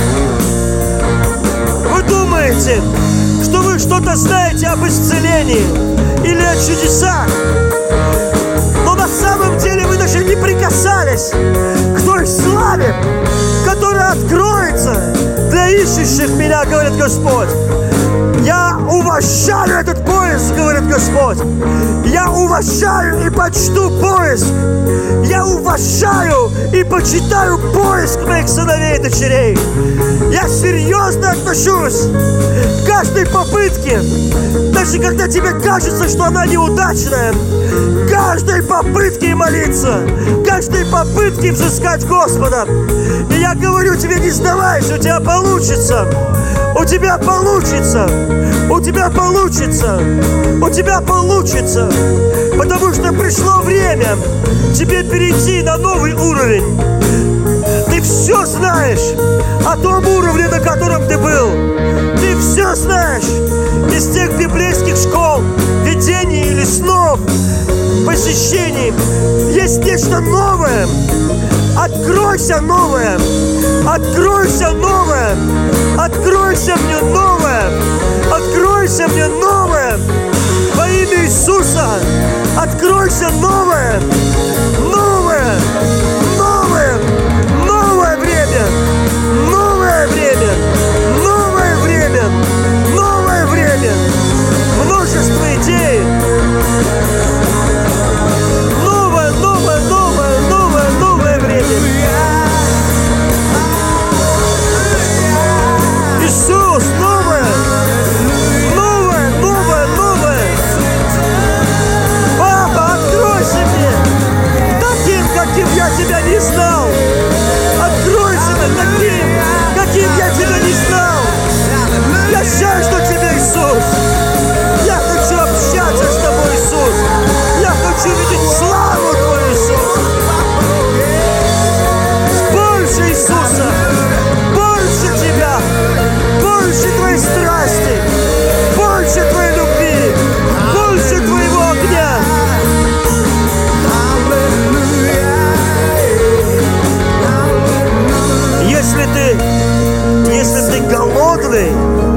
A: Вы думаете, что вы что-то знаете об исцелении или о чудесах, но на самом деле вы даже не прикасались к той славе, которая откроется для ищущих меня, говорит Господь. Я уважаю этот поиск, говорит Господь. Я уважаю и почту поиск. Я уважаю и почитаю поиск моих сыновей и дочерей. Я серьезно отношусь к каждой попытке, даже когда тебе кажется, что она неудачная, каждой попытке молиться, каждой попытке взыскать Господа. И я говорю тебе, не сдавайся, у тебя получится. У тебя получится. У тебя получится. У тебя получится. Потому что пришло время тебе перейти на новый уровень. Ты все знаешь о том уровне, на котором ты был. Ты все знаешь из тех библейских школ, видений или снов, посещений. Есть нечто новое. Откройся новое. Откройся новое. Откройся мне новое. Откройся мне новое. Во имя Иисуса. Откройся новое. Новое. Новое. Новое время. Новое время. Новое время. Новое время. Множество идей. Новое, новое, новое, новое, новое время. Иисус, новое. Новое, новое, новое. Папа, откройся мне. Таким, каким я тебя не знал. Откройся мне каким я тебя не знал. Я жажду тебя, Иисус. Я хочу общаться с тобой, Иисус. Я хочу видеть славу твою, Иисус. Больше Иисуса. Больше тебя. Больше твоей страсти. Больше твоей любви. Больше твоего огня. Если ты голодный,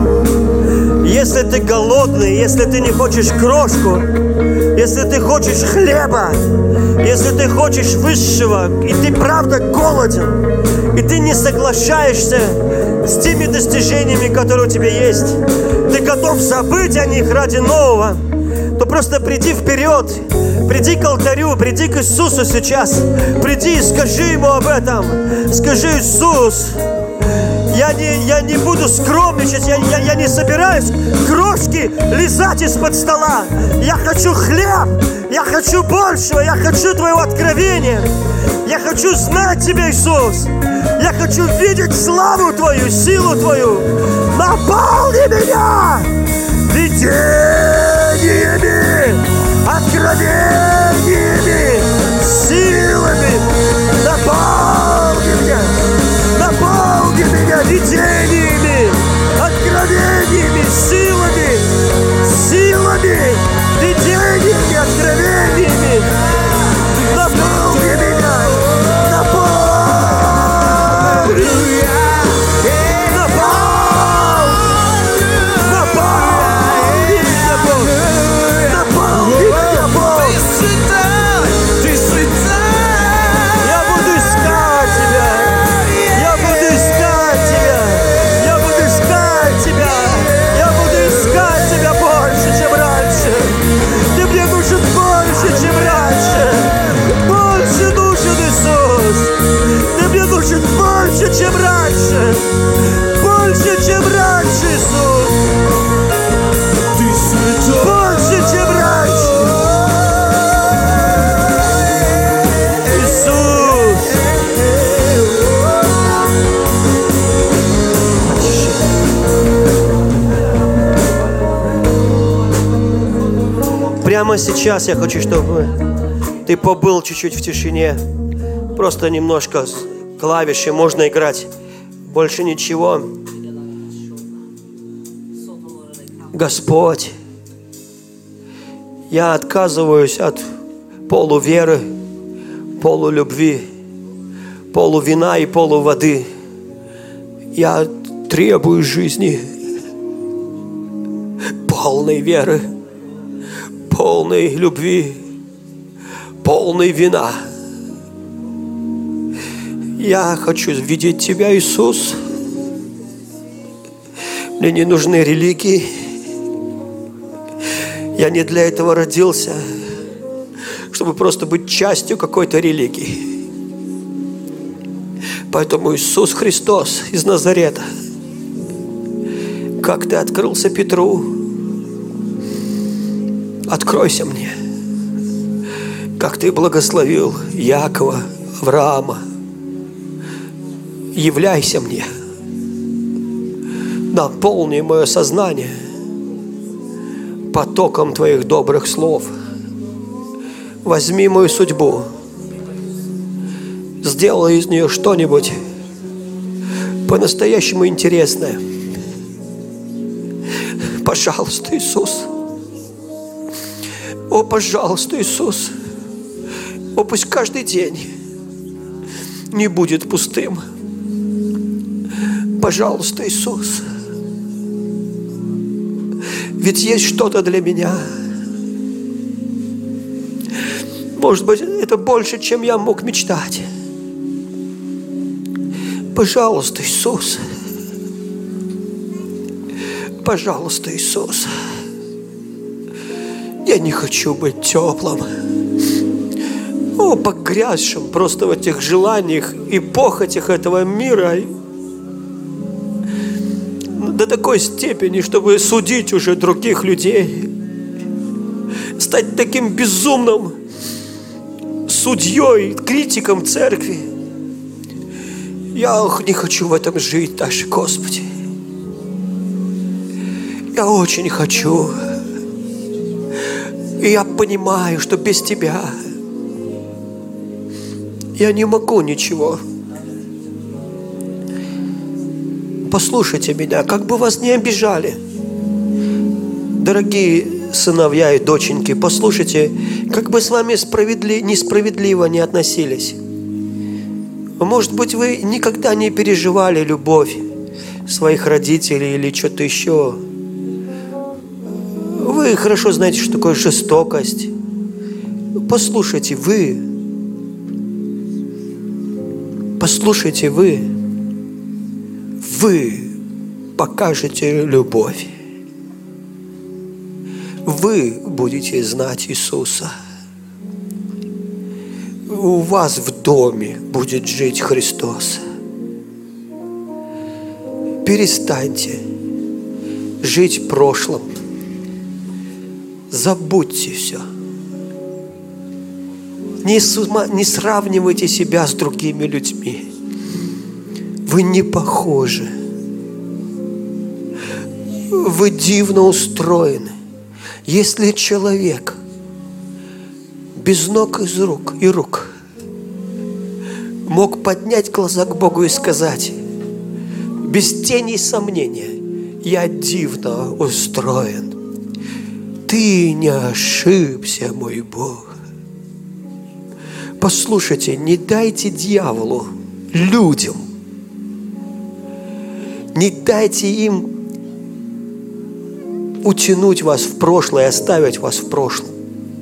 A: если ты не хочешь крошку, если ты хочешь хлеба, если ты хочешь высшего, и ты правда голоден, и ты не соглашаешься с теми достижениями, которые у тебя есть, ты готов забыть о них ради нового, то просто приди вперед, приди к алтарю, приди к Иисусу сейчас, приди и скажи Ему об этом. Скажи: Иисус, я не буду скромничать, я не собираюсь крошки лизать из-под стола. Я хочу хлеб, я хочу большего, я хочу Твоего откровения. Я хочу знать Тебя, Иисус. Я хочу видеть славу Твою, силу Твою. Наполни меня видениями, откровениями, силами. Наполни меня видениями, откровениями, силами, видениями, откровениями. Наполни меня, наполни меня, Бог. Ты святой. Я буду искать Тебя. Я буду искать Тебя. Я буду искать Тебя. Я буду искать Тебя больше, чем раньше. Ты мне нужен больше, чем раньше. Больше нужен, Иисус. Ты мне нужен больше, чем раньше. Больше, чем раньше, Иисус. Ты святой. Больше, чем раньше. Иисус. Прямо сейчас я хочу, чтобы ты побыл чуть-чуть в тишине. Просто немножко клавиши можно играть. Больше ничего. Господь, я отказываюсь от полуверы, полулюбви, полувина и полуводы. Я требую жизни полной веры, полной любви, полной вина. Я хочу видеть Тебя, Иисус. Мне не нужны религии. Я не для этого родился, чтобы просто быть частью какой-то религии. Поэтому Иисус Христос из Назарета, как Ты открылся Петру, откройся мне. Как Ты благословил Якова, Авраама, являйся мне. Наполни мое сознание потоком Твоих добрых слов. Возьми мою судьбу, сделай из нее что-нибудь по-настоящему интересное. Пожалуйста, Иисус. О, пожалуйста, Иисус. О, пусть каждый день не будет пустым. Пожалуйста, Иисус. Ведь есть что-то для меня. Может быть, это больше, чем я мог мечтать. Пожалуйста, Иисус. Пожалуйста, Иисус. Я не хочу быть теплым, погрязшим просто в этих желаниях и похотях этого мира до такой степени, чтобы судить уже других людей, стать таким безумным судьей, критиком церкви. Я не хочу в этом жить даже, Господи. Я очень хочу. И я понимаю, что без Тебя я не могу ничего. Послушайте меня, как бы вас не обижали. Дорогие сыновья и доченьки, послушайте, как бы с вами несправедливо не относились. Может быть, вы никогда не переживали любовь своих родителей или что-то еще. Вы хорошо знаете, что такое жестокость. Послушайте, вы покажете любовь. Вы будете знать Иисуса. У вас в доме будет жить Христос. Перестаньте жить прошлым. Забудьте все. Не сравнивайте себя с другими людьми. Вы не похожи. Вы дивно устроены. Если человек без ног и рук мог поднять глаза к Богу и сказать, без тени сомнения, я дивно устроен. Ты не ошибся, мой Бог. Послушайте, не дайте дьяволу, людям, не дайте им утянуть вас в прошлое, оставить вас в прошлом.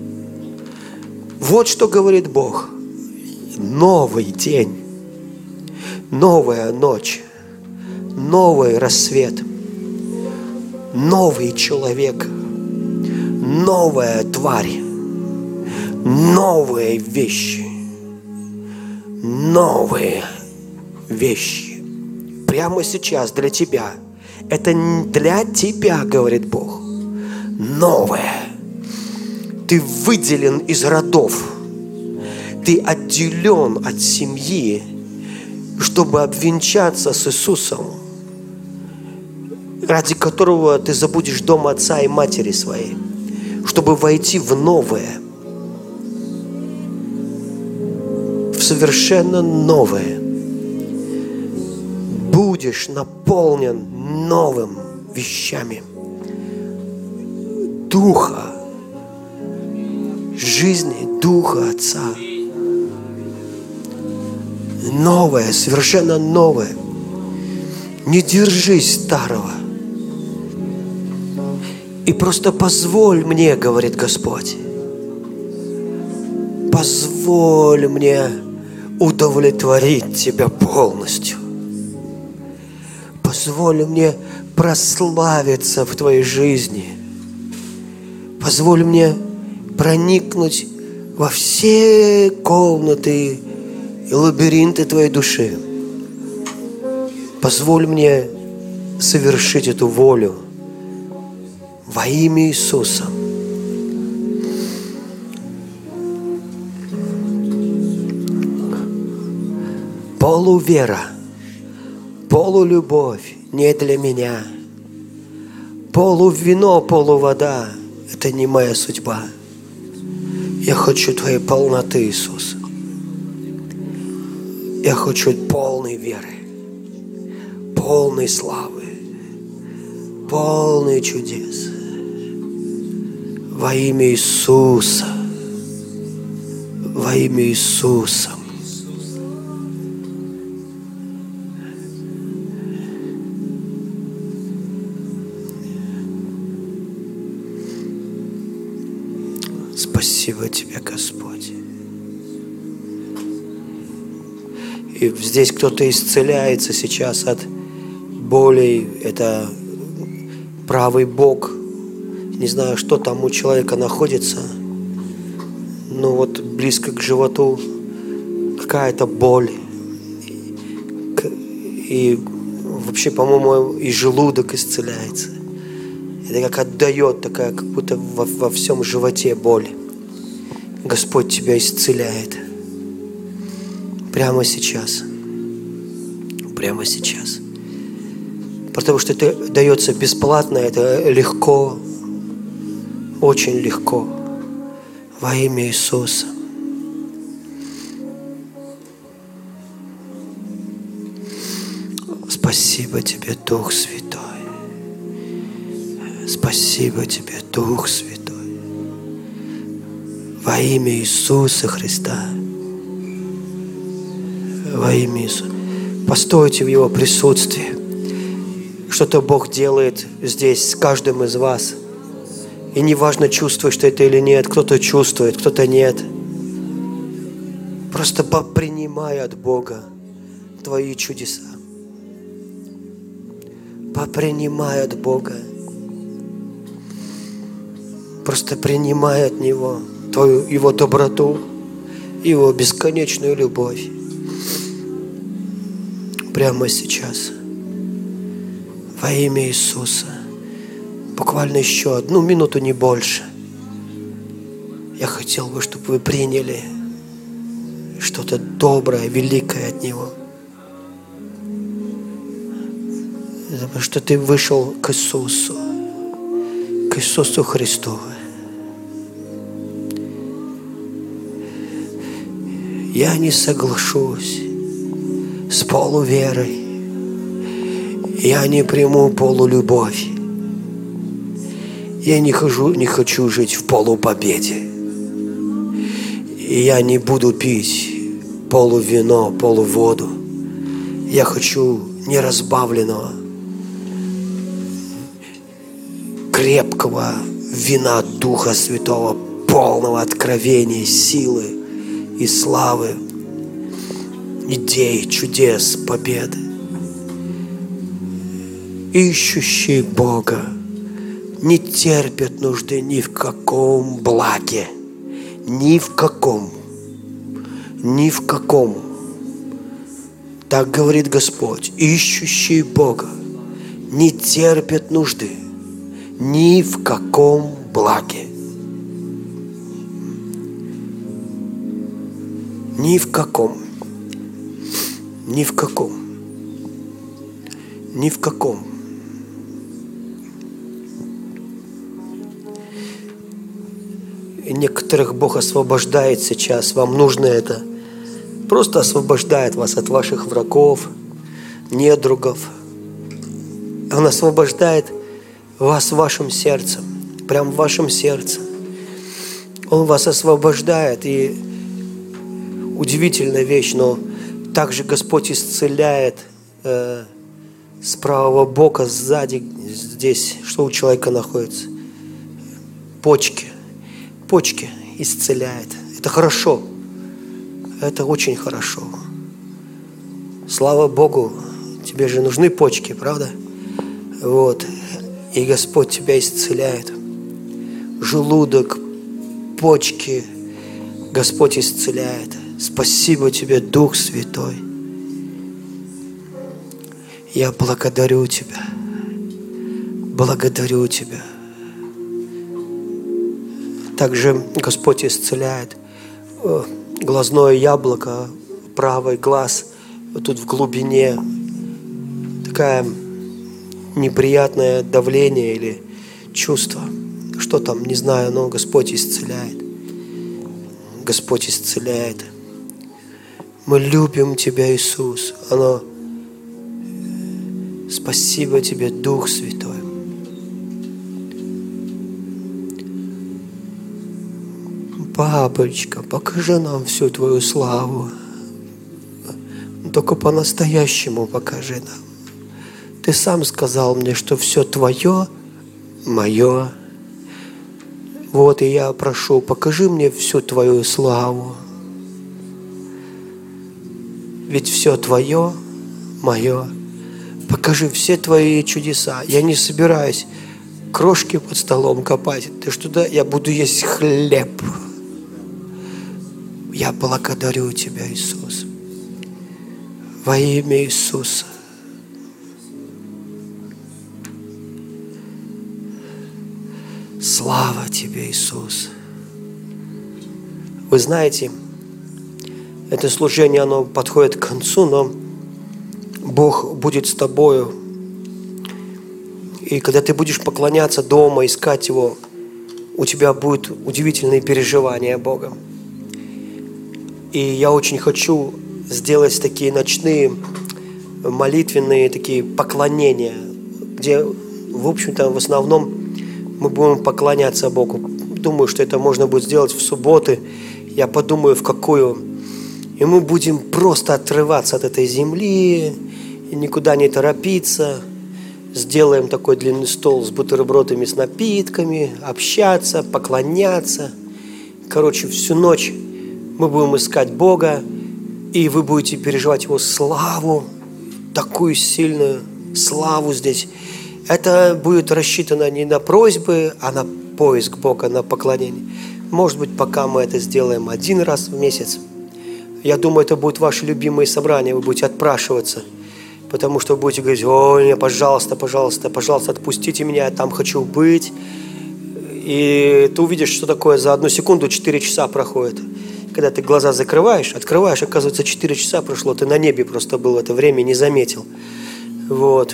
A: Вот что говорит Бог. Новый день, новая ночь, новый рассвет, новый человек, новая тварь, новые вещи, новые вещи. Прямо сейчас для тебя. Это для тебя, говорит Бог. Новое. Ты выделен из родов. Ты отделен от семьи, чтобы обвенчаться с Иисусом, ради которого ты забудешь дом отца и матери своей, чтобы войти в новое, в совершенно новое. Будешь наполнен новым вещами Духа, жизни Духа Отца. Новое, совершенно новое. Не держись старого. И просто позволь мне, говорит Господь, позволь мне удовлетворить Тебя полностью. Позволь мне прославиться в Твоей жизни. Позволь мне проникнуть во все комнаты и лабиринты Твоей души. Позволь мне совершить эту волю во имя Иисуса. Полувера, полулюбовь не для меня. Полувино, полувода – это не моя судьба. Я хочу Твоей полноты, Иисус. Я хочу полной веры, полной славы, полный чудес. Во имя Иисуса. Во имя Иисуса. Спасибо Тебе, Господь. И здесь кто-то исцеляется сейчас от болей. Это правый бок. Не знаю, что там у человека находится. Но вот близко к животу какая-то боль. И вообще, по-моему, и желудок исцеляется. Это как отдает, такая, как будто во всем животе боль. Господь тебя исцеляет. Прямо сейчас. Прямо сейчас. Потому что это дается бесплатно, это легко. Очень легко. Во имя Иисуса. Спасибо Тебе, Дух Святой. Спасибо Тебе, Дух Святой. Во имя Иисуса Христа. Во имя Иисуса. Постойте в Его присутствии. Что-то Бог делает здесь с каждым из вас. И неважно, чувствуешь ты это или нет. Кто-то чувствует, кто-то нет. Просто попринимай от Бога Твои чудеса. Попринимай от Бога. Просто принимай от Него Твою, Его доброту, Его бесконечную любовь. Прямо сейчас. Во имя Иисуса. Буквально еще 1 минуту, не больше. Я хотел бы, чтобы вы приняли что-то доброе, великое от Него. Потому что ты вышел к Иисусу Христу. Я не соглашусь с полуверой. Я не приму полулюбовь. Я не хочу жить в полупобеде. И я не буду пить полувино, полуводу. Я хочу неразбавленного, крепкого вина Духа Святого, полного откровения, силы и славы, идей, чудес, победы. Ищущие Бога не терпят нужды ни в каком благе, ни в каком. Так говорит Господь. Ищущие Бога не терпят нужды ни в каком благе. Ни в каком. И некоторых Бог освобождает сейчас. Вам нужно это. Просто освобождает вас от ваших врагов, недругов. Он освобождает вас в вашем сердце. Прям в вашем сердце. Он вас освобождает. И удивительная вещь, но также Господь исцеляет с правого бока, сзади, здесь, что у человека находится. Почки исцеляет. Это хорошо. Это очень хорошо. Слава Богу, тебе же нужны почки, правда? Вот. И Господь тебя исцеляет. желудок, почки. Господь исцеляет. Спасибо Тебе, Дух Святой. Я благодарю Тебя. Благодарю Тебя. Также Господь исцеляет глазное яблоко, правый глаз, тут в глубине. Такое неприятное давление или чувство. Что там, не знаю, но Господь исцеляет. Господь исцеляет. Мы любим Тебя, Иисус. Спасибо Тебе, Дух Святой. Папочка, покажи нам всю Твою славу. Только по-настоящему покажи нам. Ты сам сказал мне, что все Твое, мое. Вот и я прошу, покажи мне всю Твою славу. Ведь все Твое, мое. Покажи все Твои чудеса. Я не собираюсь крошки под столом копать. Ты что, да? Я буду есть хлеб. Я благодарю Тебя, Иисус. Во имя Иисуса. Слава Тебе, Иисус. Вы знаете, это служение, оно подходит к концу, но Бог будет с тобою. И когда ты будешь поклоняться дома, искать Его, у тебя будут удивительные переживания Богом. И я очень хочу сделать такие ночные молитвенные такие поклонения, где, в общем-то, в основном мы будем поклоняться Богу. Думаю, что это можно будет сделать в субботы. Я подумаю, в какую. И мы будем просто отрываться от этой земли и никуда не торопиться. Сделаем такой длинный стол с бутербродами, с напитками, общаться, поклоняться. Короче, всю ночь мы будем искать Бога, и вы будете переживать Его славу, такую сильную славу здесь. Это будет рассчитано не на просьбы, а на поиск Бога, на поклонение. Может быть, пока мы это сделаем один раз в месяц. Я думаю, это будет ваши любимые собрания, вы будете отпрашиваться, потому что вы будете говорить: ой, пожалуйста, пожалуйста, пожалуйста, отпустите меня, я там хочу быть. И ты увидишь, что такое за 1 секунду 4 часа проходит. Когда ты глаза закрываешь, открываешь, оказывается, 4 часа прошло, ты на небе просто был в это время, не заметил. Вот.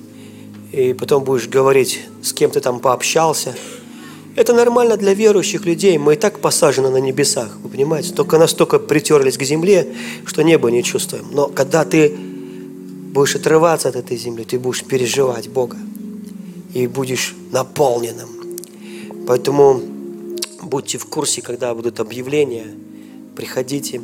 A: И потом будешь говорить, с кем ты там пообщался. Это нормально для верующих людей, мы и так посажены на небесах, вы понимаете? Только настолько притерлись к земле, что небо не чувствуем. Но когда ты будешь отрываться от этой земли, ты будешь переживать Бога и будешь наполненным. Поэтому будьте в курсе, когда будут объявления, приходите.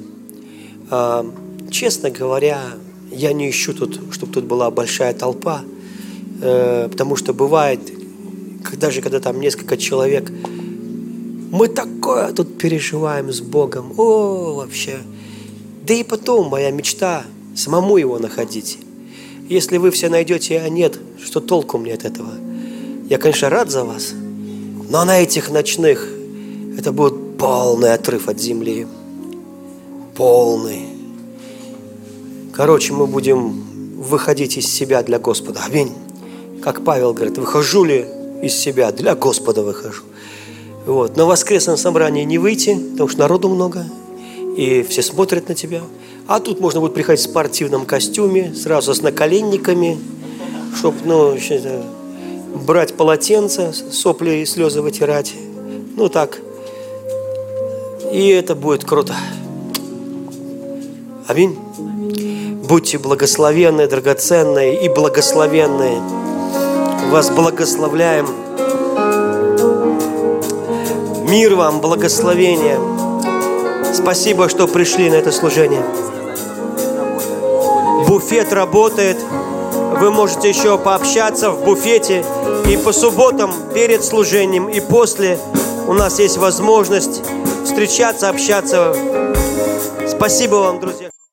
A: Честно говоря, я не ищу тут, чтобы тут была большая толпа, потому что бывает, когда там несколько человек, мы такое тут переживаем с Богом, вообще. Да и потом моя мечта самому Его находить. Если вы все найдете, а нет, что толку мне от этого? Я, конечно, рад за вас, но на этих ночных это будет полный отрыв от земли. Полный. Короче, мы будем выходить из себя для Господа. Аминь. Как Павел говорит, выхожу ли из себя? Для Господа выхожу. Вот. На воскресном собрании не выйти, потому что народу много, и все смотрят на тебя. А тут можно будет приходить в спортивном костюме, сразу с наколенниками, чтобы, брать полотенце, сопли и слезы вытирать. Так. И это будет круто. Аминь. Будьте благословенны, драгоценные и благословенные. Вас благословляем. Мир вам, благословение. Спасибо, что пришли на это служение. Буфет работает. Вы можете еще пообщаться в буфете. И по субботам перед служением и после у нас есть возможность встречаться, общаться. Спасибо вам, друзья.